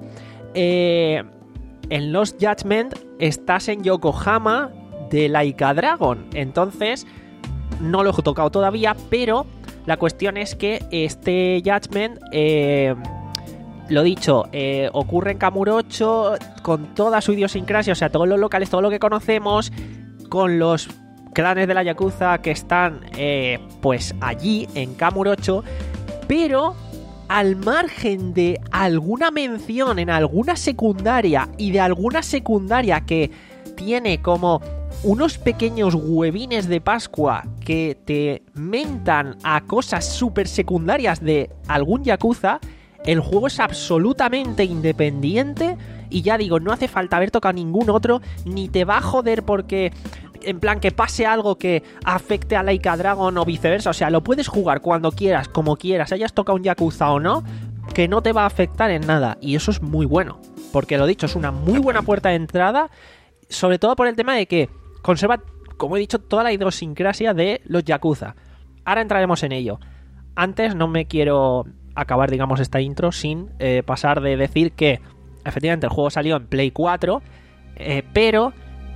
eh, en los Judgment estás en Yokohama de Laika Dragon. Entonces, no lo he tocado todavía, pero la cuestión es que este Judgment... Eh, Lo dicho, eh, ocurre en Kamurocho con toda su idiosincrasia, o sea, todos los locales, todo lo que conocemos, con los clanes de la Yakuza que están eh, pues allí en Kamurocho, pero al margen de alguna mención en alguna secundaria y de alguna secundaria que tiene como unos pequeños huevines de Pascua que te mentan a cosas súper secundarias de algún Yakuza, el juego es absolutamente independiente y ya digo, no hace falta haber tocado ningún otro, ni te va a joder porque, en plan, que pase algo que afecte a Laika Dragon o viceversa. O sea, lo puedes jugar cuando quieras, como quieras, hayas tocado un Yakuza o no, que no te va a afectar en nada. Y eso es muy bueno, porque lo dicho, es una muy buena puerta de entrada, sobre todo por el tema de que conserva, como he dicho, toda la idiosincrasia de los Yakuza. Ahora entraremos en ello. Antes no me quiero... acabar, digamos, esta intro sin eh, pasar de decir que efectivamente el juego salió en Play cuatro, eh, pero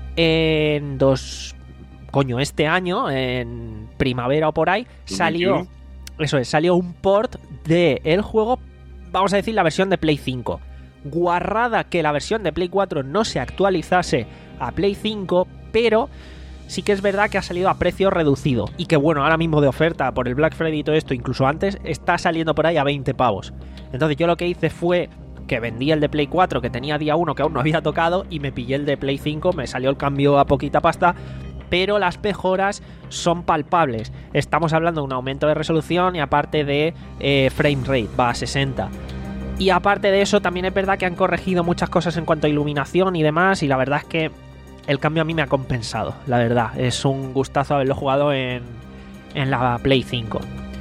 en dos... coño, este año, en primavera o por ahí, salió... eso es, salió un port del juego, vamos a decir, la versión de Play cinco. Guarrada que la versión de Play cuatro no se actualizase a Play cinco, pero sí que es verdad que ha salido a precio reducido y que bueno, ahora mismo de oferta por el Black Friday y todo esto, incluso antes, está saliendo por ahí a veinte pavos. Entonces yo lo que hice fue que vendí el de Play cuatro que tenía día uno que aún no había tocado y me pillé el de Play cinco, me salió el cambio a poquita pasta, pero las mejoras son palpables. Estamos hablando de un aumento de resolución y aparte de eh, frame rate, va a sesenta. Y aparte de eso también es verdad que han corregido muchas cosas en cuanto a iluminación y demás, y la verdad es que el cambio a mí me ha compensado, la verdad. Es un gustazo haberlo jugado en, en la Play cinco.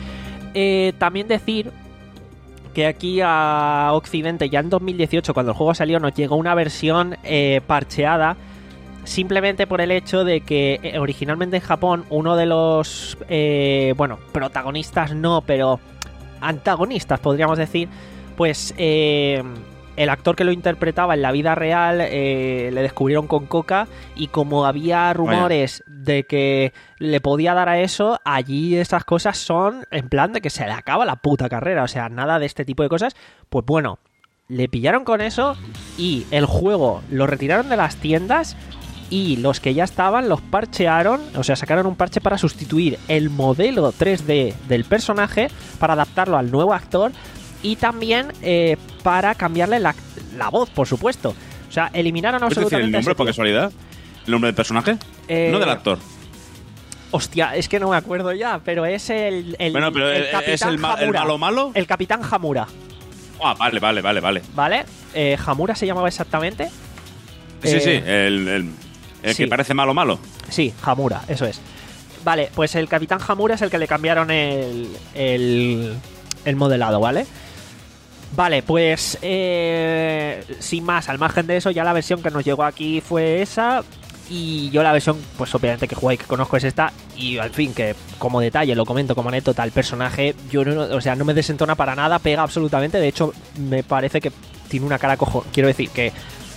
Eh, también decir que aquí a Occidente, ya en dos mil dieciocho, cuando el juego salió, nos llegó una versión eh, parcheada, simplemente por el hecho de que eh, originalmente en Japón uno de los, eh, bueno, protagonistas no, pero antagonistas, podríamos decir, pues eh, el actor que lo interpretaba en la vida real eh, le descubrieron con coca, y como había rumores Vaya. de que le podía dar a eso, allí esas cosas son en plan de que se le acaba la puta carrera, o sea, nada de este tipo de cosas. Pues bueno, le pillaron con eso y el juego lo retiraron de las tiendas, y los que ya estaban los parchearon, o sea, sacaron un parche para sustituir el modelo tres D del personaje, para adaptarlo al nuevo actor, y también eh, para cambiarle la, la voz, por supuesto. O sea, eliminaron absolutamente... ¿Puedes decir el nombre por casualidad? ¿El nombre del personaje? Eh, no del actor. Hostia, es que no me acuerdo ya, pero es el... el bueno, pero el ¿es el, ma el malo malo? El Capitán Hamura. Ah, vale, vale, vale, vale. ¿Vale? Eh, ¿Hamura se llamaba exactamente? Sí, eh, sí, el, el, el sí. que parece malo malo. Sí, Hamura, eso es. Vale, pues el Capitán Hamura es el que le cambiaron el, el, el modelado, ¿vale? Vale, pues eh, sin más, al margen de eso, ya la versión que nos llegó aquí fue esa. Y yo la versión, pues obviamente que jugué y que conozco es esta. Y al fin, que como detalle, lo comento como anécdota, el personaje, yo no, o sea, no me desentona para nada, pega absolutamente. De hecho, me parece que tiene una cara cojo. Quiero decir que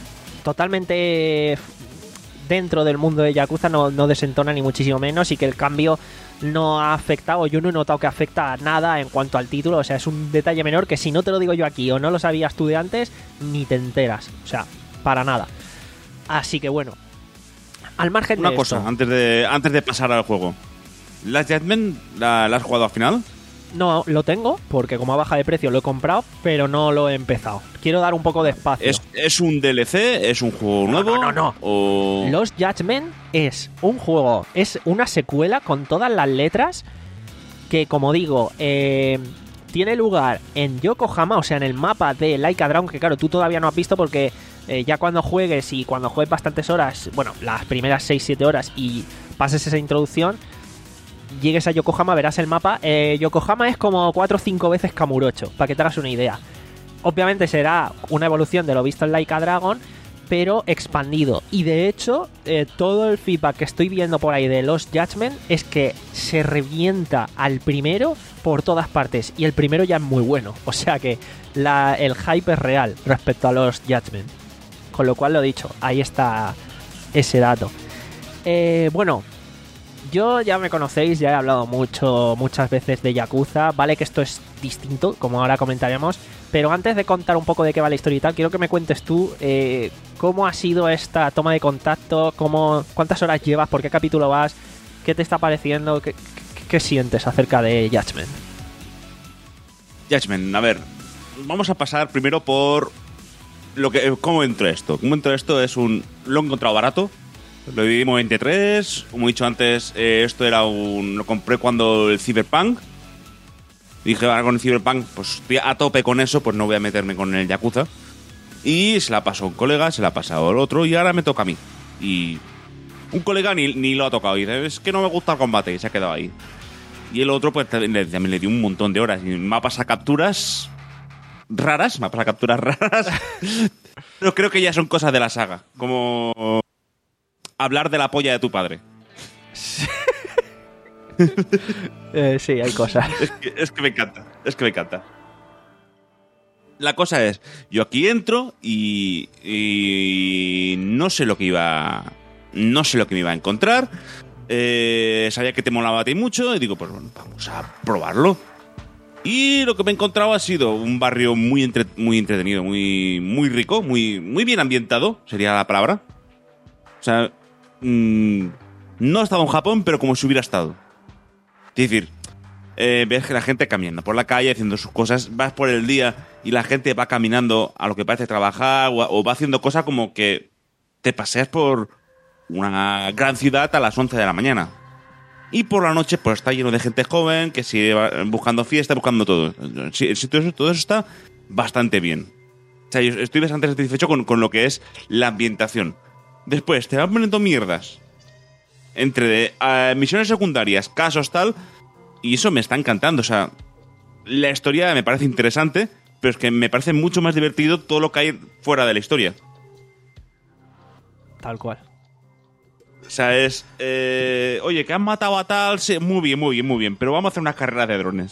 totalmente dentro del mundo de Yakuza no, no desentona ni muchísimo menos, y que el cambio no ha afectado, yo no he notado que afecta a nada en cuanto al título. O sea, es un detalle menor que si no te lo digo yo aquí o no lo sabías tú de antes, ni te enteras. O sea, para nada. Así que bueno, al margen Una de cosa, esto, antes de antes de pasar al juego. ¿Last Judgment la, la has jugado al final? no lo tengo, porque como a baja de precio lo he comprado, pero no lo he empezado. Quiero dar un poco de espacio. ¿Es, es un D L C? ¿Es un juego no, nuevo? No, no, no. O... Lost Judgment es un juego, es una secuela con todas las letras que, como digo, eh, tiene lugar en Yokohama, o sea, en el mapa de Laika Dragon, que claro, tú todavía no has visto porque eh, ya cuando juegues y cuando juegues bastantes horas, bueno, las primeras seis siete horas y pases esa introducción, llegues a Yokohama, verás el mapa. eh, Yokohama es como cuatro o cinco veces Kamurocho, para que te hagas una idea. Obviamente será una evolución de lo visto en Laika Dragon, pero expandido. Y de hecho, eh, todo el feedback que estoy viendo por ahí de Lost Judgment es que se revienta al primero por todas partes. Y el primero ya es muy bueno. O sea que la, el hype es real respecto a Lost Judgment. Con lo cual, lo dicho, ahí está ese dato. Eh, bueno, yo ya me conocéis, ya he hablado mucho, muchas veces de Yakuza. Vale que esto es distinto, como ahora comentaremos. Pero antes de contar un poco de qué va la historia y tal, quiero que me cuentes tú eh, cómo ha sido esta toma de contacto, cómo, cuántas horas llevas, por qué capítulo vas, qué te está pareciendo, qué, qué, qué sientes acerca de Judgment. Judgment, a ver, vamos a pasar primero por lo que, cómo entró esto. Cómo entró esto es un... Lo he encontrado barato, lo dividimos en veintitrés, como he dicho antes, eh, esto era un... Lo compré cuando el Cyberpunk. Dije, ahora con el Cyberpunk, pues estoy a tope con eso, pues no voy a meterme con el Yakuza. Y se la pasó a un colega, se la ha pasado al otro, y ahora me toca a mí. Y un colega ni, ni lo ha tocado. Y dice, es que no me gusta el combate, y se ha quedado ahí. Y el otro, pues también le dio un montón de horas. Y me ha pasado capturas raras, me ha pasado capturas raras. Pero creo que ya son cosas de la saga. Como hablar de la polla de tu padre. eh, sí, hay cosas. Es que, es que me encanta, es que me encanta. La cosa es, yo aquí entro y, y no sé lo que iba, no sé lo que me iba a encontrar. Eh, sabía que te molaba a ti mucho y digo, pues bueno, vamos a probarlo. Y lo que me he encontrado ha sido un barrio muy entre, muy entretenido, muy muy rico, muy muy bien ambientado, sería la palabra. O sea, mmm, no he estado en Japón, pero como si hubiera estado. Es decir, eh, ves que la gente caminando por la calle, haciendo sus cosas, vas por el día y la gente va caminando a lo que parece trabajar o, o va haciendo cosas como que te paseas por una gran ciudad a las once de la mañana. Y por la noche pues está lleno de gente joven que sigue buscando fiesta, buscando todo. Sí, todo, eso, todo eso está bastante bien. O sea, yo estoy bastante satisfecho con, con lo que es la ambientación. Después te van poniendo mierdas entre uh, misiones secundarias, casos, tal, y eso me está encantando. O sea, la historia me parece interesante, pero es que me parece mucho más divertido todo lo que hay fuera de la historia. Tal cual. O sea, es... Eh, oye, que han matado a tal... Sí, muy bien, muy bien, muy bien, pero vamos a hacer una carrera de drones.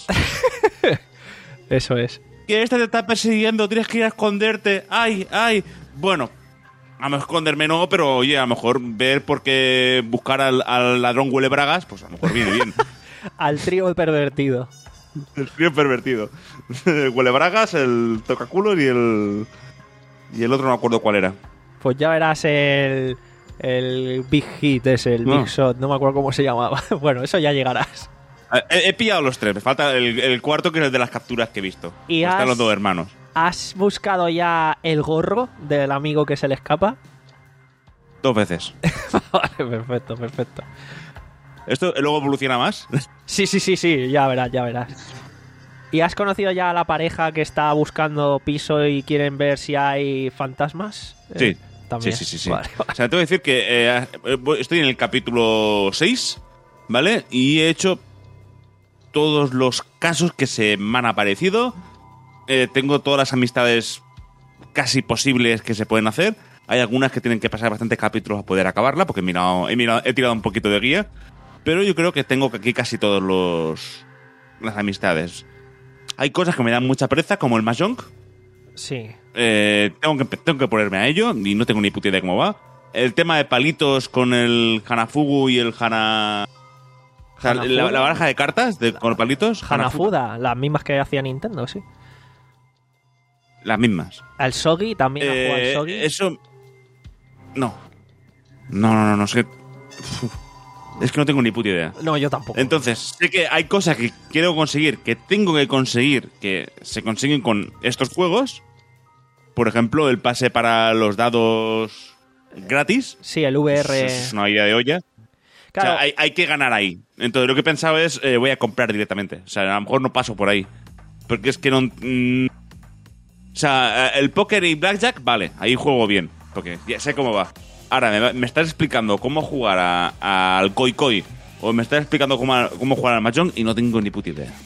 Eso es. Que este te está persiguiendo, tienes que ir a esconderte. ¡Ay, ay! Bueno... A lo mejor esconderme no, pero oye, a lo mejor ver por qué buscar al, al ladrón huele bragas, pues a lo mejor viene bien. Al trío pervertido. El trío pervertido. El huele bragas, el tocaculos y el... Y el otro no me acuerdo cuál era. Pues ya verás el... El Big Hit ese, el No. Big Shot, no me acuerdo cómo se llamaba. Bueno, eso ya llegarás. He, he pillado los tres, me falta el, el cuarto que es el de las capturas que he visto. Y Están has- los dos hermanos. ¿Has buscado ya el gorro del amigo que se le escapa? Dos veces. Vale, perfecto, perfecto. ¿Esto luego evoluciona más? Sí, sí, sí, sí, ya verás, ya verás. ¿Y has conocido ya a la pareja que está buscando piso y quieren ver si hay fantasmas? Sí. Eh, también. Sí, sí, sí, sí. Vale, vale. O sea, te voy a decir que eh, estoy en el capítulo seis, ¿vale? Y he hecho todos los casos que se me han aparecido. Eh, tengo todas las amistades casi posibles que se pueden hacer. Hay algunas que tienen que pasar bastantes capítulos a poder acabarla, porque he, mirado, he, mirado, he tirado un poquito de guía. Pero yo creo que tengo aquí casi todos los las amistades. Hay cosas que me dan mucha pereza, como el Mahjong. Sí. Eh, tengo, que, tengo que ponerme a ello y no tengo ni puta idea de cómo va. El tema de palitos con el Hanafugu y el Hana... O sea, Hanafuda. la, la baraja de cartas de, con palitos. Hanafuda, las mismas que hacía Nintendo, sí. Las mismas. Al Shogi también ha jugado Eh, al Shogi. eso... No. No, no, no, no sé. Uf. Es que no tengo ni puta idea. No, yo tampoco. Entonces, sé que hay cosas que quiero conseguir, que tengo que conseguir, que se consiguen con estos juegos. Por ejemplo, el pase para los dados gratis. Sí, el V R. Es una idea de olla. Claro, O sea, hay, hay que ganar ahí. Entonces, lo que he pensado es, eh, voy a comprar directamente. O sea, a lo mejor no paso por ahí. Porque es que no... mm, o sea, el póker y blackjack, vale, ahí juego bien. Porque ya sé cómo va. Ahora, me, va- me estás explicando cómo jugar a- a- al Koi Koi. O me estás explicando cómo, cómo jugar al Mahjong y no tengo ni puta idea.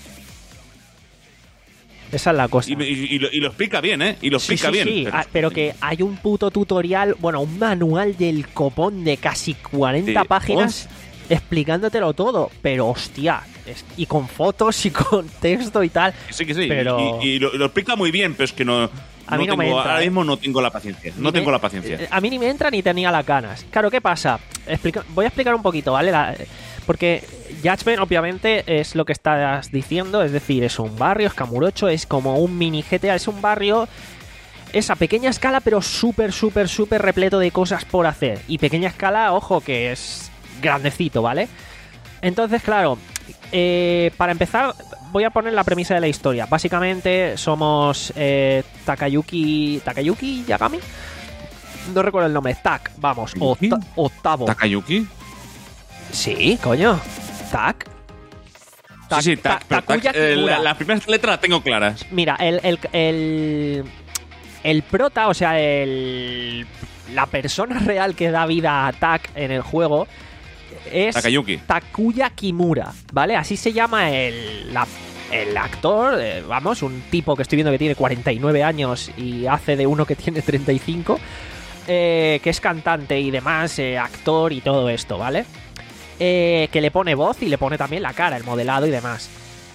esa es la cosa. Y, y- y lo, y lo explica bien, ¿eh? Y lo Sí, explica sí, bien. sí. Pero, Ah, pero que hay un puto tutorial, bueno, un manual del copón de casi cuarenta Sí. páginas explicándotelo todo. Pero hostia, es- y con fotos y con texto y tal. Sí, que sí. Pero- Y, y lo, lo explica muy bien, pero es que no... A mí no me tengo, entra, ahora ¿eh? mismo no tengo la paciencia. No Ni tengo me- la paciencia. eh, A mí ni me entra ni tenía las ganas. Claro, ¿qué pasa? Explica- voy a explicar un poquito, ¿vale? La- porque Judgment, obviamente, es lo que estás diciendo. Es decir, es un barrio, es Kamurocho, es como un mini G T A. Es un barrio... Es a pequeña escala, pero súper, súper, súper repleto de cosas por hacer. Y pequeña escala, ojo, que es grandecito, ¿vale? Entonces, claro, eh, para empezar, voy a poner la premisa de la historia. Básicamente, somos eh, Takayuki... ¿Takayuki Yagami? No recuerdo el nombre. Tak, vamos. ¿Takayuki? octa- octavo. ¿Takayuki? Sí, coño. Tak. Tak- sí, sí, Ta- tak, pero Takuya tak, eh, Kimura. la- las primeras letras las tengo claras. Mira, el, el, el, el prota, o sea, el, la persona real que da vida a Tak en el juego es Takayuki. Takuya Kimura, ¿vale? Así se llama el, la- el actor, eh, vamos, un tipo que estoy viendo que tiene cuarenta y nueve años y hace de uno que tiene treinta y cinco, eh, que es cantante y demás, eh, actor y todo esto, ¿vale? Eh, que le pone voz y le pone también la cara, el modelado y demás.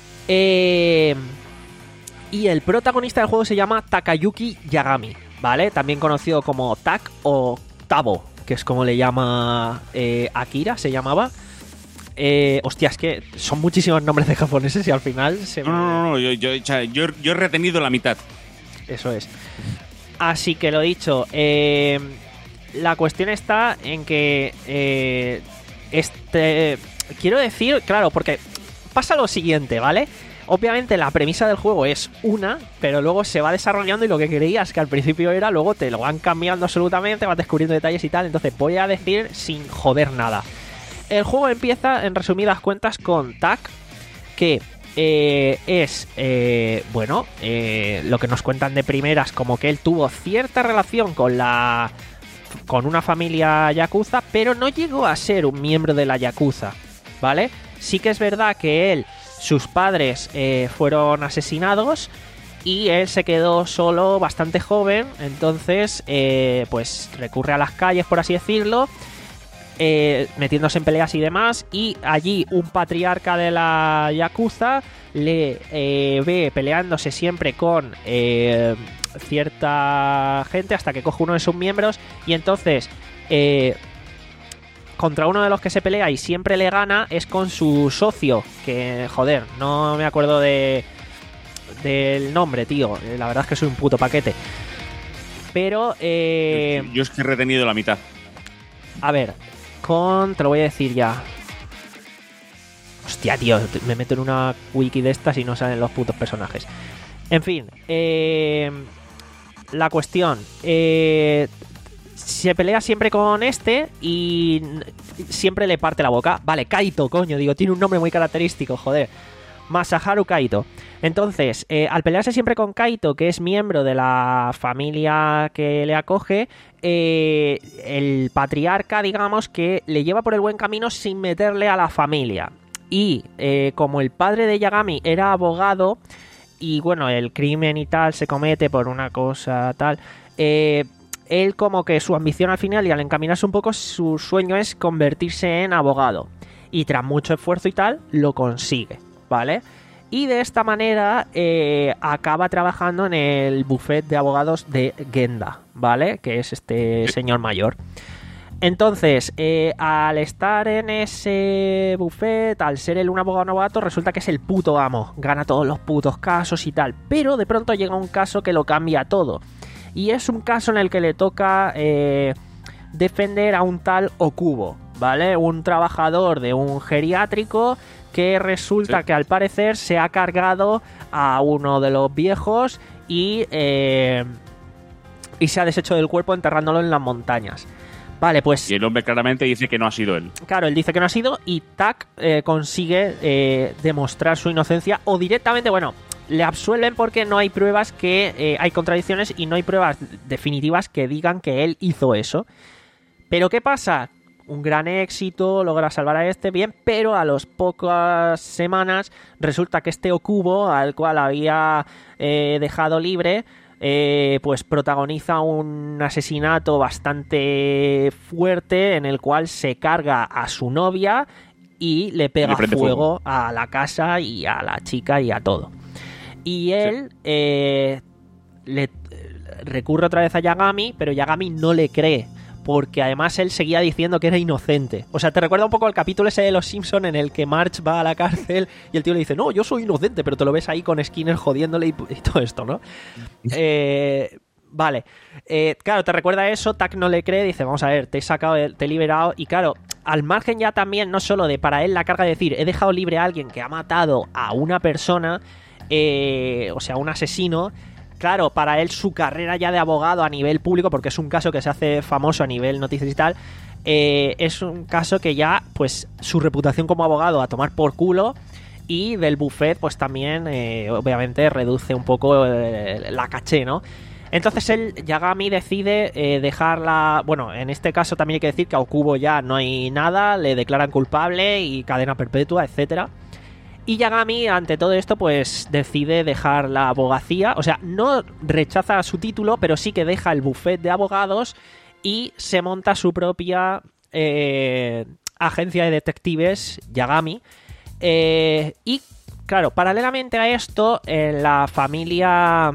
Eh, y el protagonista del juego se llama Takayuki Yagami, ¿vale? También conocido como Tak o Tabo, que es como le llama eh, Akira, se llamaba. Eh, hostia, es que son muchísimos nombres de japoneses y al final se No, me- no, no, no, yo, yo, o sea, yo, yo he retenido la mitad. Eso es. Así que lo dicho, eh, la cuestión está en que eh, este... Quiero decir, claro, porque pasa lo siguiente, ¿vale? Obviamente la premisa del juego es una, pero luego se va desarrollando y lo que creías que al principio era, luego te lo van cambiando absolutamente, vas descubriendo detalles y tal. Entonces voy a decir sin joder nada. El juego empieza, en resumidas cuentas, con Tak, que eh, es, eh, bueno, eh, lo que nos cuentan de primeras, como que él tuvo cierta relación con la... con una familia yakuza, pero no llegó a ser un miembro de la yakuza, ¿vale? Sí que es verdad que él... sus padres eh, fueron asesinados y él se quedó solo bastante joven, entonces eh, pues recurre a las calles, por así decirlo, eh, metiéndose en peleas y demás, y allí un patriarca de la yakuza le eh, ve peleándose siempre con eh, cierta gente hasta que coge uno de sus miembros y entonces... Eh, contra uno de los que se pelea y siempre le gana es con su socio, que, joder, no me acuerdo de del nombre, tío. La verdad es que soy un puto paquete. Pero, eh... Yo es que he retenido la mitad. A ver, con... te lo voy a decir ya. Hostia, tío, me meto en una wiki de estas y no salen los putos personajes. En fin, eh... la cuestión... Eh... se pelea siempre con este y siempre le parte la boca. Vale, Kaito, coño, digo, tiene un nombre muy característico, joder. Masaharu Kaito. Entonces, eh, al pelearse siempre con Kaito, que es miembro de la familia que le acoge, eh, el patriarca, digamos, que le lleva por el buen camino sin meterle a la familia. Y eh, como el padre de Yagami era abogado, y bueno, el crimen y tal se comete por una cosa tal... Eh... él como que su ambición al final y al encaminarse un poco su sueño es convertirse en abogado y tras mucho esfuerzo y tal lo consigue, ¿vale? Y de esta manera eh, acaba trabajando en el buffet de abogados de Genda, ¿vale? Que es este señor mayor. Entonces, eh, al estar en ese buffet, al ser él un abogado novato, resulta que es el puto amo, gana todos los putos casos y tal, pero de pronto llega un caso que lo cambia todo. Y es un caso en el que le toca eh, defender a un tal Okubo, ¿vale? Un trabajador de un geriátrico que resulta sí. que al parecer se ha cargado a uno de los viejos y, eh, y se ha deshecho del cuerpo enterrándolo en las montañas. Vale, pues... Y el hombre claramente dice que no ha sido él. Claro, él dice que no ha sido y Tak eh, consigue eh, demostrar su inocencia o directamente, bueno... le absuelven porque no hay pruebas que... Eh, hay contradicciones y no hay pruebas definitivas que digan que él hizo eso. Pero ¿qué pasa? Un gran éxito, logra salvar a este, bien, pero a las pocas semanas resulta que este Okubo, al cual había eh, dejado libre, eh, pues protagoniza un asesinato bastante fuerte en el cual se carga a su novia y le pega le fuego, fuego a la casa y a la chica y a todo. Y él sí. eh, le recurre otra vez a Yagami, pero Yagami no le cree, porque además él seguía diciendo que era inocente. O sea, te recuerda un poco al capítulo ese de Los Simpson en el que Marge va a la cárcel y el tío le dice, no, yo soy inocente, pero te lo ves ahí con Skinner jodiéndole y, y todo esto, ¿no? eh, vale. Eh, claro, te recuerda eso, Tak no le cree, dice, vamos a ver, te he sacado, te he liberado, y claro... al margen ya también, no solo de para él la carga de decir, he dejado libre a alguien que ha matado a una persona, eh, o sea, un asesino, claro, para él su carrera ya de abogado a nivel público, porque es un caso que se hace famoso a nivel noticias y tal, eh, es un caso que ya, pues, su reputación como abogado a tomar por culo, y del buffet, pues también, eh, obviamente, reduce un poco eh, la caché, ¿no? Entonces él, Yagami, decide eh, dejarla... Bueno, en este caso también hay que decir que a Okubo ya no hay nada, le declaran culpable y cadena perpetua, etcétera. Y Yagami, ante todo esto, pues decide dejar la abogacía. O sea, no rechaza su título, pero sí que deja el buffet de abogados y se monta su propia eh, agencia de detectives, Yagami. Eh, y, claro, paralelamente a esto, en la familia...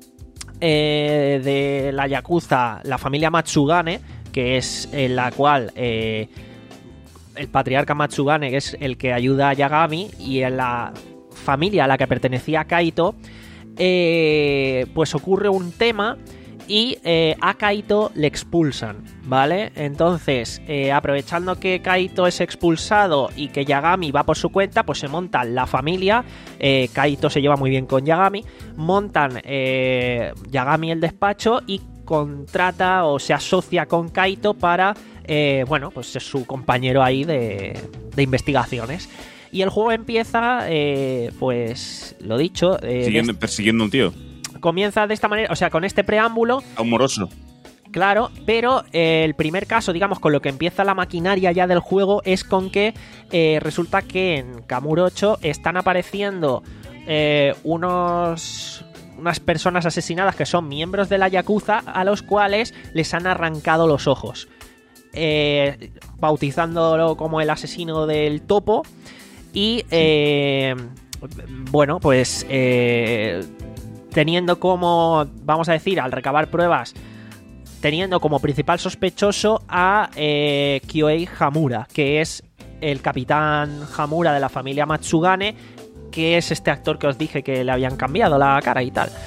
Eh, de la Yakuza, la familia Matsugane, que es en la cual eh, el patriarca Matsugane, que es el que ayuda a Yagami, y en la familia a la que pertenecía Kaito, eh, pues ocurre un tema y eh, a Kaito le expulsan, ¿vale? Entonces, eh, aprovechando que Kaito es expulsado y que Yagami va por su cuenta, pues se montan la familia. eh, Kaito se lleva muy bien con Yagami, montan eh, Yagami el despacho y contrata o se asocia con Kaito para, eh, bueno, pues es su compañero ahí de, de investigaciones. Y el juego empieza, eh, pues, lo dicho... Eh, Siguiendo, des- persiguiendo a un tío. Comienza de esta manera, o sea, con este preámbulo, Amoroso. claro, pero eh, el primer caso, digamos, con lo que empieza la maquinaria ya del juego es con que eh, resulta que en Kamurocho están apareciendo eh, unos... unas personas asesinadas que son miembros de la Yakuza a los cuales les han arrancado los ojos, eh, bautizándolo como el asesino del topo. Y eh, bueno, pues eh, teniendo como, vamos a decir, al recabar pruebas, teniendo como principal sospechoso a eh, Kyoei Hamura, que es el capitán Hamura de la familia Matsugane, que es este actor que os dije que le habían cambiado la cara y tal.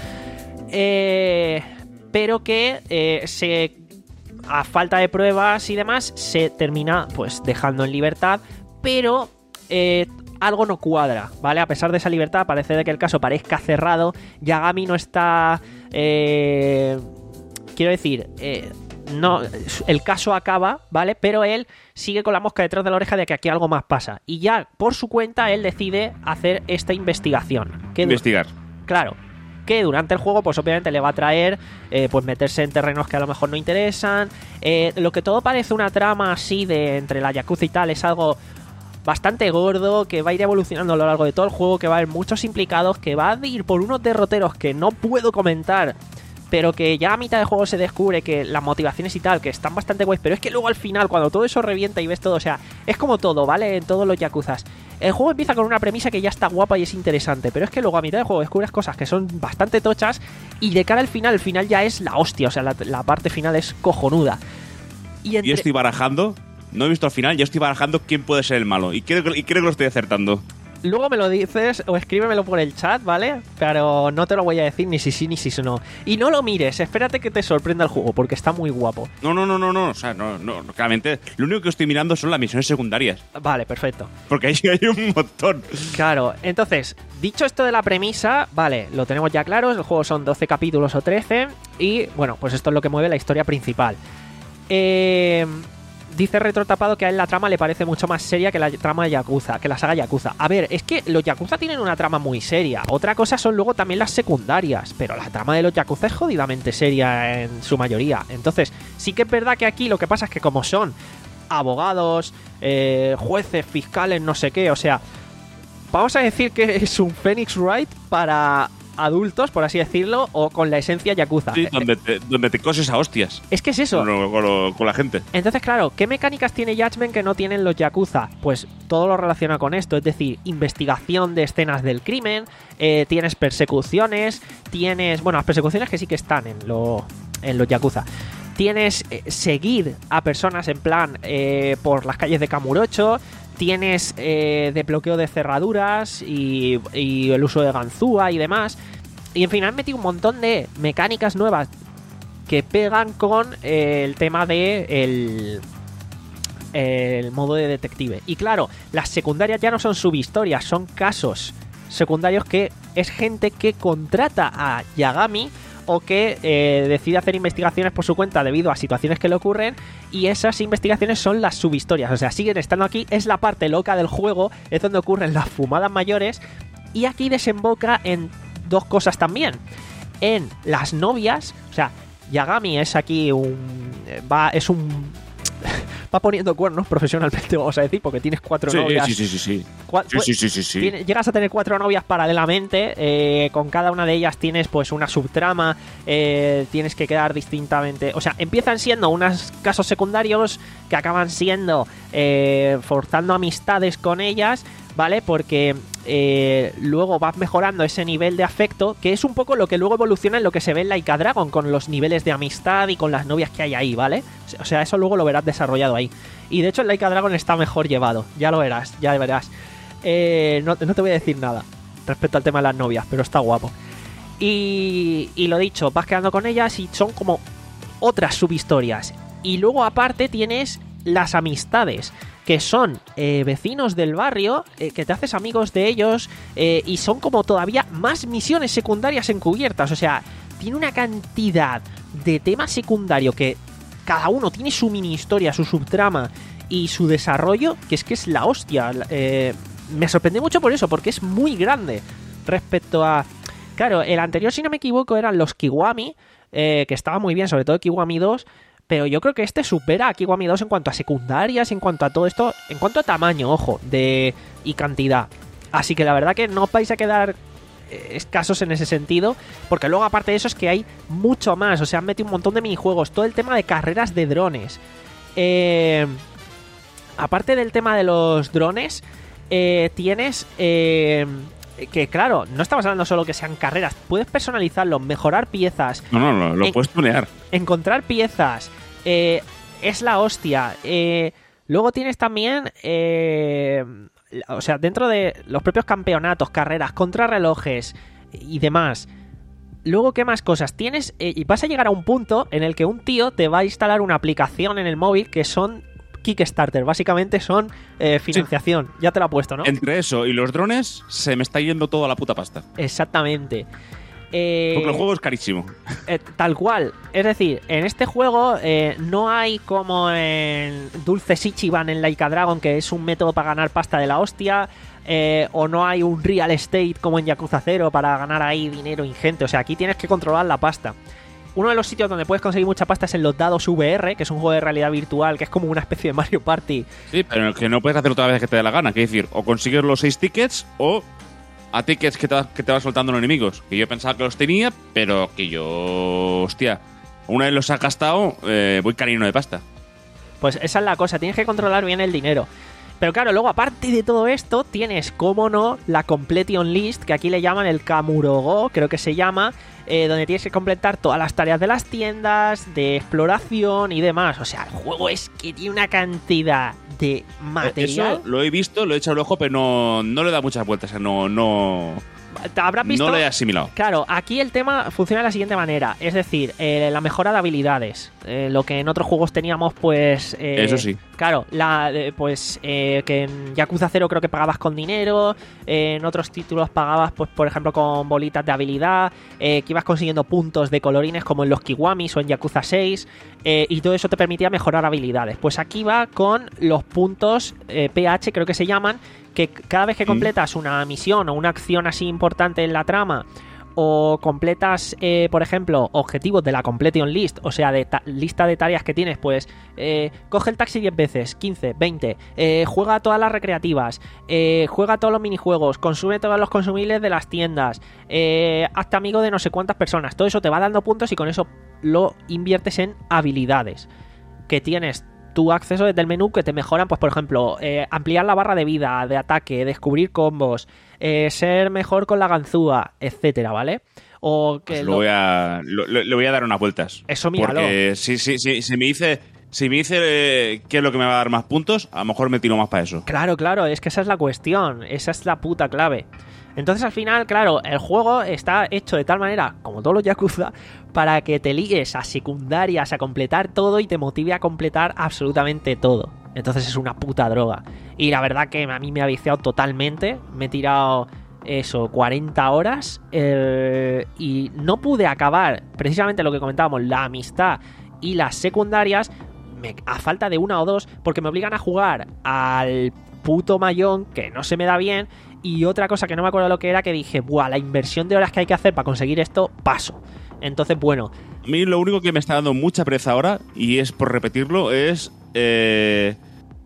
Eh, pero que eh, se, a falta de pruebas y demás, se termina pues dejando en libertad, pero eh, algo no cuadra, ¿vale? A pesar de esa libertad, parece de que el caso parezca cerrado. Yagami no está... Eh, quiero decir... Eh, no, el caso acaba, ¿vale? Pero él sigue con la mosca detrás de la oreja de que aquí algo más pasa. Y ya, por su cuenta, él decide hacer esta investigación. Que Investigar. Claro, que durante el juego, pues obviamente le va a traer, eh, pues meterse en terrenos que a lo mejor no interesan. Eh, lo que todo parece una trama así de entre la Yakuza y tal, es algo bastante gordo, que va a ir evolucionando a lo largo de todo el juego, que va a haber muchos implicados, que va a ir por unos derroteros que no puedo comentar, pero que ya a mitad de juego se descubre que las motivaciones y tal, que están bastante guays, pero es que luego al final, cuando todo eso revienta y ves todo, o sea, es como todo, ¿vale? En todos los Yakuzas. El juego empieza con una premisa que ya está guapa y es interesante, pero es que luego a mitad de juego descubres cosas que son bastante tochas y de cara al final, el final ya es la hostia, o sea, la, la parte final es cojonuda. Y entre... Yo estoy barajando, no he visto al final, yo estoy barajando quién puede ser el malo. Y creo, que- y creo que lo estoy acertando. Luego me lo dices o escríbemelo por el chat, ¿vale? Pero no te lo voy a decir ni si sí ni si no. Y no lo mires, espérate que te sorprenda el juego, porque está muy guapo. No, no, no, no, no. O sea, no, no, no, claramente. Lo único que estoy mirando son las misiones secundarias. Vale, perfecto. Porque ahí hay un montón. Claro, entonces, dicho esto de la premisa, vale, lo tenemos ya claro, el juego son doce capítulos o trece, y bueno, pues esto es lo que mueve la historia principal. Eh... Dice Retrotapado que a él la trama le parece mucho más seria que la trama de Yakuza, que la saga Yakuza. A ver, es que los Yakuza tienen una trama muy seria. Otra cosa son luego también las secundarias, pero la trama de los Yakuza es jodidamente seria en su mayoría. Entonces, sí que es verdad que aquí lo que pasa es que como son abogados, eh, jueces, fiscales, no sé qué, o sea, vamos a decir que es un Phoenix Wright para adultos, por así decirlo, o con la esencia Yakuza. Sí, donde te, donde te coses a hostias. Es que es eso. Con, lo- con lo- con la gente. Entonces, claro, ¿qué mecánicas tiene Judgment que no tienen los Yakuza? Pues todo lo relaciona con esto, es decir, investigación de escenas del crimen, eh, tienes persecuciones, tienes... Bueno, las persecuciones que sí que están en, lo, en los Yakuza. Tienes eh, seguir a personas en plan eh, por las calles de Kamurocho, tienes eh, desbloqueo de cerraduras y, y el uso de ganzúa y demás. Y en fin, han metido un montón de mecánicas nuevas que pegan con eh, el tema de el, el modo de detective. Y claro, las secundarias ya no son subhistorias, son casos secundarios que es gente que contrata a Yagami o que eh, decide hacer investigaciones por su cuenta debido a situaciones que le ocurren, y esas investigaciones son las subhistorias, o sea, siguen estando aquí, es la parte loca del juego, es donde ocurren las fumadas mayores, y aquí desemboca en dos cosas también, en las novias, o sea, Yagami es aquí un... va es un... va poniendo cuernos profesionalmente, vamos a decir, porque tienes cuatro Sí, novias. sí, sí, sí, sí. Cua- Sí, sí, sí, sí, sí. Tiene- llegas a tener cuatro novias paralelamente, eh, con cada una de ellas tienes pues una subtrama, eh, tienes que quedar distintamente, o sea, empiezan siendo unos casos secundarios que acaban siendo eh, forzando amistades con ellas, ¿vale? Porque eh, luego vas mejorando ese nivel de afecto, que es un poco lo que luego evoluciona en lo que se ve en Laika Dragon, con los niveles de amistad y con las novias que hay ahí, ¿vale? O sea, eso luego lo verás desarrollado ahí. Y de hecho en Laika Dragon está mejor llevado, ya lo verás, ya verás. Eh, no, no te voy a decir nada respecto al tema de las novias, pero está guapo. Y, y lo dicho, vas quedando con ellas y son como otras subhistorias. Y luego aparte tienes las amistades, que son eh, vecinos del barrio, eh, que te haces amigos de ellos, eh, y son como todavía más misiones secundarias encubiertas. O sea, tiene una cantidad de temas secundarios que cada uno tiene su mini historia, su subtrama y su desarrollo, que es que es la hostia. Eh, me sorprendió mucho por eso, porque es muy grande respecto a... Claro, el anterior, si no me equivoco, eran los Kiwami, eh, que estaba muy bien, sobre todo Kiwami dos, pero yo creo que este supera a Kiwami dos en cuanto a secundarias, en cuanto a todo esto, en cuanto a tamaño, ojo, de y cantidad. Así que la verdad que no os vais a quedar eh, escasos en ese sentido, porque luego aparte de eso es que hay mucho más, o sea, han metido un montón de minijuegos, todo el tema de carreras de drones. Eh, aparte del tema de los drones, eh, tienes... Eh, que claro, no estamos hablando solo que sean carreras, puedes personalizarlo, mejorar piezas. No, no, no, lo en, puedes tunear. Encontrar piezas, eh, es la hostia. Eh, luego tienes también, eh, o sea, dentro de los propios campeonatos, carreras, contrarrelojes y demás. Luego, ¿qué más cosas? Tienes, eh, y vas a llegar a un punto en el que un tío te va a instalar una aplicación en el móvil que son Kickstarter, básicamente son eh, financiación, sí. Ya te lo he puesto, ¿no? Entre eso y los drones se me está yendo toda la puta pasta. Exactamente. Eh, Porque el juego es carísimo. Eh, tal cual. Es decir, en este juego eh, no hay como en Dulces Ichiban en Laika Dragon, que es un método para ganar pasta de la hostia, eh, o no hay un real estate como en Yakuza cero para ganar ahí dinero ingente. O sea, aquí tienes que controlar la pasta. Uno de los sitios donde puedes conseguir mucha pasta es en los dados V R, que es un juego de realidad virtual, que es como una especie de Mario Party. Sí, pero que no puedes hacerlo todas las veces que te dé la gana. Quiere decir, o consigues los seis tickets o a tickets que te, que te van soltando los enemigos. Que yo pensaba que los tenía, pero que yo... Hostia, una vez los has gastado, eh, voy carino de pasta. Pues esa es la cosa, tienes que controlar bien el dinero. Pero claro, luego aparte de todo esto, tienes, como no, la Completion List, que aquí le llaman el Kamurogo, creo que se llama, eh, donde tienes que completar todas las tareas de las tiendas, de exploración y demás. O sea, el juego es que tiene una cantidad de material. Eso lo he visto, lo he echado el ojo, pero no, no le da muchas vueltas. O sea, no, no... ¿Te habrás visto? No lo he asimilado. Claro, aquí el tema funciona de la siguiente manera. Es decir, eh, la mejora de habilidades. Eh, lo que en otros juegos teníamos, pues... Eh, Eso sí. Claro, la, eh, pues eh, que en Yakuza cero creo que pagabas con dinero. Eh, en otros títulos pagabas, pues por ejemplo, con bolitas de habilidad. Eh, que ibas consiguiendo puntos de colorines como en los Kiwamis o en Yakuza seis. Eh, y todo eso te permitía mejorar habilidades. Pues aquí va con los puntos eh, P H, creo que se llaman, que cada vez que completas una misión o una acción así importante en la trama, o completas, eh, por ejemplo, objetivos de la Completion List, o sea, de lista de tareas que tienes, pues eh, coge el taxi diez veces, quince, veinte, eh, juega todas las recreativas, eh, juega todos los minijuegos, consume todos los consumibles de las tiendas, eh, hazte amigo de no sé cuántas personas. Todo eso te va dando puntos y con eso lo inviertes en habilidades que tienes tu acceso desde el menú, que te mejoran, pues por ejemplo, eh, ampliar la barra de vida, de ataque, descubrir combos, eh, ser mejor con la ganzúa, etcétera, ¿vale? O que pues lo... lo voy a lo, le voy a dar unas vueltas. Eso míralo. Porque si, si, si, si me dice si me dice eh, qué es lo que me va a dar más puntos, a lo mejor me tiro más para eso. Claro, claro, es que esa es la cuestión, esa es la puta clave. Entonces al final, claro, el juego está hecho de tal manera, como todos los Yakuza, para que te ligues a secundarias, a completar todo y te motive a completar absolutamente todo. Entonces es una puta droga. Y la verdad que a mí me ha viciado totalmente. Me he tirado eso, cuarenta horas eh, y no pude acabar precisamente lo que comentábamos, la amistad y las secundarias, me, a falta de una o dos, porque me obligan a jugar al puto mayón, que no se me da bien. Y otra cosa que no me acuerdo lo que era, que dije, buah, la inversión de horas que hay que hacer para conseguir esto, paso. Entonces, bueno. A mí lo único que me está dando mucha pereza ahora, y es por repetirlo, es eh,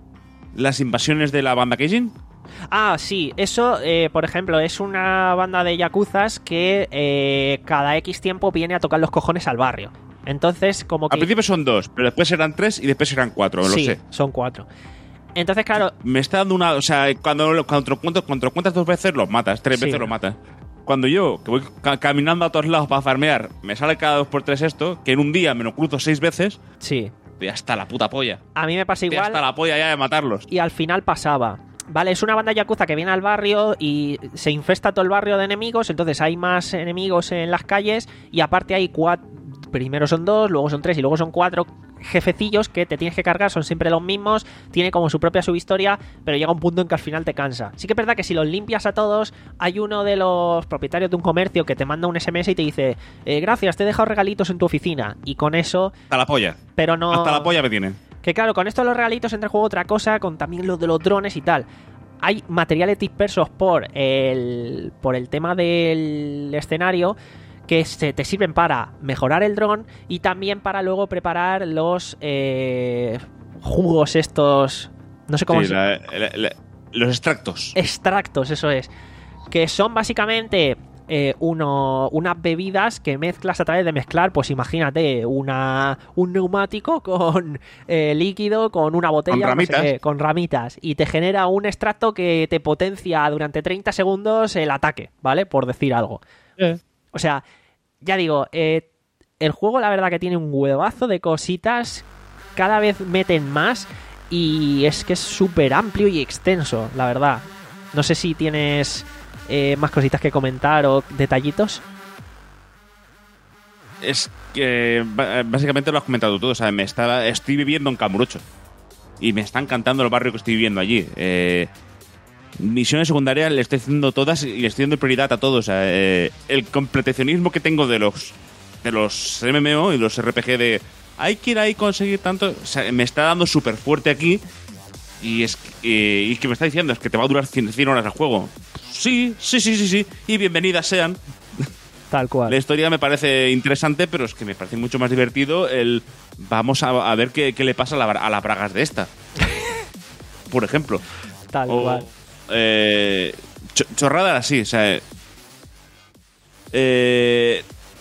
las invasiones de la banda Keijin. Ah, sí, eso, eh, por ejemplo, es una banda de yakuzas que eh, cada X tiempo viene a tocar los cojones al barrio. Entonces, como que... Al principio son dos, pero después eran tres y después eran cuatro, lo sí, sé. son cuatro. Entonces, claro... Me está dando una... O sea, cuando, cuando, cuando, cuando cuentas dos veces, los matas. Tres Sí. veces los matas. Cuando yo, que voy ca- caminando a todos lados para farmear, me sale cada dos por tres esto, que en un día me lo cruzo seis veces, Sí. estoy hasta la puta polla. A mí me pasa Estoy igual hasta la polla ya de matarlos. y al final pasaba. Vale, es una banda yakuza que viene al barrio y se infesta todo el barrio de enemigos, entonces hay más enemigos en las calles y aparte hay cuatro, primero son dos, luego son tres y luego son cuatro jefecillos que te tienes que cargar, son siempre los mismos, tiene como su propia subhistoria, pero llega un punto en que al final te cansa. Sí que es verdad que si los limpias a todos, hay uno de los propietarios de un comercio que te manda un ese eme ese y te dice eh, gracias, te he dejado regalitos en tu oficina, y con eso... Hasta la polla. Pero no... Hasta la polla me tiene. Que claro, con esto de los regalitos entra en juego otra cosa, con también los de los drones y tal. Hay materiales dispersos por el, por el tema del escenario que se te sirven para mejorar el dron y también para luego preparar los eh, jugos estos... No sé cómo Sí, se... la- la- la- los extractos. Extractos, eso es. Que son básicamente... Eh, uno, unas bebidas que mezclas a través de mezclar, pues imagínate, una un neumático con eh, líquido, con una botella, Con ramitas. no sé qué, con ramitas, y te genera un extracto que te potencia durante treinta segundos el ataque, ¿vale? Por decir algo. Eh. O sea, ya digo, eh, el juego la verdad que tiene un huevazo de cositas, cada vez meten más y es que es súper amplio y extenso, la verdad. No sé si tienes... Eh, más cositas que comentar o detallitos. Es que ba- básicamente lo has comentado tú. O sea, me está, estoy viviendo en Kamurocho. Y me está encantando el barrio que estoy viviendo allí. Eh, misiones secundarias le estoy haciendo todas y le estoy dando prioridad a todos. O sea, eh, el completacionismo que tengo de los de los eme eme o y los erre pe ge de hay que ir ahí y conseguir tanto. O sea, me está dando súper fuerte aquí. Y es que, eh, y que me está diciendo es que te va a durar cien, cien horas el juego. Sí, sí, sí, sí, sí. Y bienvenidas sean. Tal cual. La historia me parece interesante, pero es que me parece mucho más divertido el... Vamos a, a ver qué, qué le pasa a la, a la Bragas de esta. Por ejemplo. Tal O, cual. eh, cho- chorradas así, o sea... Eh,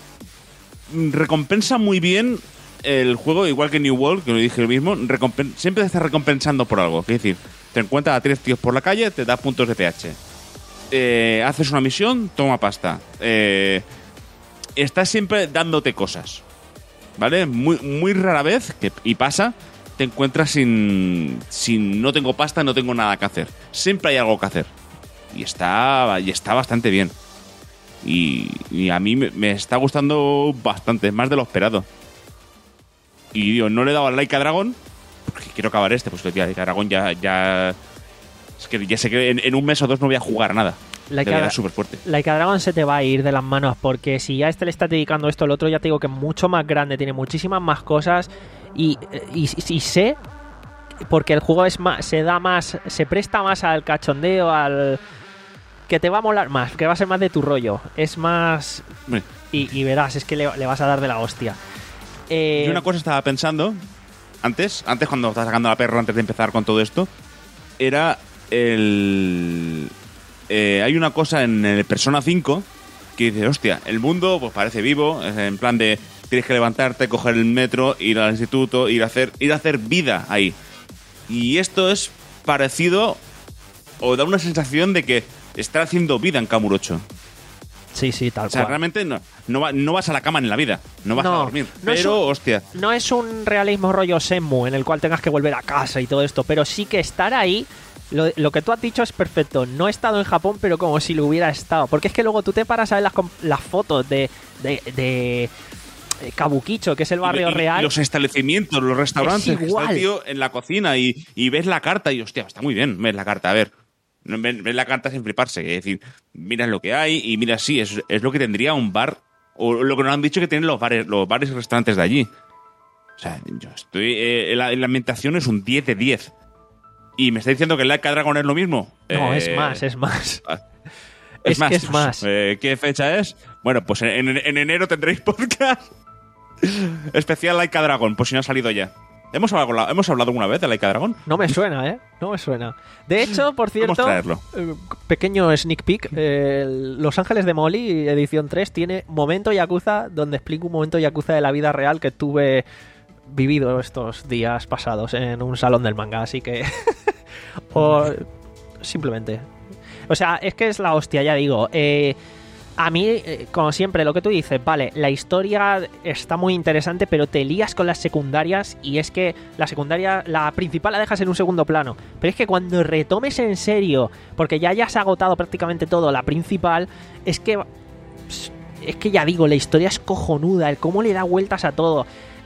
recompensa muy bien el juego, igual que New World, que lo dije lo mismo, recompen- siempre te está recompensando por algo. Es decir, te encuentras a tres tíos por la calle, te da puntos de pe hache. Eh, haces una misión, toma pasta. Eh, estás siempre dándote cosas. ¿Vale? Muy, muy rara vez, que, y pasa, te encuentras sin, sin no tengo pasta, no tengo nada que hacer. Siempre hay algo que hacer. Y está, y está bastante bien. Y, y a mí me, me está gustando bastante, más de lo esperado. Y digo, no le he dado al Like a Dragon, porque quiero acabar este, pues tío, Like a Dragon ya... ya es que ya sé que en, en un mes o dos no voy a jugar nada. Like Debería a- súper fuerte. Like a Dragon se te va a ir de las manos, porque si ya este le está dedicando esto, el otro ya te digo que es mucho más grande, tiene muchísimas más cosas y, y, y sé, porque el juego es más, se da más, se presta más al cachondeo, al que te va a molar más, que va a ser más de tu rollo, es más Hombre, y, y verás, es que le, le vas a dar de la hostia. Eh, Yo una cosa estaba pensando antes, antes cuando estaba sacando la perra antes de empezar con todo esto, era el... eh, hay una cosa en el Persona cinco que dice, hostia, el mundo pues parece vivo, es en plan de tienes que levantarte, coger el metro, ir al instituto, ir a hacer, ir a hacer vida ahí. Y esto es parecido o da una sensación de que está haciendo vida en Kamurocho. sí, sí, tal O sea, cual. realmente no, no, va- no vas a la cama en la vida, no vas No, a dormir. no es pero, un- hostia, No es un realismo rollo Shenmue en el cual tengas que volver a casa y todo esto, pero sí que estar ahí, lo, lo que tú has dicho es perfecto. No he estado en Japón, pero como si lo hubiera estado. Porque es que luego tú te paras a ver las, com- las fotos de, de, de eh, Kabukicho, que es el barrio Y- y- real. y los establecimientos, los restaurantes, Es que está igual. el tío en la cocina y, y ves la carta y, hostia, está muy bien, ves la carta, a ver. No, Ves, ves la carta sin fliparse, es decir, miras lo que hay y mira, sí, es, es lo que tendría un bar, o lo que nos han dicho que tienen los bares, los bares y restaurantes de allí. O sea, yo estoy. Eh, la, la ambientación es un diez de diez. Y me está diciendo que el Like a Dragon es lo mismo. No, Eh, es más, es más. Es Es más, que es más. eh, ¿qué fecha es? Bueno, pues en, en- en enero tendréis podcast especial Like a Dragon, por si no ha salido ya. ¿Hemos hablado, ¿Hemos hablado alguna vez de Like a Dragon? No me suena, ¿eh? No me suena. De hecho, por cierto, traerlo. eh, pequeño sneak peek, eh, el Los Ángeles de Molly, edición tres, tiene momento Yakuza, donde explico un momento Yakuza de la vida real que tuve vivido estos días pasados en un salón del manga, así que... o simplemente... O sea, es que es la hostia, ya digo. Eh, A mí, eh, como siempre, lo que tú dices, vale, la historia está muy interesante, pero te lías con las secundarias y es que la secundaria, la principal la dejas en un segundo plano. Pero es que cuando retomes en serio, porque ya hayas agotado prácticamente todo, la principal, es que... Es que ya digo, la historia es cojonuda, el cómo le da vueltas a todo.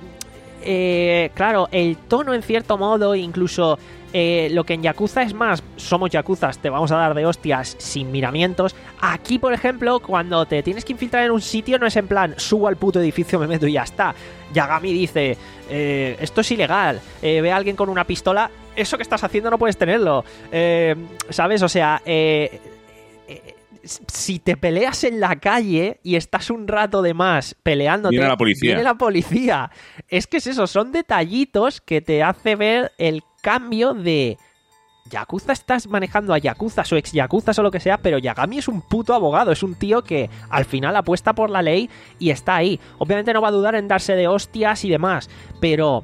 Eh, claro, el tono en cierto modo, incluso eh, lo que en Yakuza es más, somos Yakuzas, te vamos a dar de hostias sin miramientos. Aquí, por ejemplo, cuando te tienes que infiltrar en un sitio, no es en plan, subo al puto edificio, me meto y ya está. Yagami dice, eh, esto es ilegal, eh, ve a alguien con una pistola, eso que estás haciendo no puedes tenerlo. Eh, ¿Sabes? O sea, eh... eh si te peleas en la calle y estás un rato de más peleándote, viene la policía. Viene la policía. Es que es eso, son detallitos que te hace ver el cambio de... Yakuza estás manejando a Yakuza o ex Yakuza o lo que sea, pero Yagami es un puto abogado, es un tío que al final apuesta por la ley y está ahí. Obviamente no va a dudar en darse de hostias y demás, pero...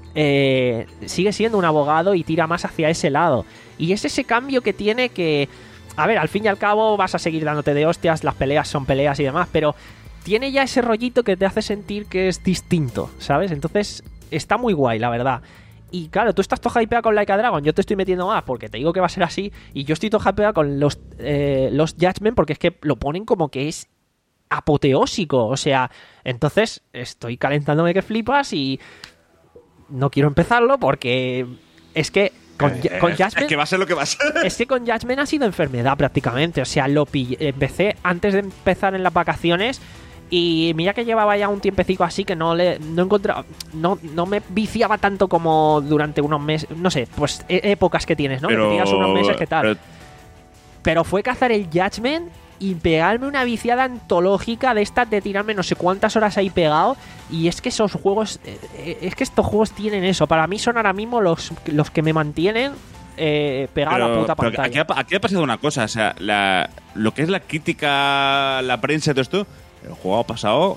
Eh, sigue siendo un abogado y tira más hacia ese lado. Y es ese cambio que tiene que... A ver, al fin y al cabo vas a seguir dándote de hostias, las peleas son peleas y demás, pero tiene ya ese rollito que te hace sentir que es distinto, ¿sabes? Entonces está muy guay, la verdad. Y claro, tú estás todo hypeado con Like a Dragon, yo te estoy metiendo más porque te digo que va a ser así, y yo estoy todo hypeado con los, eh, los Judgment porque es que lo ponen como que es apoteósico, o sea, entonces estoy calentándome que flipas y no quiero empezarlo porque es que... Con, eh, con Judgment, es que va a ser lo que va a ser. Es que con Judgment ha sido enfermedad prácticamente. O sea, lo pillé, empecé antes de empezar en las vacaciones y mira que llevaba ya un tiempecito así que no le no encontraba, no, no me viciaba tanto como durante unos meses. No sé, pues épocas que tienes, ¿no? Pero, que tienes unos meses que tal. Pero, pero fue cazar el Judgment y pegarme una viciada antológica de estas de tirarme no sé cuántas horas ahí pegado. Y es que esos juegos, eh, es que estos juegos tienen eso. Para mí son ahora mismo los, los que me mantienen eh, pegado pero, a la puta pero pantalla. Aquí ha, aquí ha pasado una cosa, o sea, la, lo que es la crítica, la prensa y todo esto, el juego ha pasado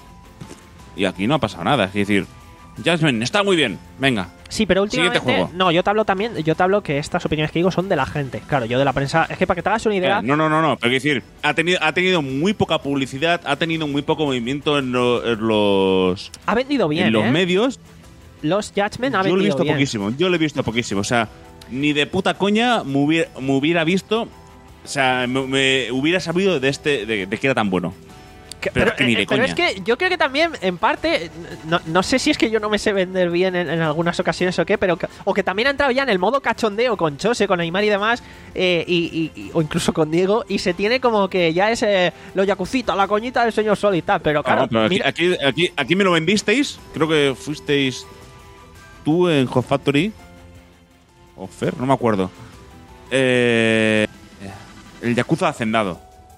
y aquí no ha pasado nada. Es decir, Jasmine, está muy bien, venga. Sí, pero últimamente... Siguiente juego. No, yo te hablo también, yo te hablo que estas opiniones que digo son de la gente. Claro, yo de la prensa... Es que para que te hagas una idea... Eh, no, no, no, no, pero quiero decir, ha tenido, ha tenido muy poca publicidad, ha tenido muy poco movimiento en, lo, en los... Ha vendido bien, en los ¿eh? medios. Los Judgment ha Yo vendido lo he visto bien. poquísimo, yo lo he visto poquísimo. O sea, ni de puta coña me hubiera, me hubiera visto... O sea, me, me hubiera sabido de este de, de que era tan bueno. Que- Pero pero, es que ni de eh, pero coña. es que yo creo que también, en parte, no, no sé si es que yo no me sé vender bien en, en algunas ocasiones o qué, pero que, o que también ha entrado ya en el modo cachondeo con Chose, con Aymar y demás, eh, y, y- y- o incluso con Diego, y se tiene como que ya es eh, los yakucitos, la coñita del señor Sol y tal, pero claro, Ah, pero aquí, mira- aquí, aquí, aquí me lo vendisteis. Creo que fuisteis tú en Hot Factory. O Fer, no me acuerdo. Eh, el Yakuza Hacendado.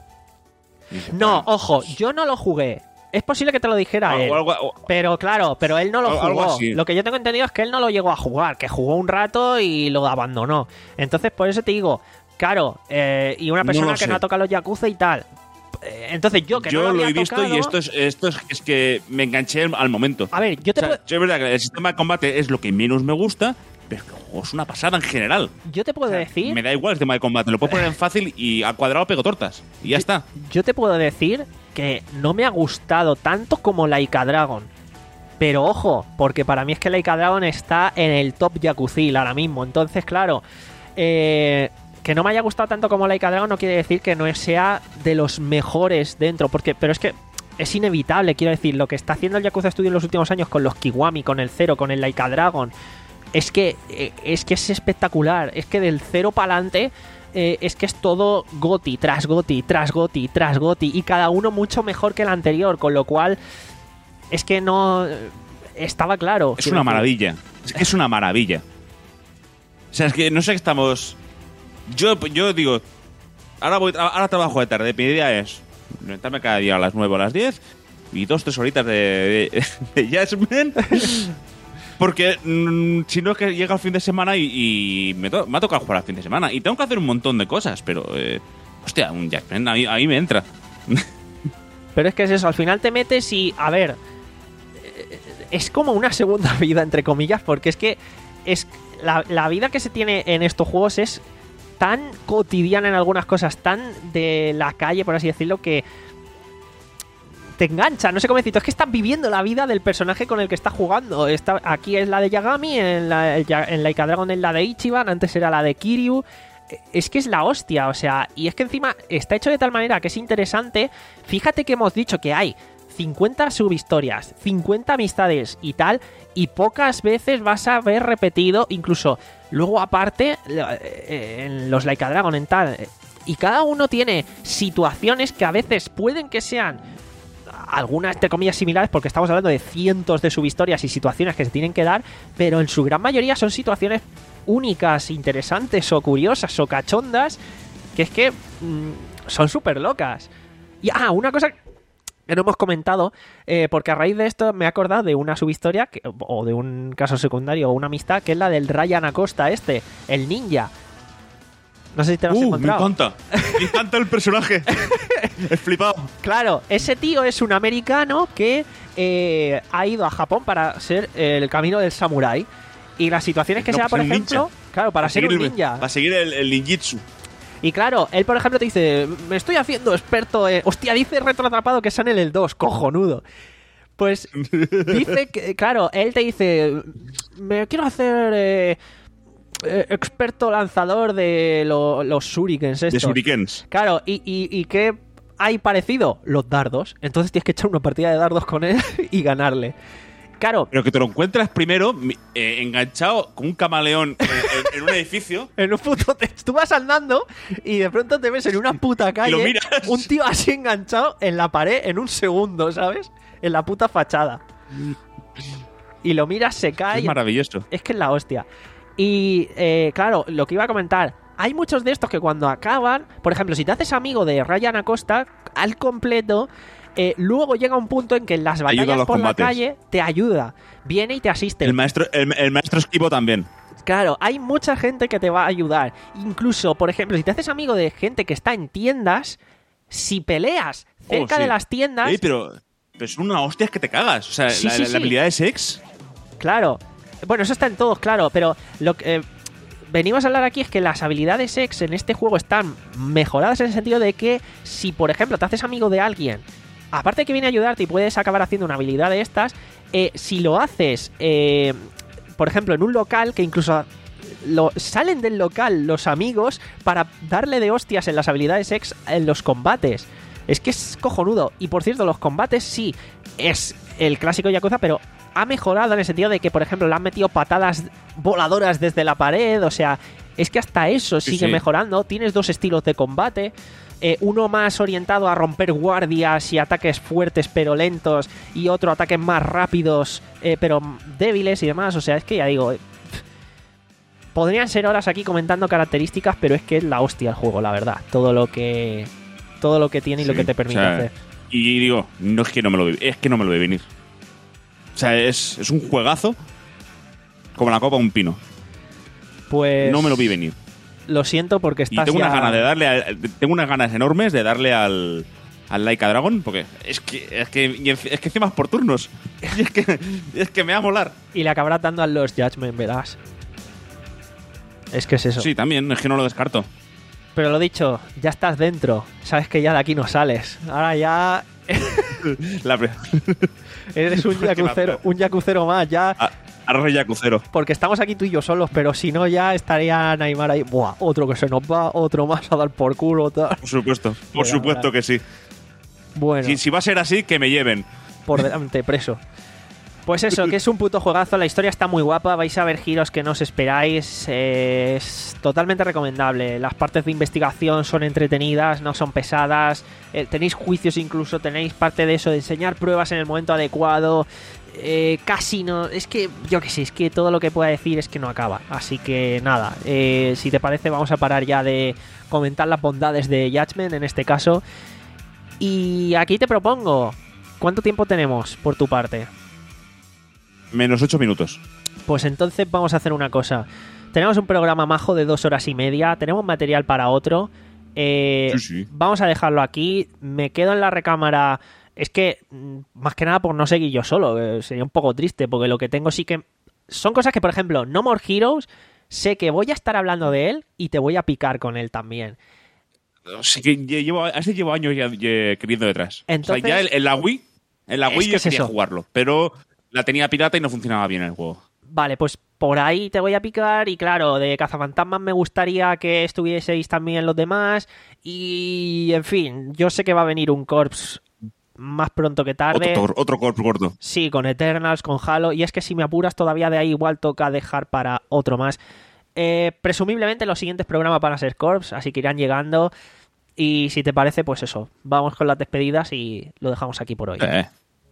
Y dije, no, bueno, ojo, yo no lo jugué. Es posible que te lo dijera o- él. o algo- o- Pero claro, pero él no lo Algo- algo jugó. así. Lo que yo tengo entendido es que él no lo llegó a jugar, que jugó un rato y lo abandonó. Entonces, por eso te digo, claro, eh, y una No persona lo que sé. no ha tocado los Yakuza y tal. Eh, Entonces, yo que yo no lo, lo había he visto tocado- y esto es, esto es, es que me enganché al momento. A ver, yo te, O sea, puedo, yo es verdad que el sistema de combate es lo que menos me gusta, pero es que el juego es una pasada en general. yo te puedo O sea, decir. Me da igual el tema de combate, lo puedo poner en fácil y al cuadrado pego tortas. Y ya está. Yo te puedo decir que no me ha gustado tanto como Like a Dragon. Pero ojo, porque para mí es que Like a Dragon está en el top Yakuzil ahora mismo. Entonces, claro, eh, que no me haya gustado tanto como Like a Dragon no quiere decir que no sea de los mejores dentro. Porque, pero es que es inevitable, quiero decir, lo que está haciendo el Yakuza Studio en los últimos años con los Kiwami, con el Zero, con el Like a Dragon, es que, eh, es que es espectacular. Es que del Zero para adelante... Eh, es que es todo goti, tras goti, tras goti, tras goti, y cada uno mucho mejor que el anterior, con lo cual es que no estaba claro. Es quiero una decir. maravilla. Es que es una maravilla. O sea, es que no sé qué estamos... Yo, yo digo, ahora, voy, ahora trabajo de tarde. Mi idea es levantarme cada día a las nueve o a las diez y dos, tres horitas de, de, de Jasmine. Porque mm, si no es que llega el fin de semana y, y me, to- me ha tocado jugar al fin de semana. Y tengo que hacer un montón de cosas, pero... Eh, hostia, un Jasmine ahí, ahí me entra. Pero es que es eso, al final te metes y, a ver, eh, es como una segunda vida, entre comillas, porque es que es la, la vida que se tiene en estos juegos es tan cotidiana en algunas cosas, tan de la calle, por así decirlo, que te engancha, no sé cómo decirlo, es que estás viviendo la vida del personaje con el que estás jugando. Está, aquí es la de Yagami, en, la, en Like Dragon es la de Ichiban, antes era la de Kiryu. Es que es la hostia, o sea, y es que encima está hecho de tal manera que es interesante. Fíjate que hemos dicho que hay cincuenta subhistorias, cincuenta amistades y tal, y pocas veces vas a ver repetido, incluso luego aparte, en los Like a Dragon en tal, y cada uno tiene situaciones que a veces pueden que sean algunas entre comillas similares, porque estamos hablando de cientos de subhistorias y situaciones que se tienen que dar, pero en su gran mayoría son situaciones únicas, interesantes o curiosas o cachondas, que es que mmm, son súper locas. Y ah, una cosa que no hemos comentado, eh, porque a raíz de esto me he acordado de una subhistoria que, o de un caso secundario o una amistad, que es la del Ryan Acosta este, el ninja. No sé si te lo has uh, encontrado. Me encanta, me encanta el personaje. He flipado. Claro, ese tío es un americano que eh, ha ido a Japón para ser el camino del samurái. Y las situaciones que no, sea, por ejemplo, ninja. claro, para, para ser un el, ninja. Para seguir el, el ninjitsu. Y claro, él, por ejemplo, te dice, me estoy haciendo experto en... Hostia, dice retroatrapado que sale en el dos, cojonudo. Pues dice que, claro, él te dice, me quiero hacer eh, eh, experto lanzador de lo, los shurikens estos. De shurikens. Claro, y, y, y ¿qué hay parecido? Los dardos. Entonces tienes que echar una partida de dardos con él y ganarle. Claro. Pero que te lo encuentras primero eh, enganchado con un camaleón en, en, en un edificio. En un puto... Tú vas andando y de pronto te ves en una puta calle. Y lo miras. Un tío así enganchado en la pared en un segundo, ¿sabes? En la puta fachada. Y lo miras, se cae. Es maravilloso. Es que es la hostia. Y, eh, claro, lo que iba a comentar. Hay muchos de estos que cuando acaban... Por ejemplo, si te haces amigo de Ryan Acosta, al completo... Eh, luego llega un punto en que en las batallas por combates. la calle te ayuda, viene y te asiste. El maestro, el, el maestro esquivo también. Claro, hay mucha gente que te va a ayudar. Incluso, por ejemplo, si te haces amigo de gente que está en tiendas, si peleas cerca oh, sí. de las tiendas... Sí, pero, pero es una hostia que te cagas. O sea, sí, la, sí, la, sí. la habilidad de Sex. Claro. Bueno, eso está en todos, claro, pero lo que... Eh, venimos a hablar aquí es que las habilidades X en este juego están mejoradas en el sentido de que si, por ejemplo, te haces amigo de alguien, aparte de que viene a ayudarte y puedes acabar haciendo una habilidad de estas, eh, si lo haces, eh, por ejemplo, en un local, que incluso lo, salen del local los amigos para darle de hostias en las habilidades X en los combates. Es que es cojonudo. Y por cierto, los combates sí es el clásico Yakuza, pero ha mejorado en el sentido de que, por ejemplo, le han metido patadas voladoras desde la pared. O sea, es que hasta eso sí, sigue sí. mejorando. Tienes dos estilos de combate. Eh, uno más orientado a romper guardias y ataques fuertes pero lentos, y otro ataques más rápidos eh, pero débiles y demás. O sea, es que ya digo, eh, podrían ser horas aquí comentando características, pero es que es la hostia el juego, la verdad. Todo lo que todo lo que tiene y Sí, lo que te permite o sea, hacer. Y digo, no es que no me lo vi, es que no me lo vi venir. O sea, es, es un juegazo como la copa de un pino. Pues No me lo vi venir. Lo siento porque Y estás tengo ya... unas ganas de darle a- tengo unas ganas enormes de darle al al Like a Dragon, porque es que es que y enci- es que encima es por turnos. Y es que es que me va a molar. Y le acabarás dando a los Judgment, verás. Es que es eso. Sí, también, es que no lo descarto. Pero lo dicho, ya estás dentro. Sabes que ya de aquí no sales. Ahora ya La pre- eres un Porque yakucero, la- un yakucero más, ya. a- Arre Yakucero. Porque estamos aquí tú y yo solos, pero si no ya estaría Neymar ahí. Buah, otro que se nos va, otro más a dar por culo, tal. Por supuesto, por Mira, supuesto mira. que sí. Bueno, Si, si va a ser así, que me lleven. por delante, preso. Pues eso, que es un puto juegazo, la historia está muy guapa, vais a ver giros que no os esperáis, eh, es totalmente recomendable. Las partes de investigación son entretenidas, no son pesadas, eh, tenéis juicios incluso, tenéis parte de eso de enseñar pruebas en el momento adecuado, eh, casi no, es que yo que sé, es que todo lo que pueda decir es que no acaba. Así que nada, eh, si te parece vamos a parar ya de comentar las bondades de Judgment en este caso. Y aquí te propongo, ¿cuánto tiempo tenemos por tu parte? Menos ocho minutos. Pues entonces vamos a hacer una cosa. Tenemos un programa majo de dos horas y media. Tenemos material para otro. Eh, Sí, sí. Vamos a dejarlo aquí. Me quedo en la recámara. Es que, mm, más que nada por no seguir yo solo. eh, sería un poco triste porque lo que tengo sí que... Son cosas que, por ejemplo, No More Heroes, sé que voy a estar hablando de él y te voy a picar con él también. Sí que llevo, este llevo años ya, ya queriendo detrás. Entonces, o sea, ya en, en la Wii, en la Wii que yo es quería eso. jugarlo, pero la tenía pirata y no funcionaba bien el juego. Vale, pues por ahí te voy a picar y claro, de Cazafantasmas me gustaría que estuvieseis también los demás y, en fin, yo sé que va a venir un Corps más pronto que tarde. Otro, otro corp corto. Sí, con Eternals, con Halo, y es que si me apuras todavía de ahí igual toca dejar para otro más. Eh, presumiblemente los siguientes programas van a ser Corps, así que irán llegando y si te parece, pues eso, vamos con las despedidas y lo dejamos aquí por hoy. Eh.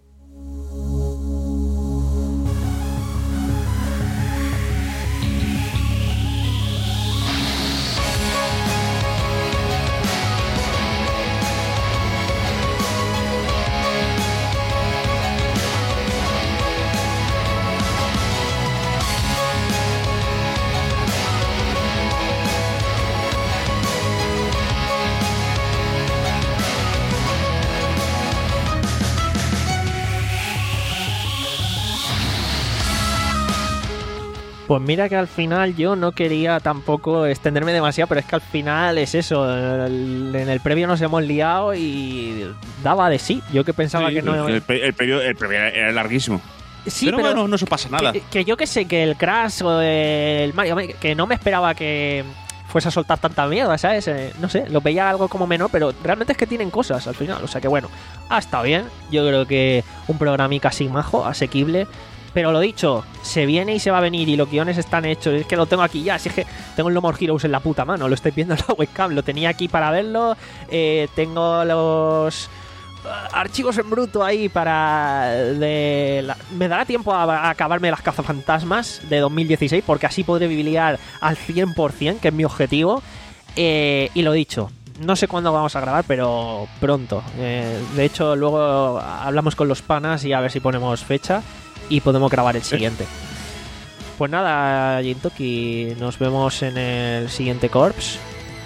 Pues mira que al final yo no quería tampoco extenderme demasiado, pero es que al final es eso. el- En el previo nos hemos liado y daba de sí. Yo que pensaba Sí, que no. el, pe- el periodo, el periodo era larguísimo. Sí, pero, pero, bueno, no se pasa nada. que, que yo que sé, que el Crash o el Mario, que no me esperaba que fuese a soltar tanta mierda, ¿sabes? Eh, no sé, lo veía algo como menor, pero realmente es que tienen cosas al final. O sea que bueno, ha estado bien. Yo creo que un programica así majo, asequible. Pero lo dicho, se viene y se va a venir y los guiones están hechos. Es que lo tengo aquí ya, si es que tengo el No More Heroes en la puta mano, lo estoy viendo en la webcam, lo tenía aquí para verlo. Eh, tengo los uh, archivos en bruto ahí para... De la- me dará tiempo a, a acabarme las cazafantasmas de dos mil dieciséis porque así podré bibliar al cien por ciento, que es mi objetivo. Eh, y lo dicho, no sé cuándo vamos a grabar, pero pronto. Eh, de hecho, luego hablamos con los panas y a ver si ponemos fecha y podemos grabar el siguiente. Pues nada, Jintoki, nos vemos en el siguiente Corps.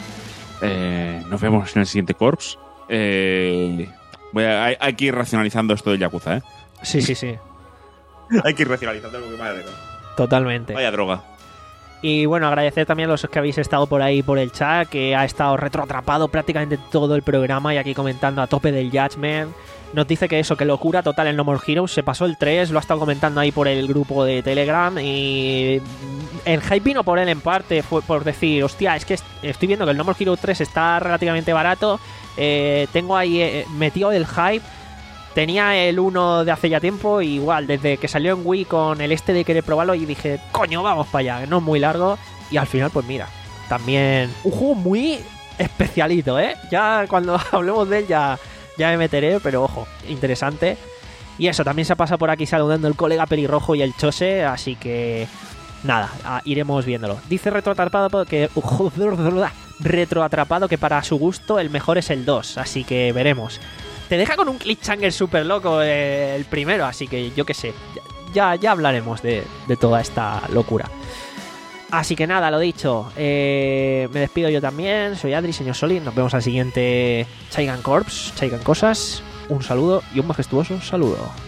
Eh, nos vemos en el siguiente Corps. Eh, voy a- hay, hay que ir racionalizando esto del Yakuza, ¿eh? Sí, sí, sí, Hay que ir racionalizando porque madre mía. totalmente. Vaya droga. Y bueno, agradecer también a los que habéis estado por ahí por el chat, que ha estado retroatrapado prácticamente todo el programa y aquí comentando a tope del Judgment. Nos dice que eso, que locura total el No More Heroes. Se pasó el tres, lo ha estado comentando ahí por el grupo de Telegram. Y el hype vino por él en parte, fue por decir, hostia, es que est- estoy viendo que el No More Heroes tres está relativamente barato. Eh, tengo ahí eh, metido el hype. Tenía el uno de hace ya tiempo, y igual, desde que salió en Wii con el este de querer probarlo, y dije, coño, vamos para allá, que no es muy largo. Y al final, pues mira, también un juego muy especialito, ¿eh? Ya cuando hablemos de él ya, ya me meteré, pero ojo, interesante. Y eso, también se pasa por aquí saludando el colega pelirrojo y el Chose, así que nada, a- iremos viéndolo. Dice retroatrapado que retroatrapado que para su gusto el mejor es el dos, así que veremos. Te deja con un cliffhanger súper loco eh, el primero, así que yo qué sé, ya, ya hablaremos de, de toda esta locura. Así que nada, lo dicho, eh, me despido yo también, soy Adri, señor Solid, nos vemos al siguiente Chaigan Corps, Chaigan Cosas, un saludo y un majestuoso saludo.